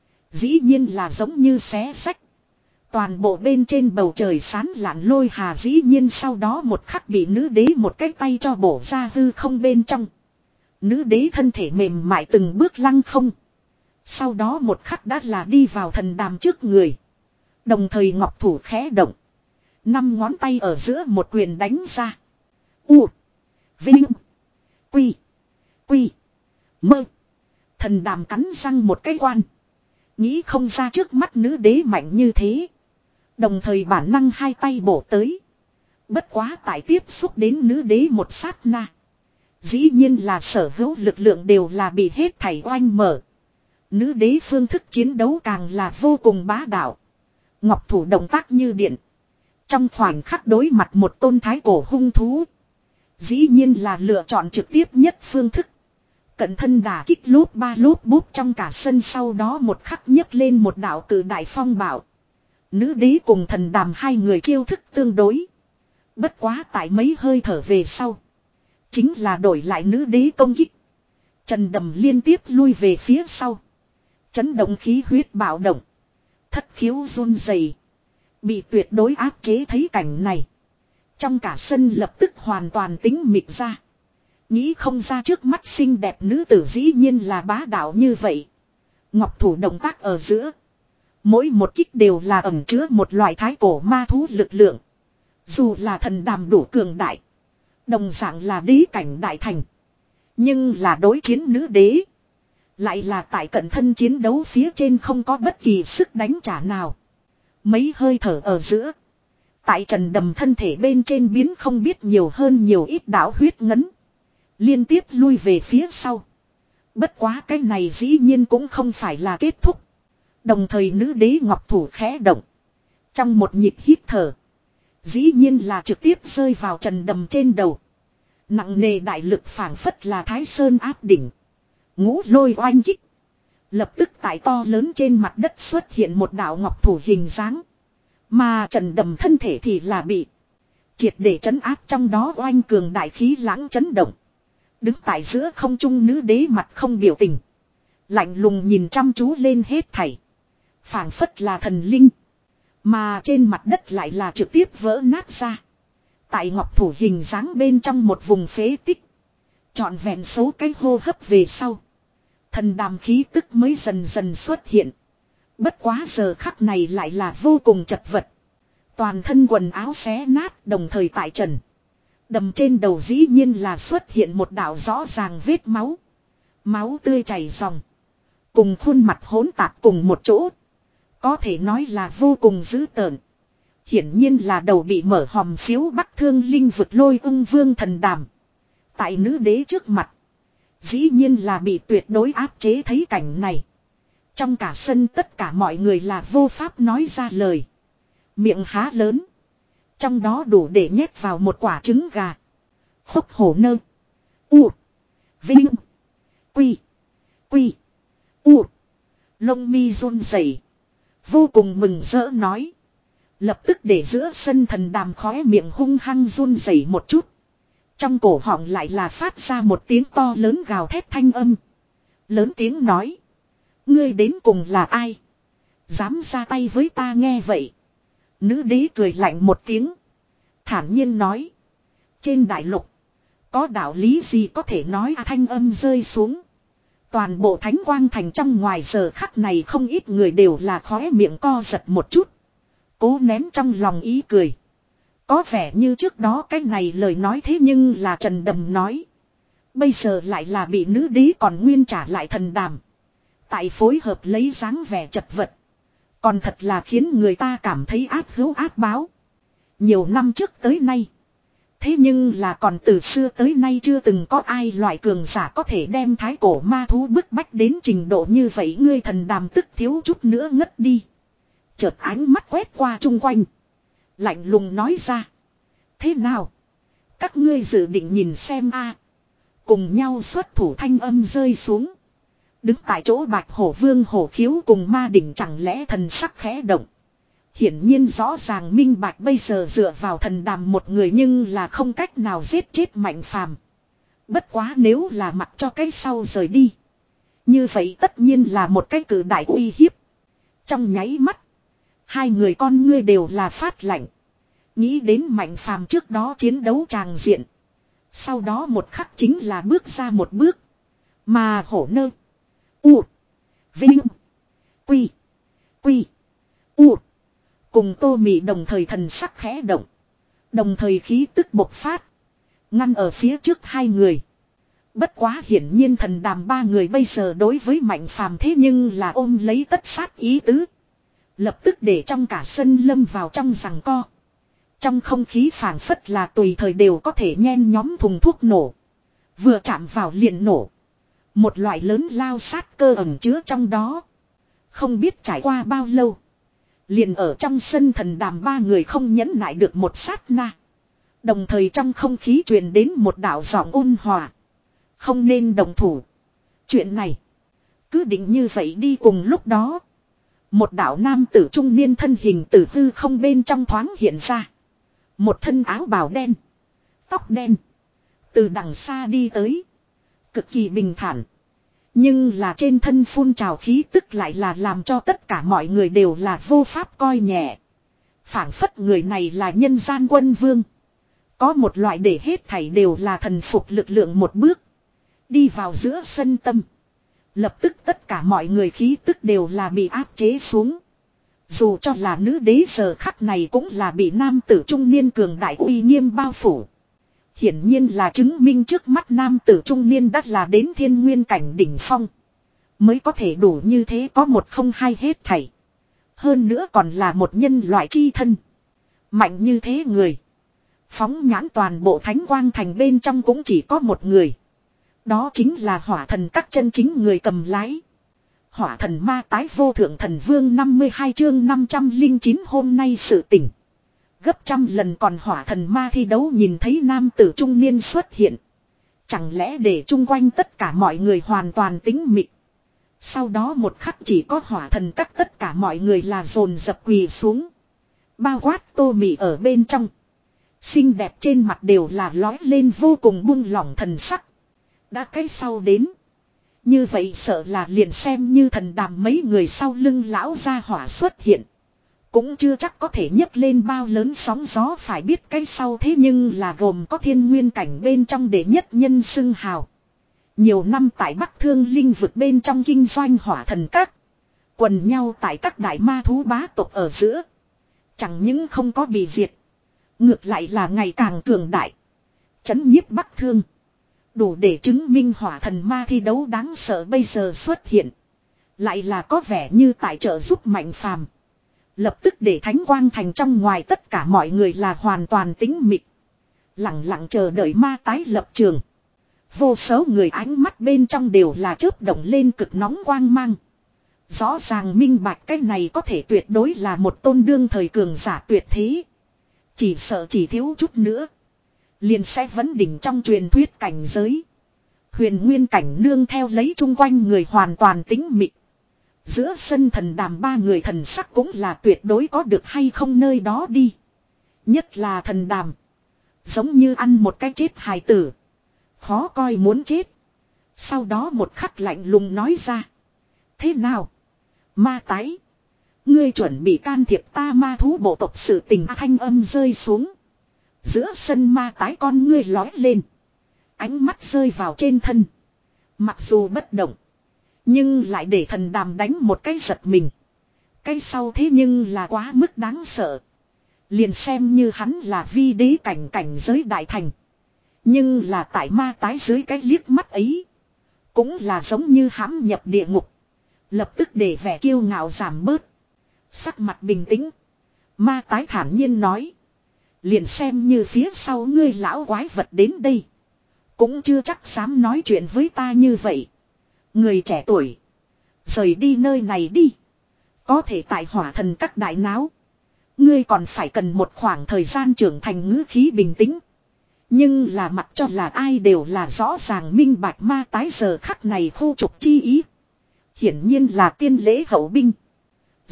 Dĩ nhiên là giống như xé sách. Toàn bộ bên trên bầu trời sán lạn lôi hà dĩ nhiên sau đó một khắc bị nữ đế một cái tay cho bổ ra hư không bên trong. Nữ đế thân thể mềm mại từng bước lăng không. Sau đó một khắc đã là đi vào thần đàm trước người. Đồng thời ngọc thủ khẽ động. Năm ngón tay ở giữa một quyền đánh ra. U. Vinh. Quy. Quy. Mơ. Thần đàm cắn răng một cái quan. Nghĩ không ra trước mắt nữ đế mạnh như thế. Đồng thời bản năng hai tay bổ tới. Bất quá tại tiếp xúc đến nữ đế một sát na. Dĩ nhiên là sở hữu lực lượng đều là bị hết thảy oanh mở. Nữ đế phương thức chiến đấu càng là vô cùng bá đạo. Ngọc thủ động tác như điện. Trong khoảnh khắc đối mặt một tôn thái cổ hung thú. Dĩ nhiên là lựa chọn trực tiếp nhất phương thức. Cận thân đả kích lốp ba lốp búp trong cả sân sau đó một khắc nhấc lên một đạo cử đại phong bảo. Nữ đế cùng thần đàm hai người chiêu thức tương đối. Bất quá tại mấy hơi thở về sau. Chính là đổi lại nữ đế công kích. Trần đầm liên tiếp lui về phía sau. Chấn động khí huyết bạo động. Thất khiếu run rẩy, bị tuyệt đối áp chế thấy cảnh này. Trong cả sân lập tức hoàn toàn tính mịt ra. Nghĩ không ra trước mắt xinh đẹp nữ tử dĩ nhiên là bá đạo như vậy. Ngọc thủ động tác ở giữa. Mỗi một kích đều là ẩn chứa một loại thái cổ ma thú lực lượng. Dù là thần đàm đủ cường đại. Đồng dạng là đế cảnh đại thành. Nhưng là đối chiến nữ đế. Lại là tại cận thân chiến đấu phía trên không có bất kỳ sức đánh trả nào. Mấy hơi thở ở giữa. Tại trần đầm thân thể bên trên biến không biết nhiều hơn nhiều ít đảo huyết ngấn. Liên tiếp lui về phía sau. Bất quá cái này dĩ nhiên cũng không phải là kết thúc. Đồng thời nữ đế ngọc thủ khẽ động. Trong một nhịp hít thở. Dĩ nhiên là trực tiếp rơi vào trần đầm trên đầu. Nặng nề đại lực phảng phất là thái sơn áp đỉnh. Ngũ lôi oanh kích. Lập tức tại to lớn trên mặt đất xuất hiện một đạo ngọc thủ hình dáng. Mà trần đầm thân thể thì là bị triệt để trấn áp trong đó oanh cường đại khí lãng chấn động. Đứng tại giữa không trung nữ đế mặt không biểu tình. Lạnh lùng nhìn chăm chú lên hết thảy. Phảng phất là thần linh. Mà trên mặt đất lại là trực tiếp vỡ nát ra. Tại ngọc thủ hình dáng bên trong một vùng phế tích. Trọn vẹn số cái hô hấp về sau. Thần đàm khí tức mới dần dần xuất hiện. Bất quá giờ khắc này lại là vô cùng chật vật. Toàn thân quần áo xé nát đồng thời tại trần đầm trên đầu dĩ nhiên là xuất hiện một đạo rõ ràng vết máu. Máu tươi chảy ròng. Cùng khuôn mặt hỗn tạp cùng một chỗ. Có thể nói là vô cùng dữ tợn. Hiển nhiên là đầu bị mở hòm phiếu bắc thương linh vực lôi ung vương thần đàm. Tại nữ đế trước mặt. Dĩ nhiên là bị tuyệt đối áp chế thấy cảnh này. Trong cả sân tất cả mọi người là vô pháp nói ra lời. Miệng há lớn. Trong đó đủ để nhét vào một quả trứng gà. Khúc hổ nơ. U. Vinh. Quy. Quy. U. Lông mi run rẩy, vô cùng mừng rỡ nói. Lập tức để giữa sân thần đàm khóe miệng hung hăng run rẩy một chút. Trong cổ họng lại là phát ra một tiếng to lớn gào thét thanh âm. Lớn tiếng nói. Ngươi đến cùng là ai? Dám ra tay với ta nghe vậy. Nữ đế cười lạnh một tiếng. Thản nhiên nói. Trên đại lục. Có đạo lý gì có thể nói à, thanh âm rơi xuống. Toàn bộ thánh quang thành trong ngoài giờ khắc này không ít người đều là khóe miệng co giật một chút. Cố nén trong lòng ý cười. Có vẻ như trước đó cái này lời nói thế nhưng là trần đầm nói. Bây giờ lại là bị nữ đế còn nguyên trả lại thần đàm. Tại phối hợp lấy dáng vẻ chật vật. Còn thật là khiến người ta cảm thấy ác hữu ác báo. Nhiều năm trước tới nay. Thế nhưng là còn từ xưa tới nay chưa từng có ai loại cường giả có thể đem thái cổ ma thú bức bách đến trình độ như vậy. Ngươi thần đàm tức thiếu chút nữa ngất đi. Chợt ánh mắt quét qua chung quanh. Lạnh lùng nói ra. Thế nào? Các ngươi dự định nhìn xem a. Cùng nhau xuất thủ thanh âm rơi xuống. Đứng tại chỗ bạch hổ vương hổ khiếu cùng ma đỉnh chẳng lẽ thần sắc khẽ động. Hiển nhiên rõ ràng minh bạch bây giờ dựa vào thần đàm một người nhưng là không cách nào giết chết Mạnh Phàm. Bất quá nếu là mặc cho cái sau rời đi. Như vậy tất nhiên là một cái cử đại uy hiếp. Trong nháy mắt. Hai người con ngươi đều là phát lạnh. Nghĩ đến Mạnh Phàm trước đó chiến đấu tràng diện. Sau đó một khắc chính là bước ra một bước. Mà hổ nơ. U. Vinh. Quy. Quy. U. Cùng Tô Mị đồng thời thần sắc khẽ động. Đồng thời khí tức bộc phát. Ngăn ở phía trước hai người. Bất quá hiển nhiên thần đàm ba người bây giờ đối với Mạnh Phàm thế nhưng là ôm lấy tất sát ý tứ. Lập tức để trong cả sân lâm vào trong giằng co. Trong không khí phảng phất là tùy thời đều có thể nhen nhóm thùng thuốc nổ. Vừa chạm vào liền nổ. Một loại lớn lao sát cơ ẩn chứa trong đó. Không biết trải qua bao lâu. Liền ở trong sân thần đàm ba người không nhẫn nại được một sát na. Đồng thời trong không khí truyền đến một đạo giọng ôn hòa. Không nên đồng thủ. Chuyện này. Cứ định như vậy đi cùng lúc đó. Một đạo nam tử trung niên thân hình tử hư không bên trong thoáng hiện ra. Một thân áo bào đen. Tóc đen. Từ đằng xa đi tới. Cực kỳ bình thản. Nhưng là trên thân phun trào khí tức lại là làm cho tất cả mọi người đều là vô pháp coi nhẹ. Phảng phất người này là nhân gian quân vương. Có một loại để hết thảy đều là thần phục lực lượng một bước. Đi vào giữa sân tâm. Lập tức tất cả mọi người khí tức đều là bị áp chế xuống. Dù cho là nữ đế giờ khắc này cũng là bị nam tử trung niên cường đại uy nghiêm bao phủ. Hiển nhiên là chứng minh trước mắt nam tử trung niên đã là đến thiên nguyên cảnh đỉnh phong. Mới có thể đủ như thế có một không hai hết thảy. Hơn nữa còn là một nhân loại chi thân. Mạnh như thế người. Phóng nhãn toàn bộ thánh quang thành bên trong cũng chỉ có một người. Đó chính là hỏa thần các chân chính người cầm lái. Hỏa thần ma tái vô thượng thần vương năm mươi hai chương năm trăm lẻ chín hôm nay sự tỉnh. Gấp trăm lần còn hỏa thần ma thi đấu nhìn thấy nam tử trung niên xuất hiện. Chẳng lẽ để chung quanh tất cả mọi người hoàn toàn tĩnh mịch. Sau đó một khắc chỉ có hỏa thần các tất cả mọi người là dồn dập quỳ xuống. Bao quát Tô Mị ở bên trong. Xinh đẹp trên mặt đều là lói lên vô cùng buông lỏng thần sắc. Đã cái sau đến. Như vậy sợ là liền xem như thần đàm mấy người sau lưng lão gia hỏa xuất hiện. Cũng chưa chắc có thể nhấc lên bao lớn sóng gió phải biết cái sau thế nhưng là gồm có thiên nguyên cảnh bên trong để nhất nhân xưng hào. Nhiều năm tại Bắc Thương Linh vực bên trong kinh doanh hỏa thần các. Quần nhau tại các đại ma thú bá tộc ở giữa. Chẳng những không có bị diệt. Ngược lại là ngày càng cường đại. Chấn nhiếp Bắc Thương. Đủ để chứng minh hỏa thần ma thi đấu đáng sợ bây giờ xuất hiện. Lại là có vẻ như tại trợ giúp Mạnh Phàm. Lập tức để thánh quang thành trong ngoài tất cả mọi người là hoàn toàn tĩnh mịch. Lặng lặng chờ đợi ma tái lập trường. Vô số người ánh mắt bên trong đều là chớp động lên cực nóng quang mang. Rõ ràng minh bạch cái này có thể tuyệt đối là một tôn đương thời cường giả tuyệt thế. Chỉ sợ chỉ thiếu chút nữa. Liền sẽ vấn đỉnh trong truyền thuyết cảnh giới. Huyền nguyên cảnh nương theo lấy chung quanh người hoàn toàn tĩnh mịch. Giữa sân thần đàm ba người thần sắc cũng là tuyệt đối có được hay không nơi đó đi. Nhất là thần đàm. Giống như ăn một cái chết hài tử. Khó coi muốn chết. Sau đó một khắc lạnh lùng nói ra. Thế nào? Ma tái. Ngươi chuẩn bị can thiệp ta ma thú bộ tộc sự tình thanh âm rơi xuống. Giữa sân ma tái con ngươi lói lên. Ánh mắt rơi vào trên thân. Mặc dù bất động. Nhưng lại để thần đàm đánh một cái giật mình. Cái sau thế nhưng là quá mức đáng sợ. Liền xem như hắn là vi đế cảnh cảnh giới đại thành. Nhưng là tại ma tái dưới cái liếc mắt ấy. Cũng là giống như hãm nhập địa ngục. Lập tức để vẻ kiêu ngạo giảm bớt. Sắc mặt bình tĩnh. Ma tái thản nhiên nói. Liền xem như phía sau ngươi lão quái vật đến đây. Cũng chưa chắc dám nói chuyện với ta như vậy. Người trẻ tuổi. Rời đi nơi này đi. Có thể tại hỏa thần các đại náo. Ngươi còn phải cần một khoảng thời gian trưởng thành ngữ khí bình tĩnh. Nhưng là mặc cho là ai đều là rõ ràng minh bạch ma tái giờ khắc này khu trục chi ý. Hiển nhiên là tiên lễ hậu binh.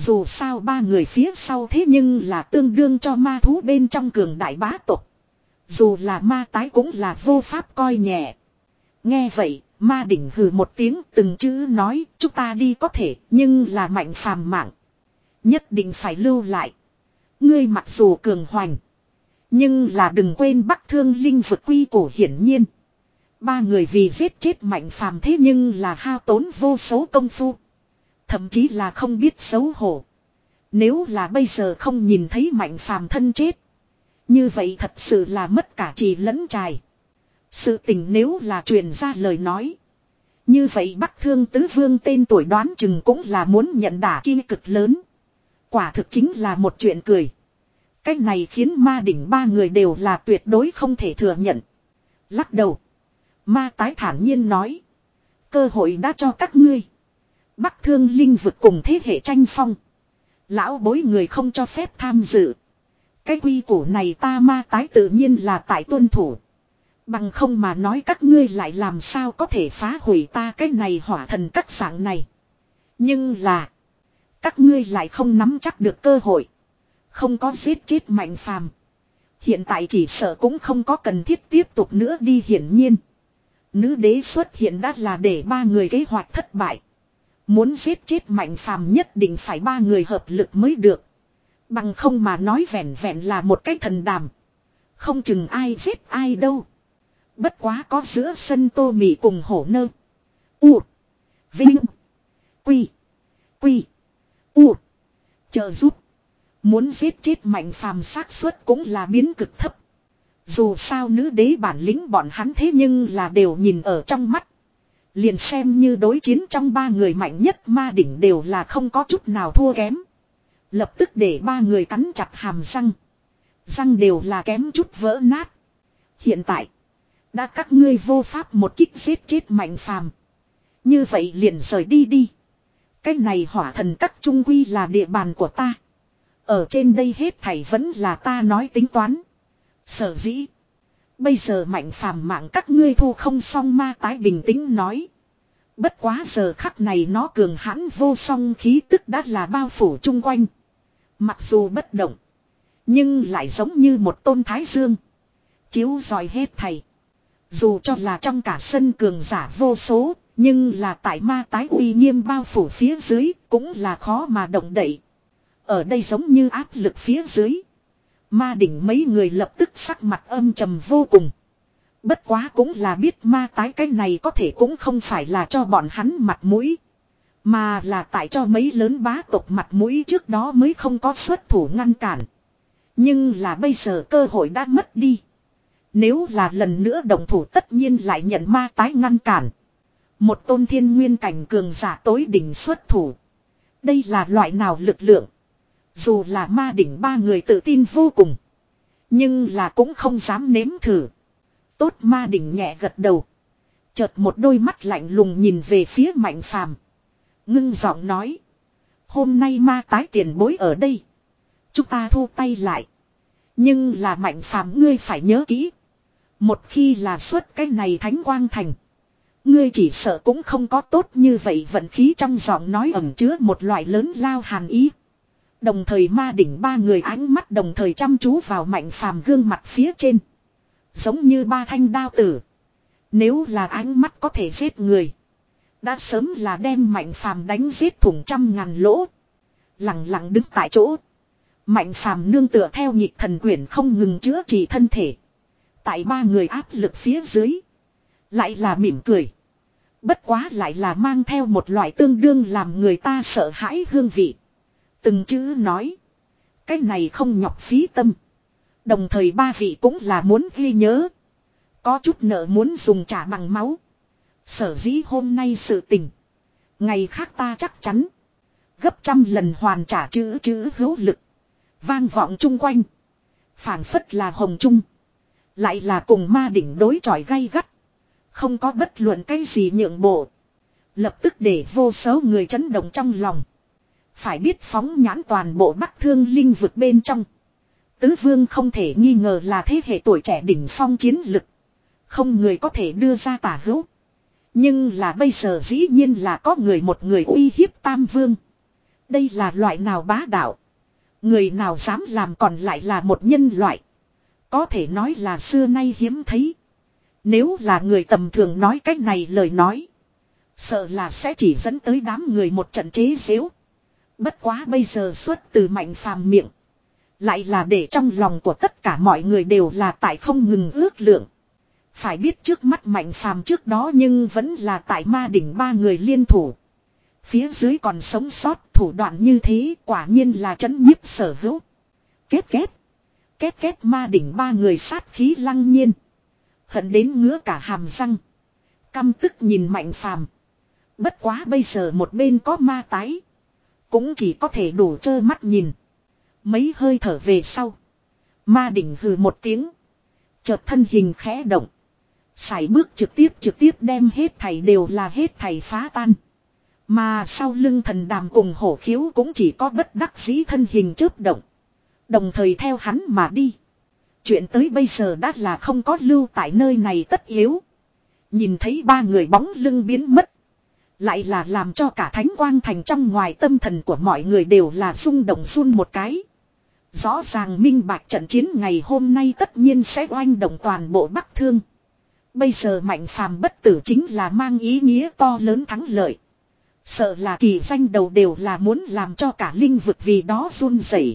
Dù sao ba người phía sau thế nhưng là tương đương cho ma thú bên trong cường đại bá tộc. Dù là ma tái cũng là vô pháp coi nhẹ. Nghe vậy, ma đỉnh hừ một tiếng từng chữ nói chúng ta đi có thể nhưng là mạnh phàm mạng. Nhất định phải lưu lại. Ngươi mặc dù cường hoành. Nhưng là đừng quên Bắc Thương Linh vực quy củ hiển nhiên. Ba người vì giết chết mạnh phàm thế nhưng là hao tốn vô số công phu. Thậm chí là không biết xấu hổ. Nếu là bây giờ không nhìn thấy mạnh phàm thân chết. Như vậy thật sự là mất cả trì lẫn trài. Sự tình nếu là truyền ra lời nói. Như vậy Bắc Thương Tứ Vương tên tuổi đoán chừng cũng là muốn nhận đả kia cực lớn. Quả thực chính là một chuyện cười. Cái này khiến ma đỉnh ba người đều là tuyệt đối không thể thừa nhận. Lắc đầu. Ma tái thản nhiên nói. Cơ hội đã cho các ngươi. Bắc Thương Linh vực cùng thế hệ tranh phong. Lão bối người không cho phép tham dự. Cái quy củ này ta ma tái tự nhiên là tại tuân thủ. Bằng không mà nói các ngươi lại làm sao có thể phá hủy ta cái này hỏa thần các dạng này. Nhưng là. Các ngươi lại không nắm chắc được cơ hội. Không có giết chết mạnh phàm. Hiện tại chỉ sợ cũng không có cần thiết tiếp tục nữa đi hiển nhiên. Nữ đế xuất hiện đã là để ba người kế hoạch thất bại. Muốn giết chết mạnh phàm nhất định phải ba người hợp lực mới được. Bằng không mà nói vẹn vẹn là một cái thần đàm. Không chừng ai giết ai đâu. Bất quá có giữa sân Tô Mị cùng Hổ Nơ. U. Vinh. Quy. Quy. U. Trợ giúp. Muốn giết chết mạnh phàm xác suất cũng là biến cực thấp. Dù sao nữ đế bản lĩnh bọn hắn thế nhưng là đều nhìn ở trong mắt. Liền xem như đối chiến trong ba người mạnh nhất ma đỉnh đều là không có chút nào thua kém. Lập tức để ba người cắn chặt hàm răng. Răng đều là kém chút vỡ nát. Hiện tại. Đã các ngươi vô pháp một kích giết chết mạnh phàm. Như vậy liền rời đi đi. Cái này hỏa thần các trung quy là địa bàn của ta. Ở trên đây hết thảy vẫn là ta nói tính toán. Sở dĩ. Bây giờ mạnh phàm mạng các ngươi thu không xong ma tái bình tĩnh nói. Bất quá giờ khắc này nó cường hãn vô song khí tức đã là bao phủ chung quanh. Mặc dù bất động. Nhưng lại giống như một tôn thái dương. Chiếu rọi hết thầy. Dù cho là trong cả sân cường giả vô số. Nhưng là tại ma tái uy nghiêm bao phủ phía dưới. Cũng là khó mà động đậy. Ở đây giống như áp lực phía dưới. Ma đỉnh mấy người lập tức sắc mặt âm trầm vô cùng. Bất quá cũng là biết ma tái cái này có thể cũng không phải là cho bọn hắn mặt mũi. Mà là tại cho mấy lớn bá tộc mặt mũi trước đó mới không có xuất thủ ngăn cản. Nhưng là bây giờ cơ hội đã mất đi. Nếu là lần nữa đồng thủ tất nhiên lại nhận ma tái ngăn cản. Một tôn thiên nguyên cảnh cường giả tối đỉnh xuất thủ. Đây là loại nào lực lượng. Dù là ma đỉnh ba người tự tin vô cùng. Nhưng là cũng không dám nếm thử. Tốt ma đỉnh nhẹ gật đầu. Chợt một đôi mắt lạnh lùng nhìn về phía mạnh phàm. Ngưng giọng nói. Hôm nay ma tái tiền bối ở đây. Chúng ta thu tay lại. Nhưng là mạnh phàm ngươi phải nhớ kỹ. Một khi là xuất cái này thánh quang thành. Ngươi chỉ sợ cũng không có tốt như vậy vận khí trong giọng nói ẩn chứa một loại lớn lao hàn ý. Đồng thời ma đỉnh ba người ánh mắt đồng thời chăm chú vào mạnh phàm gương mặt phía trên. Giống như ba thanh đao tử. Nếu là ánh mắt có thể giết người. Đã sớm là đem mạnh phàm đánh giết thủng trăm ngàn lỗ. Lặng lặng đứng tại chỗ. Mạnh phàm nương tựa theo nhịp thần quyển không ngừng chữa trị thân thể. Tại ba người áp lực phía dưới. Lại là mỉm cười. Bất quá lại là mang theo một loại tương đương làm người ta sợ hãi hương vị. Từng chữ nói. Cái này không nhọc phí tâm. Đồng thời ba vị cũng là muốn ghi nhớ. Có chút nợ muốn dùng trả bằng máu. Sở dĩ hôm nay sự tình. Ngày khác ta chắc chắn. Gấp trăm lần hoàn trả chữ chữ hữu lực. Vang vọng chung quanh. Phảng phất là hồng trung. Lại là cùng ma đỉnh đối chọi gay gắt. Không có bất luận cái gì nhượng bộ. Lập tức để vô số người chấn động trong lòng. Phải biết phóng nhãn toàn bộ Bắc Thương Linh vực bên trong. Tứ Vương không thể nghi ngờ là thế hệ tuổi trẻ đỉnh phong chiến lực. Không người có thể đưa ra tả hữu. Nhưng là bây giờ dĩ nhiên là có người một người uy hiếp Tam Vương. Đây là loại nào bá đạo. Người nào dám làm còn lại là một nhân loại. Có thể nói là xưa nay hiếm thấy. Nếu là người tầm thường nói cách này lời nói. Sợ là sẽ chỉ dẫn tới đám người một trận chế giễu. Bất quá bây giờ xuất từ Mạnh Phàm miệng. Lại là để trong lòng của tất cả mọi người đều là tại không ngừng ước lượng. Phải biết trước mắt Mạnh Phàm trước đó nhưng vẫn là tại ma đỉnh ba người liên thủ. Phía dưới còn sống sót thủ đoạn như thế quả nhiên là trấn nhiếp sở hữu. Két két. Két két ma đỉnh ba người sát khí lăng nhiên. Hận đến ngứa cả hàm răng. Căm tức nhìn Mạnh Phàm. Bất quá bây giờ một bên có ma tái. Cũng chỉ có thể đủ trơ mắt nhìn. Mấy hơi thở về sau. Ma đỉnh hừ một tiếng. Chợt thân hình khẽ động. Sải bước trực tiếp trực tiếp đem hết thảy đều là hết thảy phá tan. Mà sau lưng thần đàm cùng hổ khiếu cũng chỉ có bất đắc dĩ thân hình chớp động. Đồng thời theo hắn mà đi. Chuyện tới bây giờ đã là không có lưu tại nơi này tất yếu. Nhìn thấy ba người bóng lưng biến mất. Lại là làm cho cả Thánh Quang Thành trong ngoài tâm thần của mọi người đều là rung động run một cái. Rõ ràng minh bạch trận chiến ngày hôm nay tất nhiên sẽ oanh động toàn bộ Bắc Thương. Bây giờ Mạnh Phàm bất tử chính là mang ý nghĩa to lớn thắng lợi. Sợ là kỳ danh đầu đều là muốn làm cho cả linh vực vì đó run rẩy.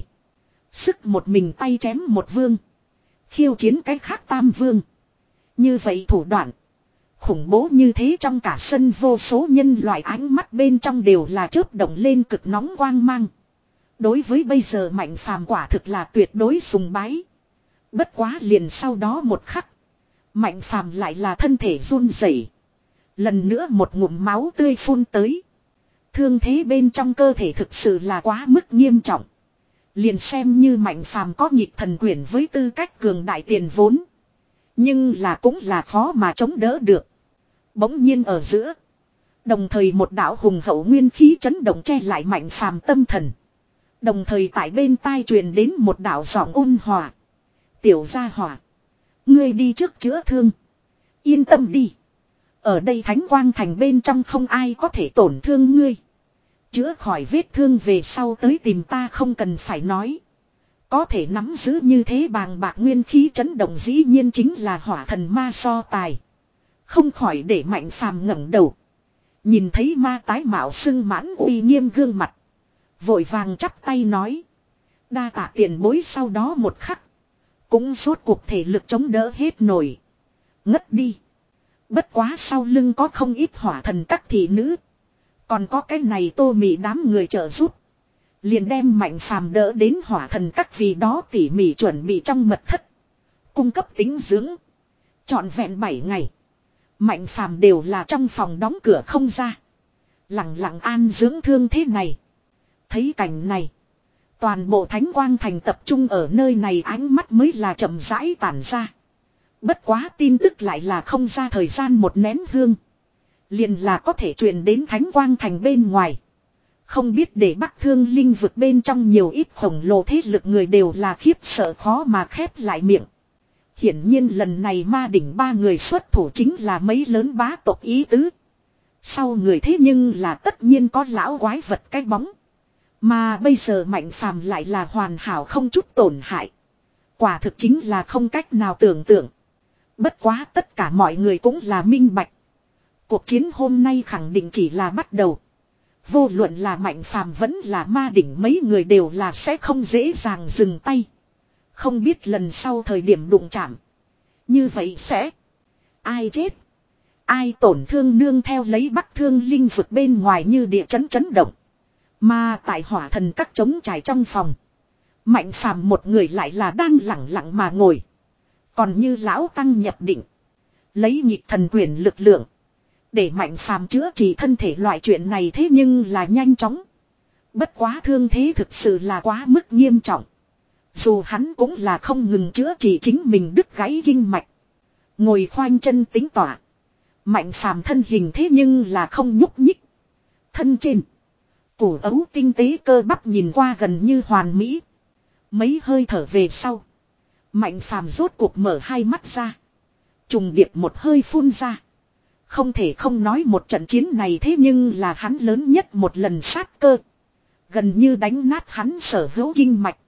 Sức một mình tay chém một vương. Khiêu chiến cái khác tam vương. Như vậy thủ đoạn. Khủng bố như thế trong cả sân vô số nhân loại ánh mắt bên trong đều là chớp động lên cực nóng quang mang. Đối với bây giờ Mạnh Phàm quả thực là tuyệt đối sùng bái. Bất quá liền sau đó một khắc. Mạnh Phàm lại là thân thể run rẩy. Lần nữa một ngụm máu tươi phun tới. Thương thế bên trong cơ thể thực sự là quá mức nghiêm trọng. Liền xem như Mạnh Phàm có nhịp thần quyển với tư cách cường đại tiền vốn. Nhưng là cũng là khó mà chống đỡ được. Bỗng nhiên ở giữa. Đồng thời một đạo hùng hậu nguyên khí chấn động che lại Mạnh Phàm tâm thần. Đồng thời tại bên tai truyền đến một đạo giọng ôn hòa. Tiểu gia hỏa. Ngươi đi trước chữa thương. Yên tâm đi. Ở đây Thánh Quang Thành bên trong không ai có thể tổn thương ngươi. Chữa khỏi vết thương về sau tới tìm ta không cần phải nói. Có thể nắm giữ như thế bàng bạc nguyên khí chấn động dĩ nhiên chính là hỏa thần ma so tài. Không khỏi để Mạnh Phàm ngẩng đầu. Nhìn thấy ma tái mạo sưng mãn uy nghiêm gương mặt. Vội vàng chắp tay nói. Đa tạ tiền bối sau đó một khắc. Cũng rốt cuộc thể lực chống đỡ hết nổi. Ngất đi. Bất quá sau lưng có không ít hỏa thần các thị nữ. Còn có cái này Tô Mị đám người trợ giúp. Liền đem Mạnh Phàm đỡ đến hỏa thần các vì đó tỉ mỉ chuẩn bị trong mật thất. Cung cấp tính dưỡng. Trọn vẹn bảy ngày. Mạnh Phàm đều là trong phòng đóng cửa không ra. Lặng lặng an dưỡng thương thế này. Thấy cảnh này. Toàn bộ Thánh Quang Thành tập trung ở nơi này ánh mắt mới là chậm rãi tản ra. Bất quá tin tức lại là không ra thời gian một nén hương. Liền là có thể truyền đến Thánh Quang Thành bên ngoài. Không biết để Bắc Thương linh vực bên trong nhiều ít khổng lồ thế lực người đều là khiếp sợ khó mà khép lại miệng. Hiển nhiên lần này ma đỉnh ba người xuất thủ chính là mấy lớn bá tộc ý tứ. Sau người thế nhưng là tất nhiên có lão quái vật cái bóng. Mà bây giờ Mạnh Phàm lại là hoàn hảo không chút tổn hại. Quả thực chính là không cách nào tưởng tượng. Bất quá tất cả mọi người cũng là minh bạch. Cuộc chiến hôm nay khẳng định chỉ là bắt đầu. Vô luận là Mạnh Phàm vẫn là ma đỉnh mấy người đều là sẽ không dễ dàng dừng tay. Không biết lần sau thời điểm đụng chạm. Như vậy sẽ. Ai chết. Ai tổn thương nương theo lấy Bắc Thương linh vực bên ngoài như địa chấn chấn động. Mà tại hỏa thần các trống trải trong phòng. Mạnh Phàm một người lại là đang lặng lặng mà ngồi. Còn như lão tăng nhập định. Lấy nhịp thần quyền lực lượng. Để Mạnh Phàm chữa trị thân thể loại chuyện này thế nhưng là nhanh chóng. Bất quá thương thế thực sự là quá mức nghiêm trọng. Dù hắn cũng là không ngừng chữa trị chính mình đứt gãy kinh mạch. Ngồi khoanh chân tính tỏa. Mạnh Phàm thân hình thế nhưng là không nhúc nhích. Thân trên. Củ ấu tinh tế cơ bắp nhìn qua gần như hoàn mỹ. Mấy hơi thở về sau. Mạnh Phàm rốt cuộc mở hai mắt ra. Trùng điệp một hơi phun ra. Không thể không nói một trận chiến này thế nhưng là hắn lớn nhất một lần sát cơ. Gần như đánh nát hắn sở hữu kinh mạch.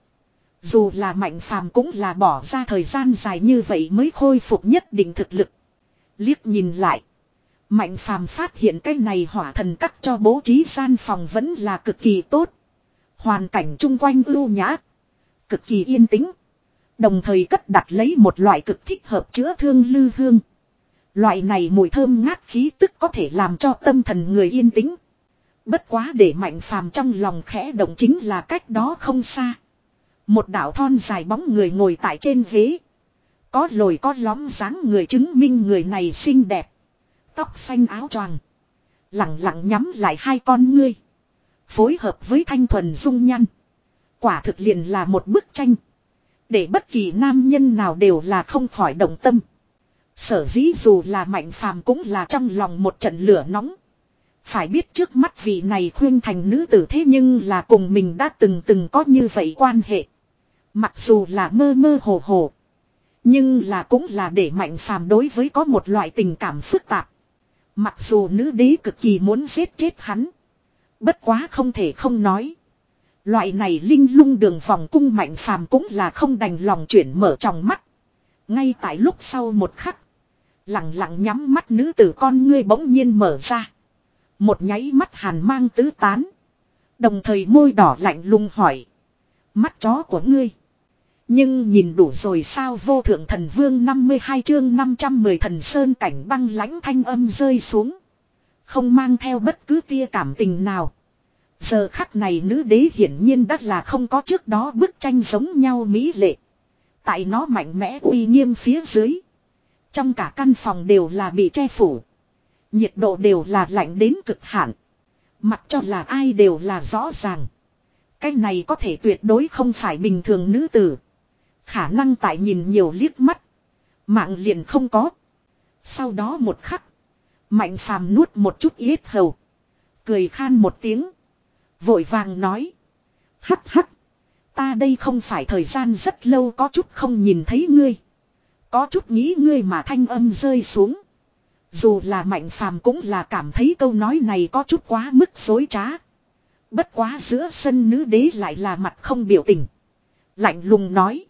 Dù là Mạnh Phàm cũng là bỏ ra thời gian dài như vậy mới khôi phục nhất định thực lực. Liếc nhìn lại. Mạnh Phàm phát hiện cái này hỏa thần các cho bố trí gian phòng vẫn là cực kỳ tốt. Hoàn cảnh chung quanh ưu nhã. Cực kỳ yên tĩnh. Đồng thời cất đặt lấy một loại cực thích hợp chữa thương lư hương. Loại này mùi thơm ngát khí tức có thể làm cho tâm thần người yên tĩnh. Bất quá để Mạnh Phàm trong lòng khẽ động chính là cách đó không xa. Một đạo thon dài bóng người ngồi tại trên ghế. Có lồi có lõm dáng người chứng minh người này xinh đẹp. Tóc xanh áo choàng. Lặng lặng nhắm lại hai con ngươi. Phối hợp với thanh thuần dung nhăn. Quả thực liền là một bức tranh. Để bất kỳ nam nhân nào đều là không khỏi động tâm. Sở dĩ dù là Mạnh Phàm cũng là trong lòng một trận lửa nóng. Phải biết trước mắt vị này khuyên thành nữ tử thế nhưng là cùng mình đã từng từng có như vậy quan hệ. Mặc dù là mơ mơ hồ hồ. Nhưng là cũng là để Mạnh Phàm đối với có một loại tình cảm phức tạp. Mặc dù nữ đế cực kỳ muốn giết chết hắn. Bất quá không thể không nói. Loại này linh lung đường vòng cung Mạnh Phàm cũng là không đành lòng chuyển mở trong mắt. Ngay tại lúc sau một khắc. Lặng lặng nhắm mắt nữ tử con ngươi bỗng nhiên mở ra. Một nháy mắt hàn mang tứ tán. Đồng thời môi đỏ lạnh lùng hỏi. Mắt chó của ngươi. Nhưng nhìn đủ rồi sao vô thượng thần vương năm mươi hai chương năm trăm mười thần sơn cảnh băng lãnh thanh âm rơi xuống. Không mang theo bất cứ tia cảm tình nào. Giờ khắc này nữ đế hiển nhiên đã là không có trước đó bức tranh giống nhau mỹ lệ. Tại nó mạnh mẽ uy nghiêm phía dưới. Trong cả căn phòng đều là bị che phủ. Nhiệt độ đều là lạnh đến cực hạn. Mặc cho là ai đều là rõ ràng. Cái này có thể tuyệt đối không phải bình thường nữ tử. Khả năng tại nhìn nhiều liếc mắt. Mạng liền không có. Sau đó một khắc. Mạnh Phàm nuốt một chút yết hầu. Cười khan một tiếng. Vội vàng nói. Hắc hắc. Ta đây không phải thời gian rất lâu có chút không nhìn thấy ngươi. Có chút nghĩ ngươi mà thanh âm rơi xuống. Dù là Mạnh Phàm cũng là cảm thấy câu nói này có chút quá mức dối trá. Bất quá giữa sân nữ đế lại là mặt không biểu tình. Lạnh lùng nói.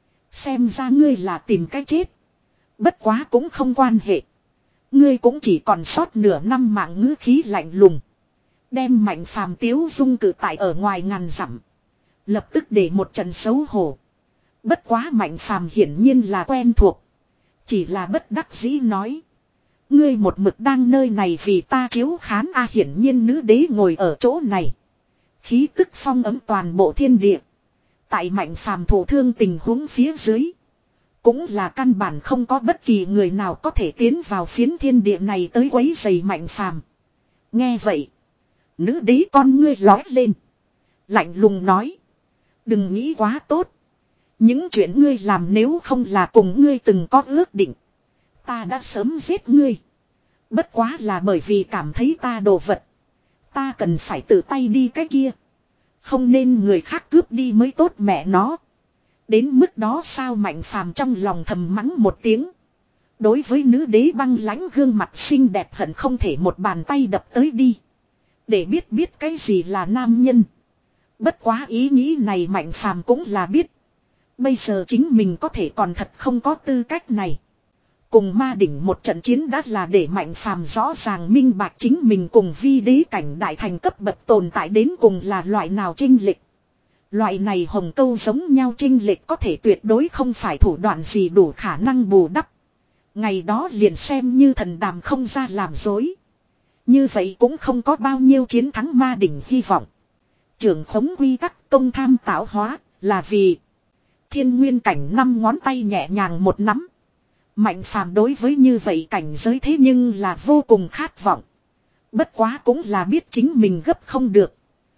Xem ra ngươi là tìm cái chết. Bất quá cũng không quan hệ. Ngươi cũng chỉ còn sót nửa năm mạng ngữ khí lạnh lùng. Đem Mạnh Phàm tiếu dung cử tại ở ngoài ngàn dặm. Lập tức để một trận xấu hổ. Bất quá Mạnh Phàm hiển nhiên là quen thuộc. Chỉ là bất đắc dĩ nói. Ngươi một mực đang nơi này vì ta chiếu khán a hiển nhiên nữ đế ngồi ở chỗ này. Khí tức phong ấm toàn bộ thiên địa. Tại Mạnh Phàm thổ thương tình huống phía dưới. Cũng là căn bản không có bất kỳ người nào có thể tiến vào phiến thiên địa này tới quấy rầy Mạnh Phàm. Nghe vậy. Nữ đế con ngươi lói lên. Lạnh lùng nói. Đừng nghĩ quá tốt. Những chuyện ngươi làm nếu không là cùng ngươi từng có ước định. Ta đã sớm giết ngươi. Bất quá là bởi vì cảm thấy ta đồ vật. Ta cần phải tự tay đi cái kia. Không nên người khác cướp đi mới tốt mẹ nó. Đến mức đó sao Mạnh Phàm trong lòng thầm mắng một tiếng. Đối với nữ đế băng lãnh gương mặt xinh đẹp hận không thể một bàn tay đập tới đi. Để biết biết cái gì là nam nhân. Bất quá ý nghĩ này Mạnh Phàm cũng là biết. Bây giờ chính mình có thể còn thật không có tư cách này. Cùng ma đỉnh một trận chiến đã là để Mạnh Phàm rõ ràng minh bạch chính mình cùng vi đế cảnh đại thành cấp bậc tồn tại đến cùng là loại nào chênh lệch. Loại này hồng câu giống nhau chênh lệch có thể tuyệt đối không phải thủ đoạn gì đủ khả năng bù đắp. Ngày đó liền xem như thần đàm không ra làm dối. Như vậy cũng không có bao nhiêu chiến thắng ma đỉnh hy vọng. Trưởng khống quy tắc công tham tạo hóa là vì thiên nguyên cảnh năm ngón tay nhẹ nhàng một nắm. Mạnh Phàm đối với như vậy cảnh giới thế nhưng là vô cùng khát vọng. Bất quá cũng là biết chính mình gấp không được.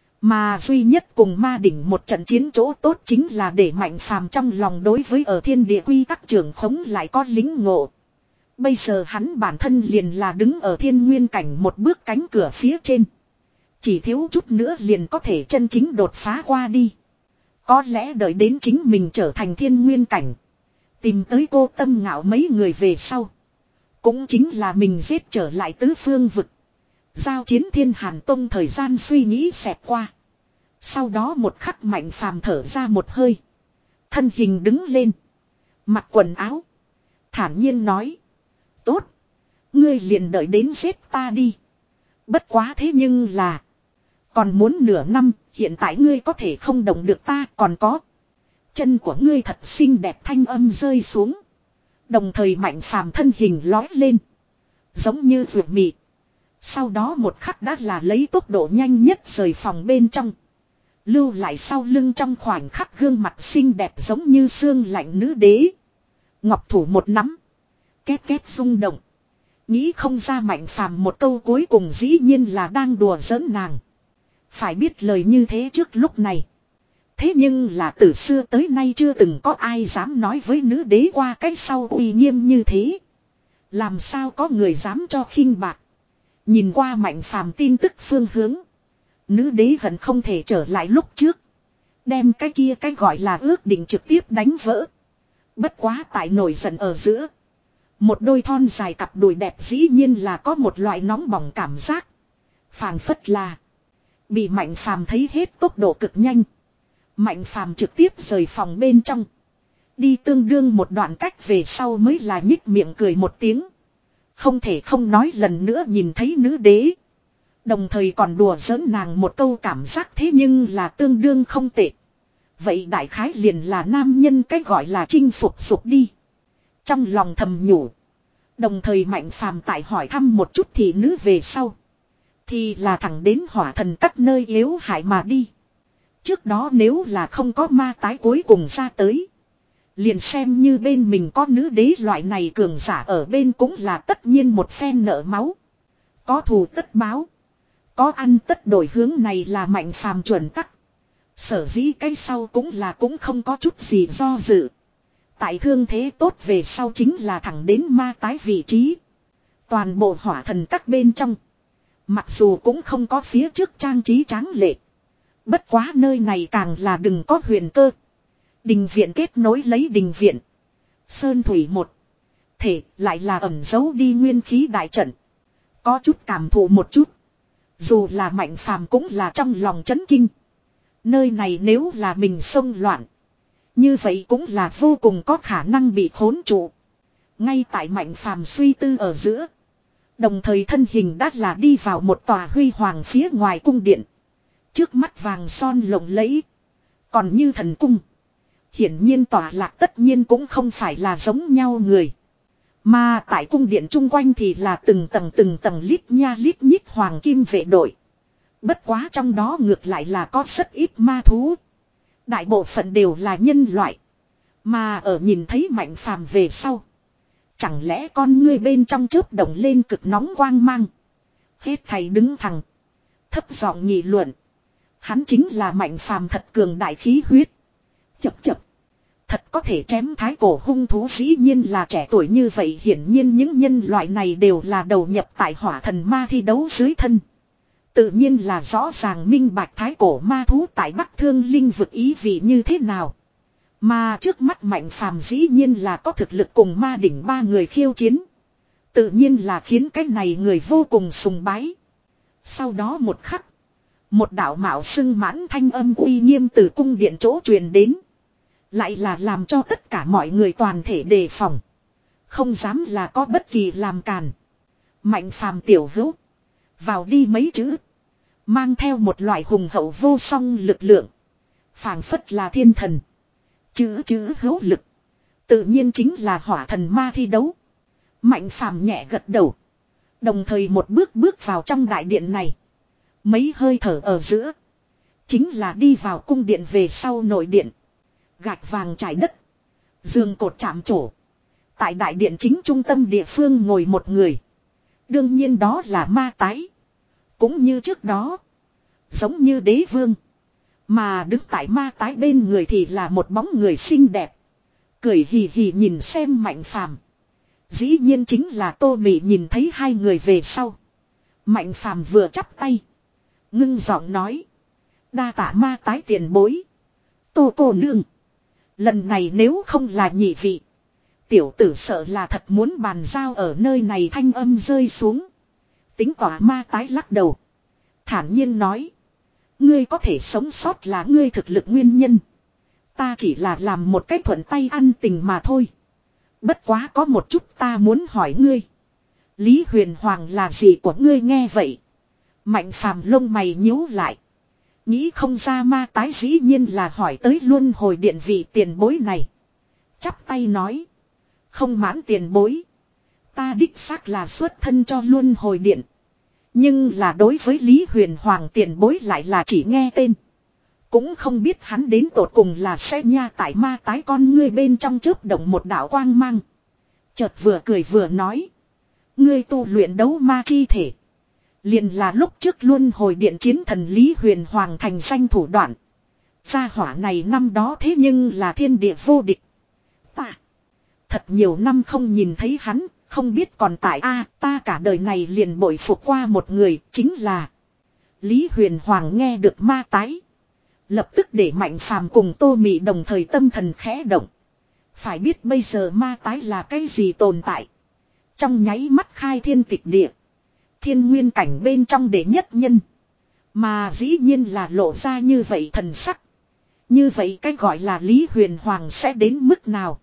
Mà duy nhất cùng ma đỉnh một trận chiến chỗ tốt chính là để Mạnh Phàm trong lòng đối với ở thiên địa quy tắc trưởng khống lại có lính ngộ. Bây giờ hắn bản thân liền là đứng ở thiên nguyên cảnh một bước cánh cửa phía trên. Chỉ thiếu chút nữa liền có thể chân chính đột phá qua đi. Có lẽ đợi đến chính mình trở thành thiên nguyên cảnh. Tìm tới cô Tâm Ngạo mấy người về sau. Cũng chính là mình giết trở lại tứ phương vực. Giao chiến thiên hàn tông thời gian suy nghĩ xẹt qua. Sau đó một khắc Mạnh Phàm thở ra một hơi. Thân hình đứng lên. Mặc quần áo. Thản nhiên nói. Tốt. Ngươi liền đợi đến giết ta đi. Bất quá thế nhưng là. Còn muốn nửa năm. Hiện tại ngươi có thể không động được ta. Còn có. Chân của ngươi thật xinh đẹp, thanh âm rơi xuống. Đồng thời Mạnh Phàm thân hình lói lên. Giống như ruột mị. Sau đó một khắc đã là lấy tốc độ nhanh nhất rời phòng bên trong. Lưu lại sau lưng trong khoảnh khắc gương mặt xinh đẹp giống như xương lạnh nữ đế. Ngọc thủ một nắm. Két két rung động. Nghĩ không ra Mạnh Phàm một câu cuối cùng dĩ nhiên là đang đùa giỡn nàng. Phải biết lời như thế trước lúc này. Thế nhưng là từ xưa tới nay chưa từng có ai dám nói với nữ đế qua cách sau uy nghiêm như thế. Làm sao có người dám cho khinh bạc. Nhìn qua Mạnh Phàm tin tức phương hướng. Nữ đế hận không thể trở lại lúc trước. Đem cái kia cái gọi là ước định trực tiếp đánh vỡ. Bất quá tại nổi giận ở giữa. Một đôi thon dài cặp đùi đẹp dĩ nhiên là có một loại nóng bỏng cảm giác. Phảng phất là. Bị Mạnh Phàm thấy hết tốc độ cực nhanh. Mạnh Phàm trực tiếp rời phòng bên trong. Đi tương đương một đoạn cách về sau mới là nhích miệng cười một tiếng. Không thể không nói lần nữa nhìn thấy nữ đế. Đồng thời còn đùa giỡn nàng một câu cảm giác thế nhưng là tương đương không tệ. Vậy đại khái liền là nam nhân cách gọi là chinh phục dục đi. Trong lòng thầm nhủ. Đồng thời Mạnh Phàm tại hỏi thăm một chút thị nữ về sau. Thì là thẳng đến hỏa thần các nơi yếu hại mà đi. Trước đó nếu là không có ma tái cuối cùng ra tới. Liền xem như bên mình có nữ đế loại này cường giả ở bên cũng là tất nhiên một phen nợ máu. Có thù tất báo. Có ăn tất đổi, hướng này là Mạnh Phàm chuẩn tắc. Sở dĩ cái sau cũng là cũng không có chút gì do dự. Tại thương thế tốt về sau chính là thẳng đến ma tái vị trí. Toàn bộ hỏa thần các bên trong. Mặc dù cũng không có phía trước trang trí tráng lệ. Bất quá nơi này càng là đừng có huyền cơ. Đình viện kết nối lấy đình viện. Sơn thủy một. Thể lại là ẩn giấu đi nguyên khí đại trận. Có chút cảm thụ một chút. Dù là Mạnh Phàm cũng là trong lòng chấn kinh. Nơi này nếu là mình xông loạn. Như vậy cũng là vô cùng có khả năng bị khốn trụ. Ngay tại Mạnh Phàm suy tư ở giữa. Đồng thời thân hình đã là đi vào một tòa huy hoàng phía ngoài cung điện. Trước mắt vàng son lộng lẫy. Còn như thần cung. Hiển nhiên tòa lạc tất nhiên cũng không phải là giống nhau người. Mà tại cung điện chung quanh thì là từng tầng từng tầng lít nha lít nhít hoàng kim vệ đội. Bất quá trong đó ngược lại là có rất ít ma thú. Đại bộ phận đều là nhân loại. Mà ở nhìn thấy Mạnh Phàm về sau. Chẳng lẽ con ngươi bên trong chớp động lên cực nóng quang mang. Hết thầy đứng thẳng. Thấp giọng nghị luận. Hắn chính là Mạnh Phàm thật cường đại khí huyết. Chập chập. Thật có thể chém thái cổ hung thú, dĩ nhiên là trẻ tuổi như vậy. Hiển nhiên những nhân loại này đều là đầu nhập tại hỏa thần ma thi đấu dưới thân. Tự nhiên là rõ ràng minh bạch thái cổ ma thú tại Bắc Thương Linh vực ý vị như thế nào. Mà trước mắt Mạnh Phàm dĩ nhiên là có thực lực cùng ma đỉnh ba người khiêu chiến. Tự nhiên là khiến cái này người vô cùng sùng bái. Sau đó một khắc. Một đạo mạo xưng mãn thanh âm uy nghiêm từ cung điện chỗ truyền đến. Lại là làm cho tất cả mọi người toàn thể đề phòng. Không dám là có bất kỳ làm càn. Mạnh Phàm tiểu hữu. Vào đi mấy chữ. Mang theo một loại hùng hậu vô song lực lượng. Phảng phất là thiên thần. Chữ chữ hữu lực. Tự nhiên chính là hỏa thần ma thi đấu. Mạnh Phàm nhẹ gật đầu. Đồng thời một bước bước vào trong đại điện này. Mấy hơi thở ở giữa. Chính là đi vào cung điện về sau nội điện. Gạch vàng trải đất. Giường cột chạm trổ. Tại đại điện chính trung tâm địa phương ngồi một người. Đương nhiên đó là ma tái. Cũng như trước đó. Giống như đế vương. Mà đứng tại ma tái bên người thì là một bóng người xinh đẹp. Cười hì hì nhìn xem Mạnh Phàm. Dĩ nhiên chính là Tô Mị. Nhìn thấy hai người về sau. Mạnh Phàm vừa chắp tay. Ngưng giọng nói. Đa tạ ma tái tiền bối. Tô cô nương. Lần này nếu không là nhị vị. Tiểu tử sợ là thật muốn bàn giao ở nơi này, thanh âm rơi xuống. Tính tỏa ma tái lắc đầu. Thản nhiên nói. Ngươi có thể sống sót là ngươi thực lực nguyên nhân. Ta chỉ là làm một cái thuận tay ăn tình mà thôi. Bất quá có một chút ta muốn hỏi ngươi. Lý Huyền Hoàng là gì của ngươi nghe vậy? Mạnh phàm lông mày nhíu lại. Nghĩ không ra ma tái dĩ nhiên là hỏi tới luân hồi điện vị tiền bối này. Chắp tay nói. Không mãn tiền bối. Ta đích xác là xuất thân cho luân hồi điện. Nhưng là đối với Lý Huyền Hoàng tiền bối lại là chỉ nghe tên. Cũng không biết hắn đến tột cùng là sẽ nha tại ma tái con ngươi bên trong chớp động một đạo quang mang. Chợt vừa cười vừa nói. Ngươi tu luyện đấu ma chi thể. Liền là lúc trước luân hồi điện chiến thần Lý Huyền Hoàng thành danh thủ đoạn. Gia hỏa này năm đó thế nhưng là thiên địa vô địch. Ta. Thật nhiều năm không nhìn thấy hắn. Không biết còn tại a ta cả đời này liền bội phục qua một người. Chính là. Lý Huyền Hoàng nghe được ma tái. Lập tức để Mạnh Phàm cùng Tô Mị đồng thời tâm thần khẽ động. Phải biết bây giờ ma tái là cái gì tồn tại. Trong nháy mắt khai thiên tịch địa. Thiên nguyên cảnh bên trong đệ nhất nhân. Mà dĩ nhiên là lộ ra như vậy thần sắc. Như vậy cái gọi là Lý Huyền Hoàng sẽ đến mức nào.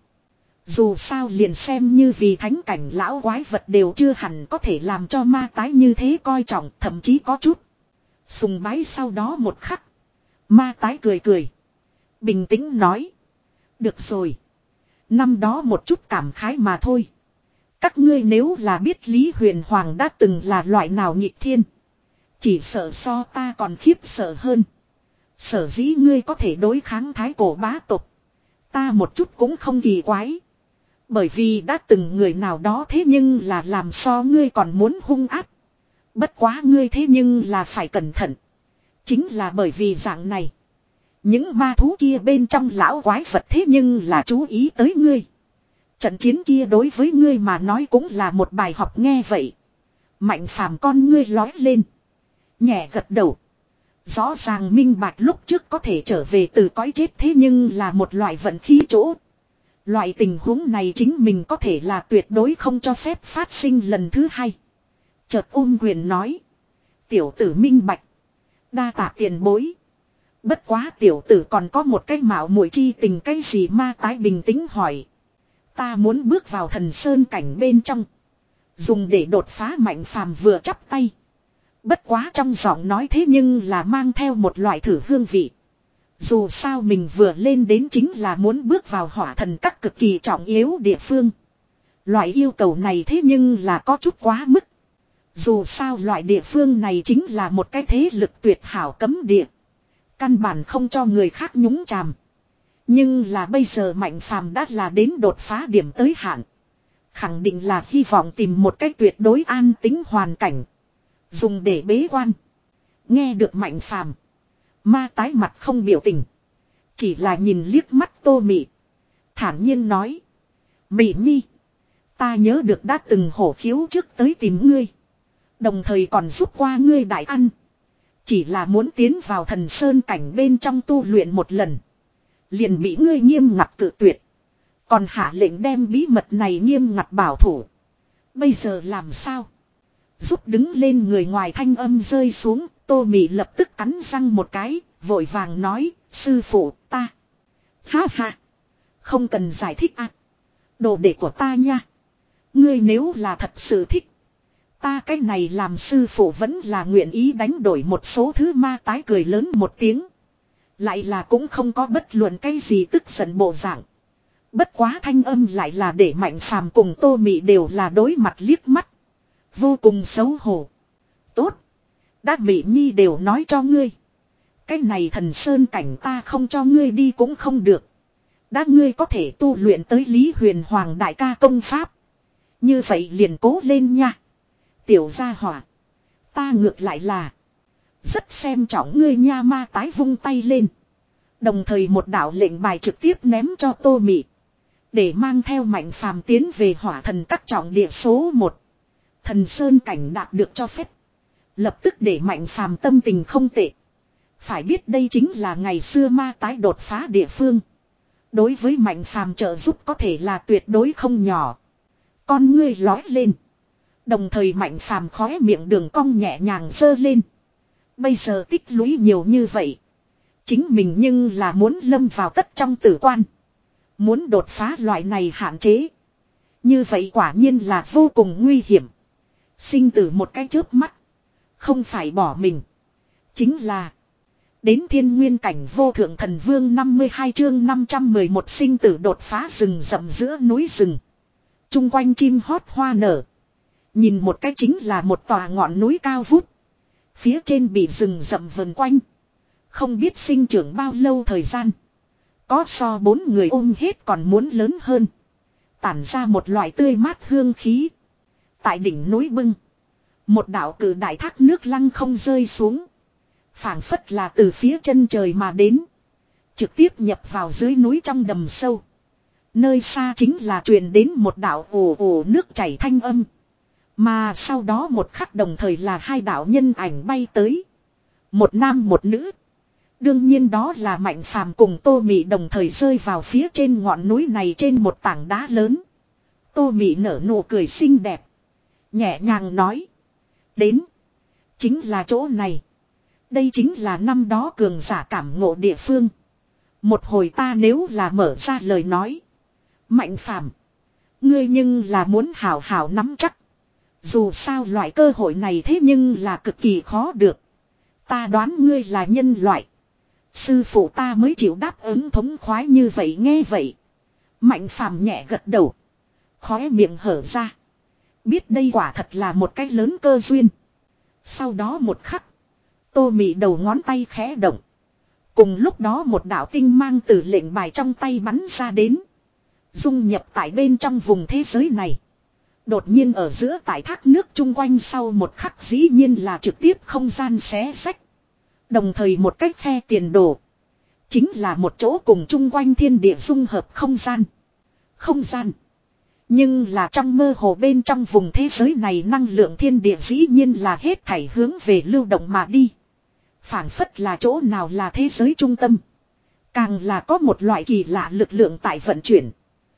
Dù sao liền xem như vì thánh cảnh lão quái vật đều chưa hẳn có thể làm cho ma tái như thế coi trọng, thậm chí có chút sùng bái. Sau đó một khắc, ma tái cười cười, bình tĩnh nói. Được rồi. Năm đó một chút cảm khái mà thôi. Các ngươi nếu là biết Lý Huyền Hoàng đã từng là loại nào nghịch thiên. Chỉ sợ so ta còn khiếp sợ hơn. Sở dĩ ngươi có thể đối kháng thái cổ bá tộc. Ta một chút cũng không kỳ quái. Bởi vì đã từng người nào đó thế nhưng là làm so ngươi còn muốn hung ác. Bất quá ngươi thế nhưng là phải cẩn thận. Chính là bởi vì dạng này. Những ma thú kia bên trong lão quái vật thế nhưng là chú ý tới ngươi. Trận chiến kia đối với ngươi mà nói cũng là một bài học nghe vậy. Mạnh phàm con ngươi lói lên. Nhẹ gật đầu. Rõ ràng minh bạch lúc trước có thể trở về từ cõi chết thế nhưng là một loại vận khí chỗ. Loại tình huống này chính mình có thể là tuyệt đối không cho phép phát sinh lần thứ hai. Chợt ôm quyền nói. Tiểu tử minh bạch. Đa tạ tiền bối. Bất quá tiểu tử còn có một cái mạo muội chi tình cái gì ma tái bình tĩnh hỏi. Ta muốn bước vào thần sơn cảnh bên trong. Dùng để đột phá Mạnh Phàm vừa chắp tay. Bất quá trong giọng nói thế nhưng là mang theo một loại thử hương vị. Dù sao mình vừa lên đến chính là muốn bước vào hỏa thần các cực kỳ trọng yếu địa phương. Loại yêu cầu này thế nhưng là có chút quá mức. Dù sao loại địa phương này chính là một cái thế lực tuyệt hảo cấm địa. Căn bản không cho người khác nhúng chàm. Nhưng là bây giờ Mạnh Phàm đã là đến đột phá điểm tới hạn. Khẳng định là hy vọng tìm một cách tuyệt đối an tính hoàn cảnh. Dùng để bế quan. Nghe được Mạnh Phàm, ma tái mặt không biểu tình. Chỉ là nhìn liếc mắt Tô Mị. Thản nhiên nói. Mị nhi. Ta nhớ được đã từng hổ khiếu trước tới tìm ngươi. Đồng thời còn giúp qua ngươi đại ăn. Chỉ là muốn tiến vào thần sơn cảnh bên trong tu luyện một lần. Liền bị ngươi nghiêm ngặt cự tuyệt. Còn hạ lệnh đem bí mật này nghiêm ngặt bảo thủ. Bây giờ làm sao? Giúp đứng lên người ngoài thanh âm rơi xuống. Tô Mị lập tức cắn răng một cái. Vội vàng nói. Sư phụ ta. Ha ha. Không cần giải thích à. Đồ đệ của ta nha. Ngươi nếu là thật sự thích. Ta cái này làm sư phụ vẫn là nguyện ý đánh đổi một số thứ. Ma tái cười lớn một tiếng. Lại là cũng không có bất luận cái gì tức giận bộ dạng. Bất quá thanh âm lại là để Mạnh Phàm cùng Tô Mị đều là đối mặt liếc mắt. Vô cùng xấu hổ. Tốt. Đã Mị nhi đều nói cho ngươi. Cái này thần sơn cảnh ta không cho ngươi đi cũng không được. Đã ngươi có thể tu luyện tới Lý Huyền Hoàng đại ca công pháp. Như vậy liền cố lên nha. Tiểu gia hỏa. Ta ngược lại là. Rất xem trọng ngươi nha. Ma tái vung tay lên. Đồng thời một đạo lệnh bài trực tiếp ném cho Tô Mị. Để mang theo Mạnh Phàm tiến về hỏa thần các trọng địa số một. Thần sơn cảnh đạt được cho phép. Lập tức để Mạnh Phàm tâm tình không tệ. Phải biết đây chính là ngày xưa ma tái đột phá địa phương. Đối với Mạnh Phàm trợ giúp có thể là tuyệt đối không nhỏ. Con ngươi lói lên. Đồng thời Mạnh Phàm khóe miệng đường cong nhẹ nhàng giơ lên. Bây giờ tích lũy nhiều như vậy. Chính mình nhưng là muốn lâm vào tất trong tử quan. Muốn đột phá loại này hạn chế. Như vậy quả nhiên là vô cùng nguy hiểm. Sinh tử một cái chớp mắt. Không phải bỏ mình. Chính là. Đến thiên nguyên cảnh vô thượng thần vương năm mươi hai chương năm trăm mười một sinh tử đột phá rừng rậm giữa núi rừng. Trung quanh chim hót hoa nở. Nhìn một cái chính là một tòa ngọn núi cao vút. Phía trên bị rừng rậm vần quanh. Không biết sinh trưởng bao lâu thời gian. Có so bốn người ôm hết còn muốn lớn hơn. Tản ra một loại tươi mát hương khí. Tại đỉnh núi bưng. Một đạo cử đại thác nước lăng không rơi xuống. Phảng phất là từ phía chân trời mà đến. Trực tiếp nhập vào dưới núi trong đầm sâu. Nơi xa chính là truyền đến một đạo ồ ồ nước chảy thanh âm. Mà sau đó một khắc đồng thời là hai đạo nhân ảnh bay tới. Một nam một nữ. Đương nhiên đó là Mạnh Phàm cùng Tô Mị đồng thời rơi vào phía trên ngọn núi này trên một tảng đá lớn. Tô Mị nở nụ cười xinh đẹp. Nhẹ nhàng nói. Đến. Chính là chỗ này. Đây chính là năm đó cường giả cảm ngộ địa phương. Một hồi ta nếu là mở ra lời nói. Mạnh Phàm, ngươi nhưng là muốn hảo hảo nắm chắc. Dù sao loại cơ hội này thế nhưng là cực kỳ khó được. Ta đoán ngươi là nhân loại. Sư phụ ta mới chịu đáp ứng thống khoái như vậy nghe vậy. Mạnh Phàm nhẹ gật đầu. Khóe miệng hở ra. Biết đây quả thật là một cái lớn cơ duyên. Sau đó một khắc. Tô Mị đầu ngón tay khẽ động. Cùng lúc đó một đạo tinh mang từ lệnh bài trong tay bắn ra đến. Dung nhập tại bên trong vùng thế giới này. Đột nhiên ở giữa tại thác nước chung quanh sau một khắc dĩ nhiên là trực tiếp không gian xé sách. Đồng thời một cách khe tiền đồ. Chính là một chỗ cùng chung quanh thiên địa dung hợp không gian. Không gian. Nhưng là trong mơ hồ bên trong vùng thế giới này năng lượng thiên địa dĩ nhiên là hết thảy hướng về lưu động mà đi. Phảng phất là chỗ nào là thế giới trung tâm. Càng là có một loại kỳ lạ lực lượng tại vận chuyển.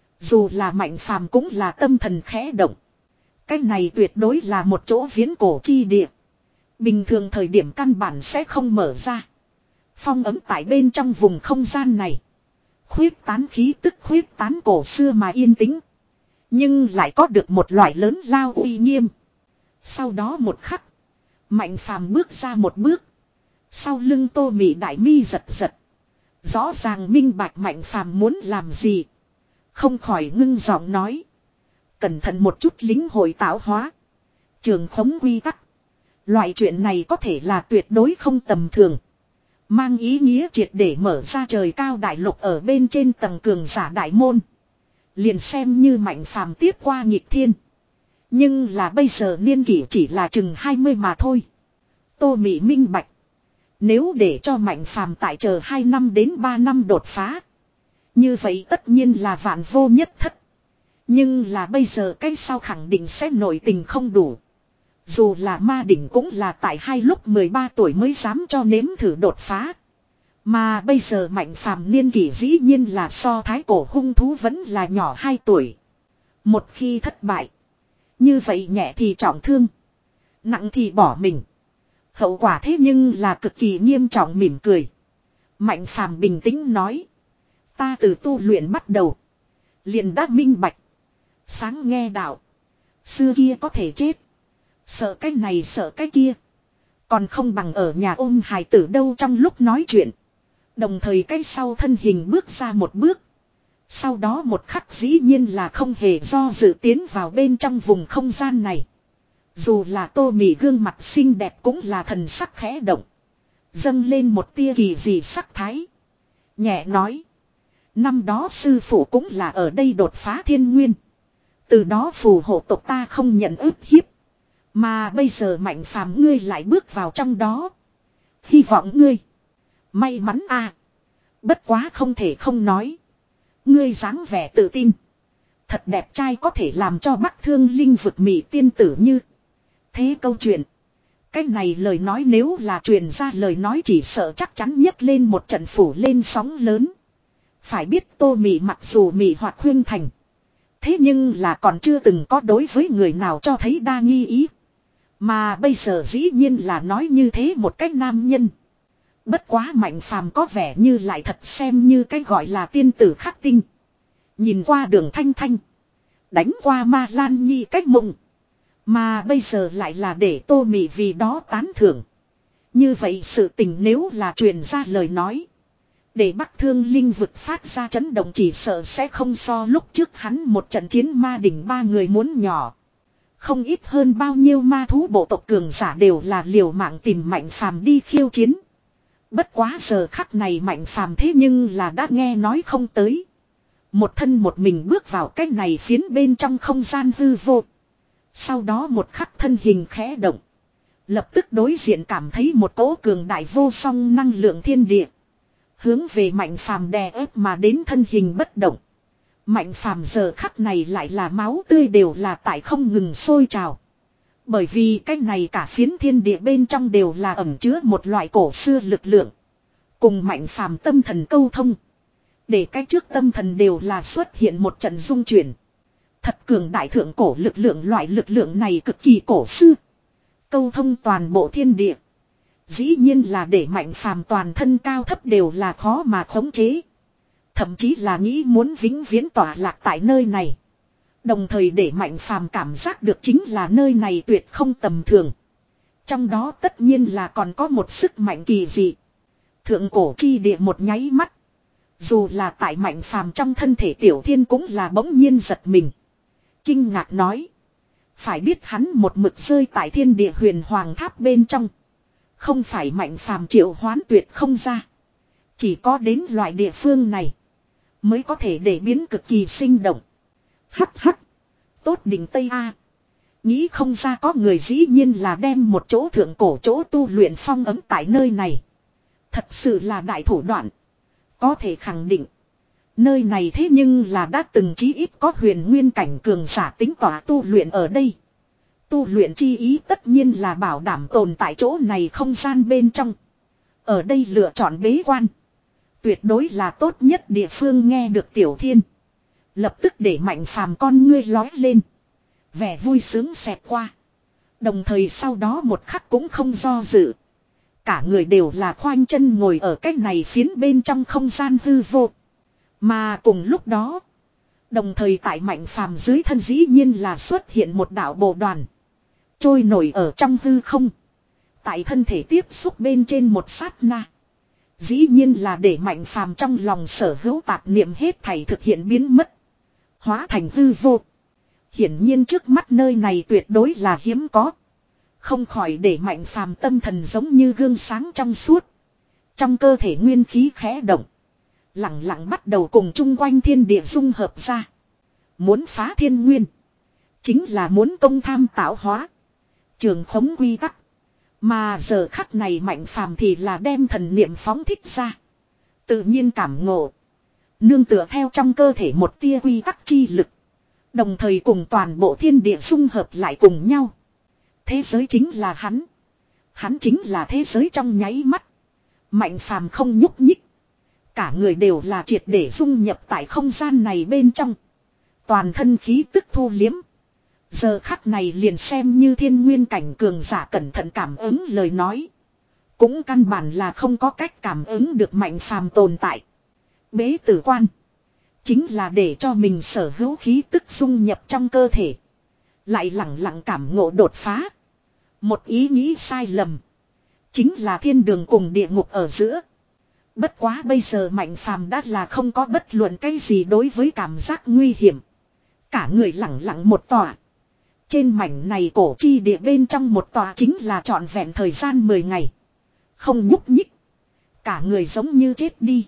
Dù là Mạnh Phàm cũng là tâm thần khẽ động. Cái này tuyệt đối là một chỗ viễn cổ chi địa. Bình thường thời điểm căn bản sẽ không mở ra. Phong ấm tại bên trong vùng không gian này. Khuyết tán khí tức khuyết tán cổ xưa mà yên tĩnh. Nhưng lại có được một loại lớn lao uy nghiêm. Sau đó một khắc. Mạnh Phàm bước ra một bước. Sau lưng Tô Mị đại mi giật giật. Rõ ràng minh bạch Mạnh Phàm muốn làm gì. Không khỏi ngưng giọng nói. Cẩn thận một chút lính hội tạo hóa. Trường khống quy tắc. Loại chuyện này có thể là tuyệt đối không tầm thường. Mang ý nghĩa triệt để mở ra trời cao đại lục ở bên trên tầng cường giả đại môn. Liền xem như Mạnh Phàm tiếp qua nghịch thiên. Nhưng là bây giờ niên kỷ chỉ là chừng hai mươi mà thôi. Tô Mị minh bạch. Nếu để cho Mạnh Phàm tại chờ hai năm đến ba năm đột phá. Như vậy tất nhiên là vạn vô nhất thất. Nhưng là bây giờ cái sau khẳng định sẽ nội tình không đủ. Dù là ma đỉnh cũng là tại hai lúc mười ba tuổi mới dám cho nếm thử đột phá. Mà bây giờ Mạnh Phàm niên kỷ dĩ nhiên là so thái cổ hung thú vẫn là nhỏ hai tuổi. Một khi thất bại. Như vậy nhẹ thì trọng thương. Nặng thì bỏ mình. Hậu quả thế nhưng là cực kỳ nghiêm trọng mỉm cười. Mạnh Phàm bình tĩnh nói. Ta từ tu luyện bắt đầu. Liền đã minh bạch. Sáng nghe đạo. Xưa kia có thể chết. Sợ cái này sợ cái kia. Còn không bằng ở nhà ôm hài tử đâu trong lúc nói chuyện. Đồng thời cái sau thân hình bước ra một bước. Sau đó một khắc dĩ nhiên là không hề do dự tiến vào bên trong vùng không gian này. Dù là Tô Mị gương mặt xinh đẹp cũng là thần sắc khẽ động. Dâng lên một tia kỳ dị sắc thái. Nhẹ nói. Năm đó sư phụ cũng là ở đây đột phá thiên nguyên. Từ đó phù hộ tộc ta không nhận ức hiếp. Mà bây giờ Mạnh Phàm ngươi lại bước vào trong đó. Hy vọng ngươi. May mắn à. Bất quá không thể không nói. Ngươi dáng vẻ tự tin. Thật đẹp trai có thể làm cho Bắc Thương Linh vực mỹ tiên tử như. Thế câu chuyện. Cái này lời nói nếu là truyền ra lời nói chỉ sợ chắc chắn nhấc lên một trận phủ lên sóng lớn. Phải biết Tô Mị mặc dù mị hoặc khuyên thành. Thế nhưng là còn chưa từng có đối với người nào cho thấy đa nghi ý. Mà bây giờ dĩ nhiên là nói như thế một cách nam nhân. Bất quá Mạnh Phàm có vẻ như lại thật xem như cái gọi là tiên tử khắc tinh. Nhìn qua Đường Thanh Thanh. Đánh qua Ma Lan Nhi cách mộng. Mà bây giờ lại là để Tô Mị vì đó tán thưởng. Như vậy sự tình nếu là truyền ra lời nói. Để Bắc Thương Linh vực phát ra chấn động chỉ sợ sẽ không so lúc trước hắn một trận chiến ma đỉnh ba người muốn nhỏ. Không ít hơn bao nhiêu ma thú bộ tộc cường giả đều là liều mạng tìm Mạnh Phàm đi khiêu chiến. Bất quá giờ khắc này Mạnh Phàm thế nhưng là đã nghe nói không tới. Một thân một mình bước vào cái này phiến bên trong không gian hư vô. Sau đó một khắc thân hình khẽ động. Lập tức đối diện cảm thấy một cỗ cường đại vô song năng lượng thiên địa. Hướng về Mạnh Phàm đè ép mà đến thân hình bất động. Mạnh Phàm giờ khắc này lại là máu tươi đều là tại không ngừng sôi trào. Bởi vì cái này cả phiến thiên địa bên trong đều là ẩn chứa một loại cổ xưa lực lượng. Cùng Mạnh Phàm tâm thần câu thông. Để cái trước tâm thần đều là xuất hiện một trận rung chuyển. Thật cường đại thượng cổ lực lượng, loại lực lượng này cực kỳ cổ xưa. Câu thông toàn bộ thiên địa. Dĩ nhiên là để Mạnh Phàm toàn thân cao thấp đều là khó mà khống chế. Thậm chí là nghĩ muốn vĩnh viễn tỏa lạc tại nơi này. Đồng thời để Mạnh Phàm cảm giác được chính là nơi này tuyệt không tầm thường. Trong đó tất nhiên là còn có một sức mạnh kỳ dị. Thượng cổ chi địa một nháy mắt. Dù là tại Mạnh Phàm trong thân thể Tiểu Thiên cũng là bỗng nhiên giật mình. Kinh ngạc nói. Phải biết hắn một mực rơi tại thiên địa huyền hoàng tháp bên trong. Không phải Mạnh Phàm triệu hoán tuyệt không ra. Chỉ có đến loại địa phương này. Mới có thể để biến cực kỳ sinh động. Hắc hắc. Tốt đỉnh Tây A. Nghĩ không ra có người dĩ nhiên là đem một chỗ thượng cổ chỗ tu luyện phong ấm tại nơi này. Thật sự là đại thủ đoạn. Có thể khẳng định. Nơi này thế nhưng là đã từng chí ít có huyền nguyên cảnh cường giả tính tỏa tu luyện ở đây. Tu luyện chi ý tất nhiên là bảo đảm tồn tại chỗ này không gian bên trong. Ở đây lựa chọn bế quan. Tuyệt đối là tốt nhất địa phương nghe được Tiểu Thiên. Lập tức để Mạnh Phàm con ngươi lói lên. Vẻ vui sướng xẹt qua. Đồng thời sau đó một khắc cũng không do dự. Cả người đều là khoanh chân ngồi ở cái này phiến bên trong không gian hư vô. Mà cùng lúc đó. Đồng thời tại Mạnh Phàm dưới thân dĩ nhiên là xuất hiện một đạo bộ đoàn. Trôi nổi ở trong hư không. Tại thân thể tiếp xúc bên trên một sát na. Dĩ nhiên là để Mạnh Phàm trong lòng sở hữu tạp niệm hết thảy thực hiện biến mất. Hóa thành hư vô. Hiển nhiên trước mắt nơi này tuyệt đối là hiếm có. Không khỏi để Mạnh Phàm tâm thần giống như gương sáng trong suốt. Trong cơ thể nguyên khí khẽ động. Lặng lặng bắt đầu cùng chung quanh thiên địa dung hợp ra. Muốn phá thiên nguyên. Chính là muốn công tham tạo hóa. Trường khống quy tắc. Mà giờ khắc này Mạnh Phàm thì là đem thần niệm phóng thích ra. Tự nhiên cảm ngộ. Nương tựa theo trong cơ thể một tia quy tắc chi lực. Đồng thời cùng toàn bộ thiên địa dung hợp lại cùng nhau. Thế giới chính là hắn. Hắn chính là thế giới trong nháy mắt. Mạnh Phàm không nhúc nhích. Cả người đều là triệt để dung nhập tại không gian này bên trong. Toàn thân khí tức thu liếm. Giờ khắc này liền xem như thiên nguyên cảnh cường giả cẩn thận cảm ứng lời nói. Cũng căn bản là không có cách cảm ứng được Mạnh Phàm tồn tại. Bế tử quan. Chính là để cho mình sở hữu khí tức dung nhập trong cơ thể. Lại lặng lặng cảm ngộ đột phá. Một ý nghĩ sai lầm. Chính là thiên đường cùng địa ngục ở giữa. Bất quá bây giờ Mạnh Phàm đã là không có bất luận cái gì đối với cảm giác nguy hiểm. Cả người lặng lặng một tòa. Trên mảnh này cổ chi địa bên trong một tòa chính là trọn vẹn thời gian mười ngày. Không nhúc nhích. Cả người giống như chết đi.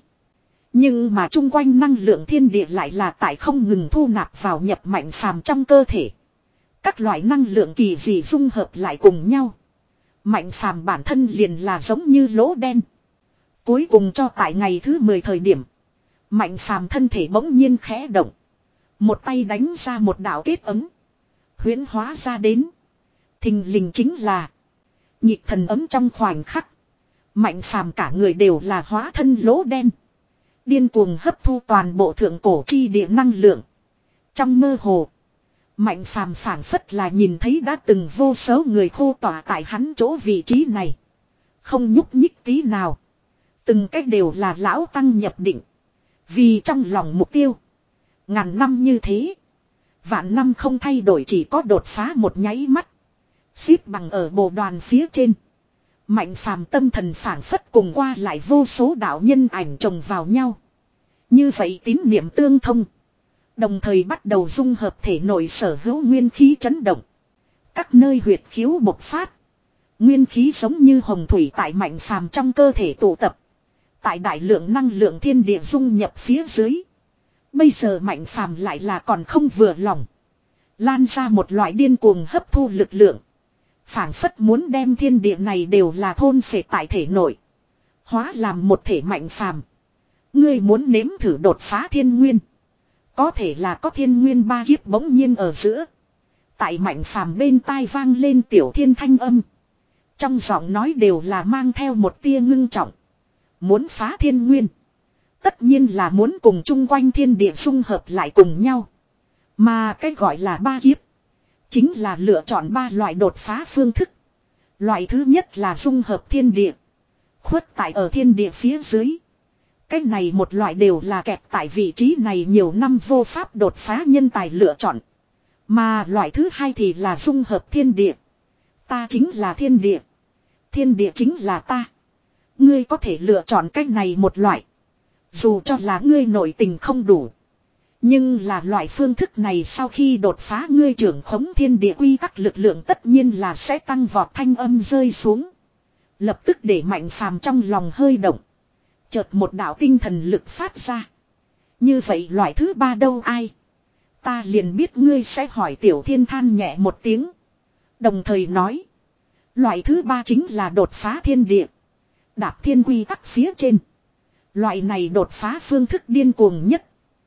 Nhưng mà chung quanh năng lượng thiên địa lại là tại không ngừng thu nạp vào nhập Mạnh Phàm trong cơ thể. Các loại năng lượng kỳ dị dung hợp lại cùng nhau. Mạnh Phàm bản thân liền là giống như lỗ đen. Cuối cùng cho tại ngày thứ mười thời điểm. Mạnh Phàm thân thể bỗng nhiên khẽ động. Một tay đánh ra một đạo kết ấm. Huyễn hóa ra đến. Thình lình chính là. Nhịp thần ấm trong khoảnh khắc. Mạnh Phàm cả người đều là hóa thân lỗ đen. Điên cuồng hấp thu toàn bộ thượng cổ chi địa năng lượng. Trong mơ hồ. Mạnh phàm phảng phất là nhìn thấy đã từng vô số người khô tỏa tại hắn chỗ vị trí này. Không nhúc nhích tí nào. Từng cách đều là lão tăng nhập định. Vì trong lòng mục tiêu. Ngàn năm như thế. Vạn năm không thay đổi, chỉ có đột phá một nháy mắt. Xếp bằng ở bộ đoàn phía trên. Mạnh phàm tâm thần phảng phất cùng qua lại vô số đạo nhân ảnh chồng vào nhau. Như vậy tín niệm tương thông. Đồng thời bắt đầu dung hợp thể nội sở hữu nguyên khí chấn động. Các nơi huyệt khiếu bộc phát. Nguyên khí giống như hồng thủy tại mạnh phàm trong cơ thể tụ tập. Tại đại lượng năng lượng thiên địa dung nhập phía dưới. Bây giờ mạnh phàm lại là còn không vừa lòng. Lan ra một loại điên cuồng hấp thu lực lượng. Phảng phất muốn đem thiên địa này đều là thôn phệ tại thể nội. Hóa làm một thể mạnh phàm. Ngươi muốn nếm thử đột phá thiên nguyên. Có thể là có thiên nguyên ba kiếp bỗng nhiên ở giữa. Tại mạnh phàm bên tai vang lên tiểu thiên thanh âm. Trong giọng nói đều là mang theo một tia ngưng trọng. Muốn phá thiên nguyên. Tất nhiên là muốn cùng chung quanh thiên địa dung hợp lại cùng nhau. Mà cái gọi là ba kiếp. Chính là lựa chọn ba loại đột phá phương thức. Loại thứ nhất là dung hợp thiên địa. Khuất tại ở thiên địa phía dưới. Cái này một loại đều là kẹt tại vị trí này nhiều năm vô pháp đột phá nhân tài lựa chọn. Mà loại thứ hai thì là dung hợp thiên địa. Ta chính là thiên địa. Thiên địa chính là ta. Ngươi có thể lựa chọn cách này một loại. Dù cho là ngươi nội tình không đủ. Nhưng là loại phương thức này sau khi đột phá ngươi trưởng khống thiên địa quy tắc lực lượng tất nhiên là sẽ tăng vọt, thanh âm rơi xuống. Lập tức để mạnh phàm trong lòng hơi động. Chợt một đạo tinh thần lực phát ra. Như vậy loại thứ ba đâu ai? Ta liền biết ngươi sẽ hỏi, tiểu thiên than nhẹ một tiếng. Đồng thời nói. Loại thứ ba chính là đột phá thiên địa. Đạp thiên quy tắc phía trên. Loại này đột phá phương thức điên cuồng nhất.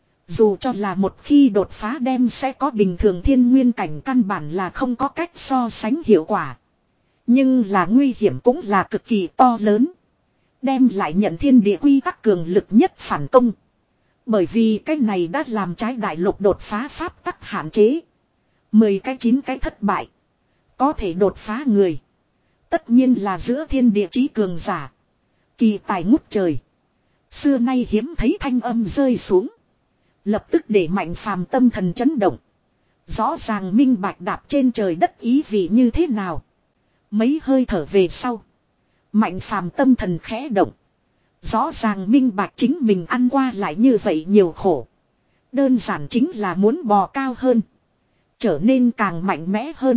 Dù cho là một khi đột phá đem sẽ có bình thường thiên nguyên cảnh căn bản là không có cách so sánh hiệu quả. Nhưng là nguy hiểm cũng là cực kỳ to lớn. Đem lại nhận thiên địa quy tắc cường lực nhất phản công. Bởi vì cái này đã làm trái đại lục đột phá pháp tắc hạn chế. Mười cái chín cái thất bại. Có thể đột phá người. Tất nhiên là giữa thiên địa chí cường giả. Kỳ tài ngút trời. Xưa nay hiếm thấy thanh âm rơi xuống. Lập tức để mạnh phàm tâm thần chấn động. Rõ ràng minh bạch đạp trên trời đất ý vị như thế nào. Mấy hơi thở về sau. Mạnh phàm tâm thần khẽ động. Rõ ràng minh bạch chính mình ăn qua lại như vậy nhiều khổ. Đơn giản chính là muốn bò cao hơn. Trở nên càng mạnh mẽ hơn.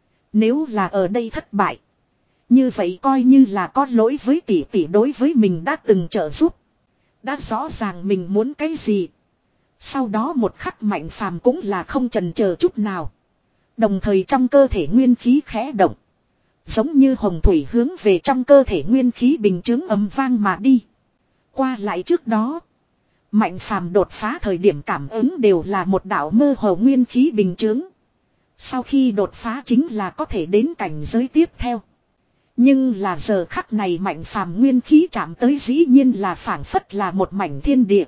Nếu là ở đây thất bại. Như vậy coi như là có lỗi với tỷ tỷ đối với mình đã từng trợ giúp. Đã rõ ràng mình muốn cái gì. Sau đó một khắc mạnh phàm cũng là không chần chờ chút nào. Đồng thời trong cơ thể nguyên khí khẽ động. Giống như hồng thủy hướng về trong cơ thể nguyên khí bình chứng ấm vang mà đi. Qua lại trước đó. Mạnh phàm đột phá thời điểm cảm ứng đều là một đạo mơ hồ nguyên khí bình chứng. Sau khi đột phá chính là có thể đến cảnh giới tiếp theo. Nhưng là giờ khắc này mạnh phàm nguyên khí chạm tới dĩ nhiên là phảng phất là một mảnh thiên địa.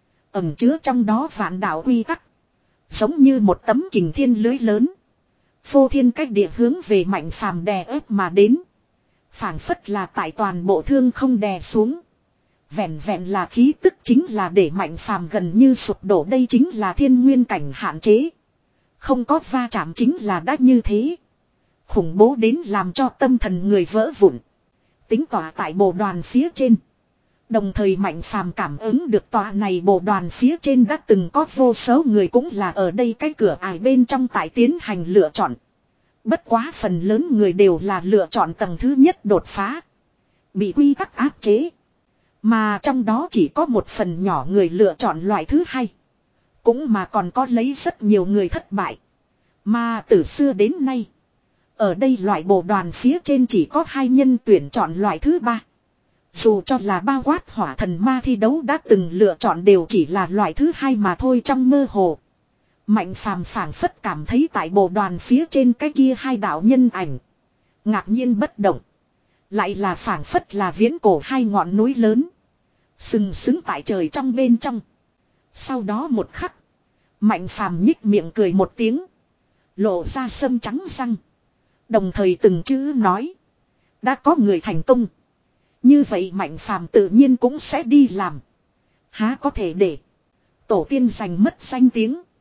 Ẩn chứa trong đó vạn đạo quy tắc. Giống như một tấm kình thiên lưới lớn. Phô thiên cách địa hướng về mạnh phàm đè ép mà đến. Phảng phất là tại toàn bộ thương không đè xuống. Vẹn vẹn là khí tức chính là để mạnh phàm gần như sụp đổ, đây chính là thiên nguyên cảnh hạn chế. Không có va chạm chính là đã như thế. Khủng bố đến làm cho tâm thần người vỡ vụn. Tính tỏa tại bộ đoàn phía trên. Đồng thời mạnh phàm cảm ứng được tòa này bộ đoàn phía trên đã từng có vô số người cũng là ở đây cái cửa ải bên trong tại tiến hành lựa chọn. Bất quá phần lớn người đều là lựa chọn tầng thứ nhất đột phá. Bị quy tắc áp chế. Mà trong đó chỉ có một phần nhỏ người lựa chọn loại thứ hai. Cũng mà còn có lấy rất nhiều người thất bại. Mà từ xưa đến nay. Ở đây loại bộ đoàn phía trên chỉ có hai nhân tuyển chọn loại thứ ba. Dù cho là bao quát hỏa thần ma thi đấu đã từng lựa chọn đều chỉ là loại thứ hai mà thôi trong mơ hồ. Mạnh phàm phảng phất cảm thấy tại bộ đoàn phía trên cái kia hai đạo nhân ảnh. Ngạc nhiên bất động. Lại là phảng phất là viễn cổ hai ngọn núi lớn. Sừng sững tại trời trong bên trong. Sau đó một khắc. Mạnh phàm nhích miệng cười một tiếng. Lộ ra sâm trắng răng. Đồng thời từng chữ nói. Đã có người thành công. Như vậy Mạnh Phàm tự nhiên cũng sẽ đi làm. Há có thể để tổ tiên giành mất danh tiếng.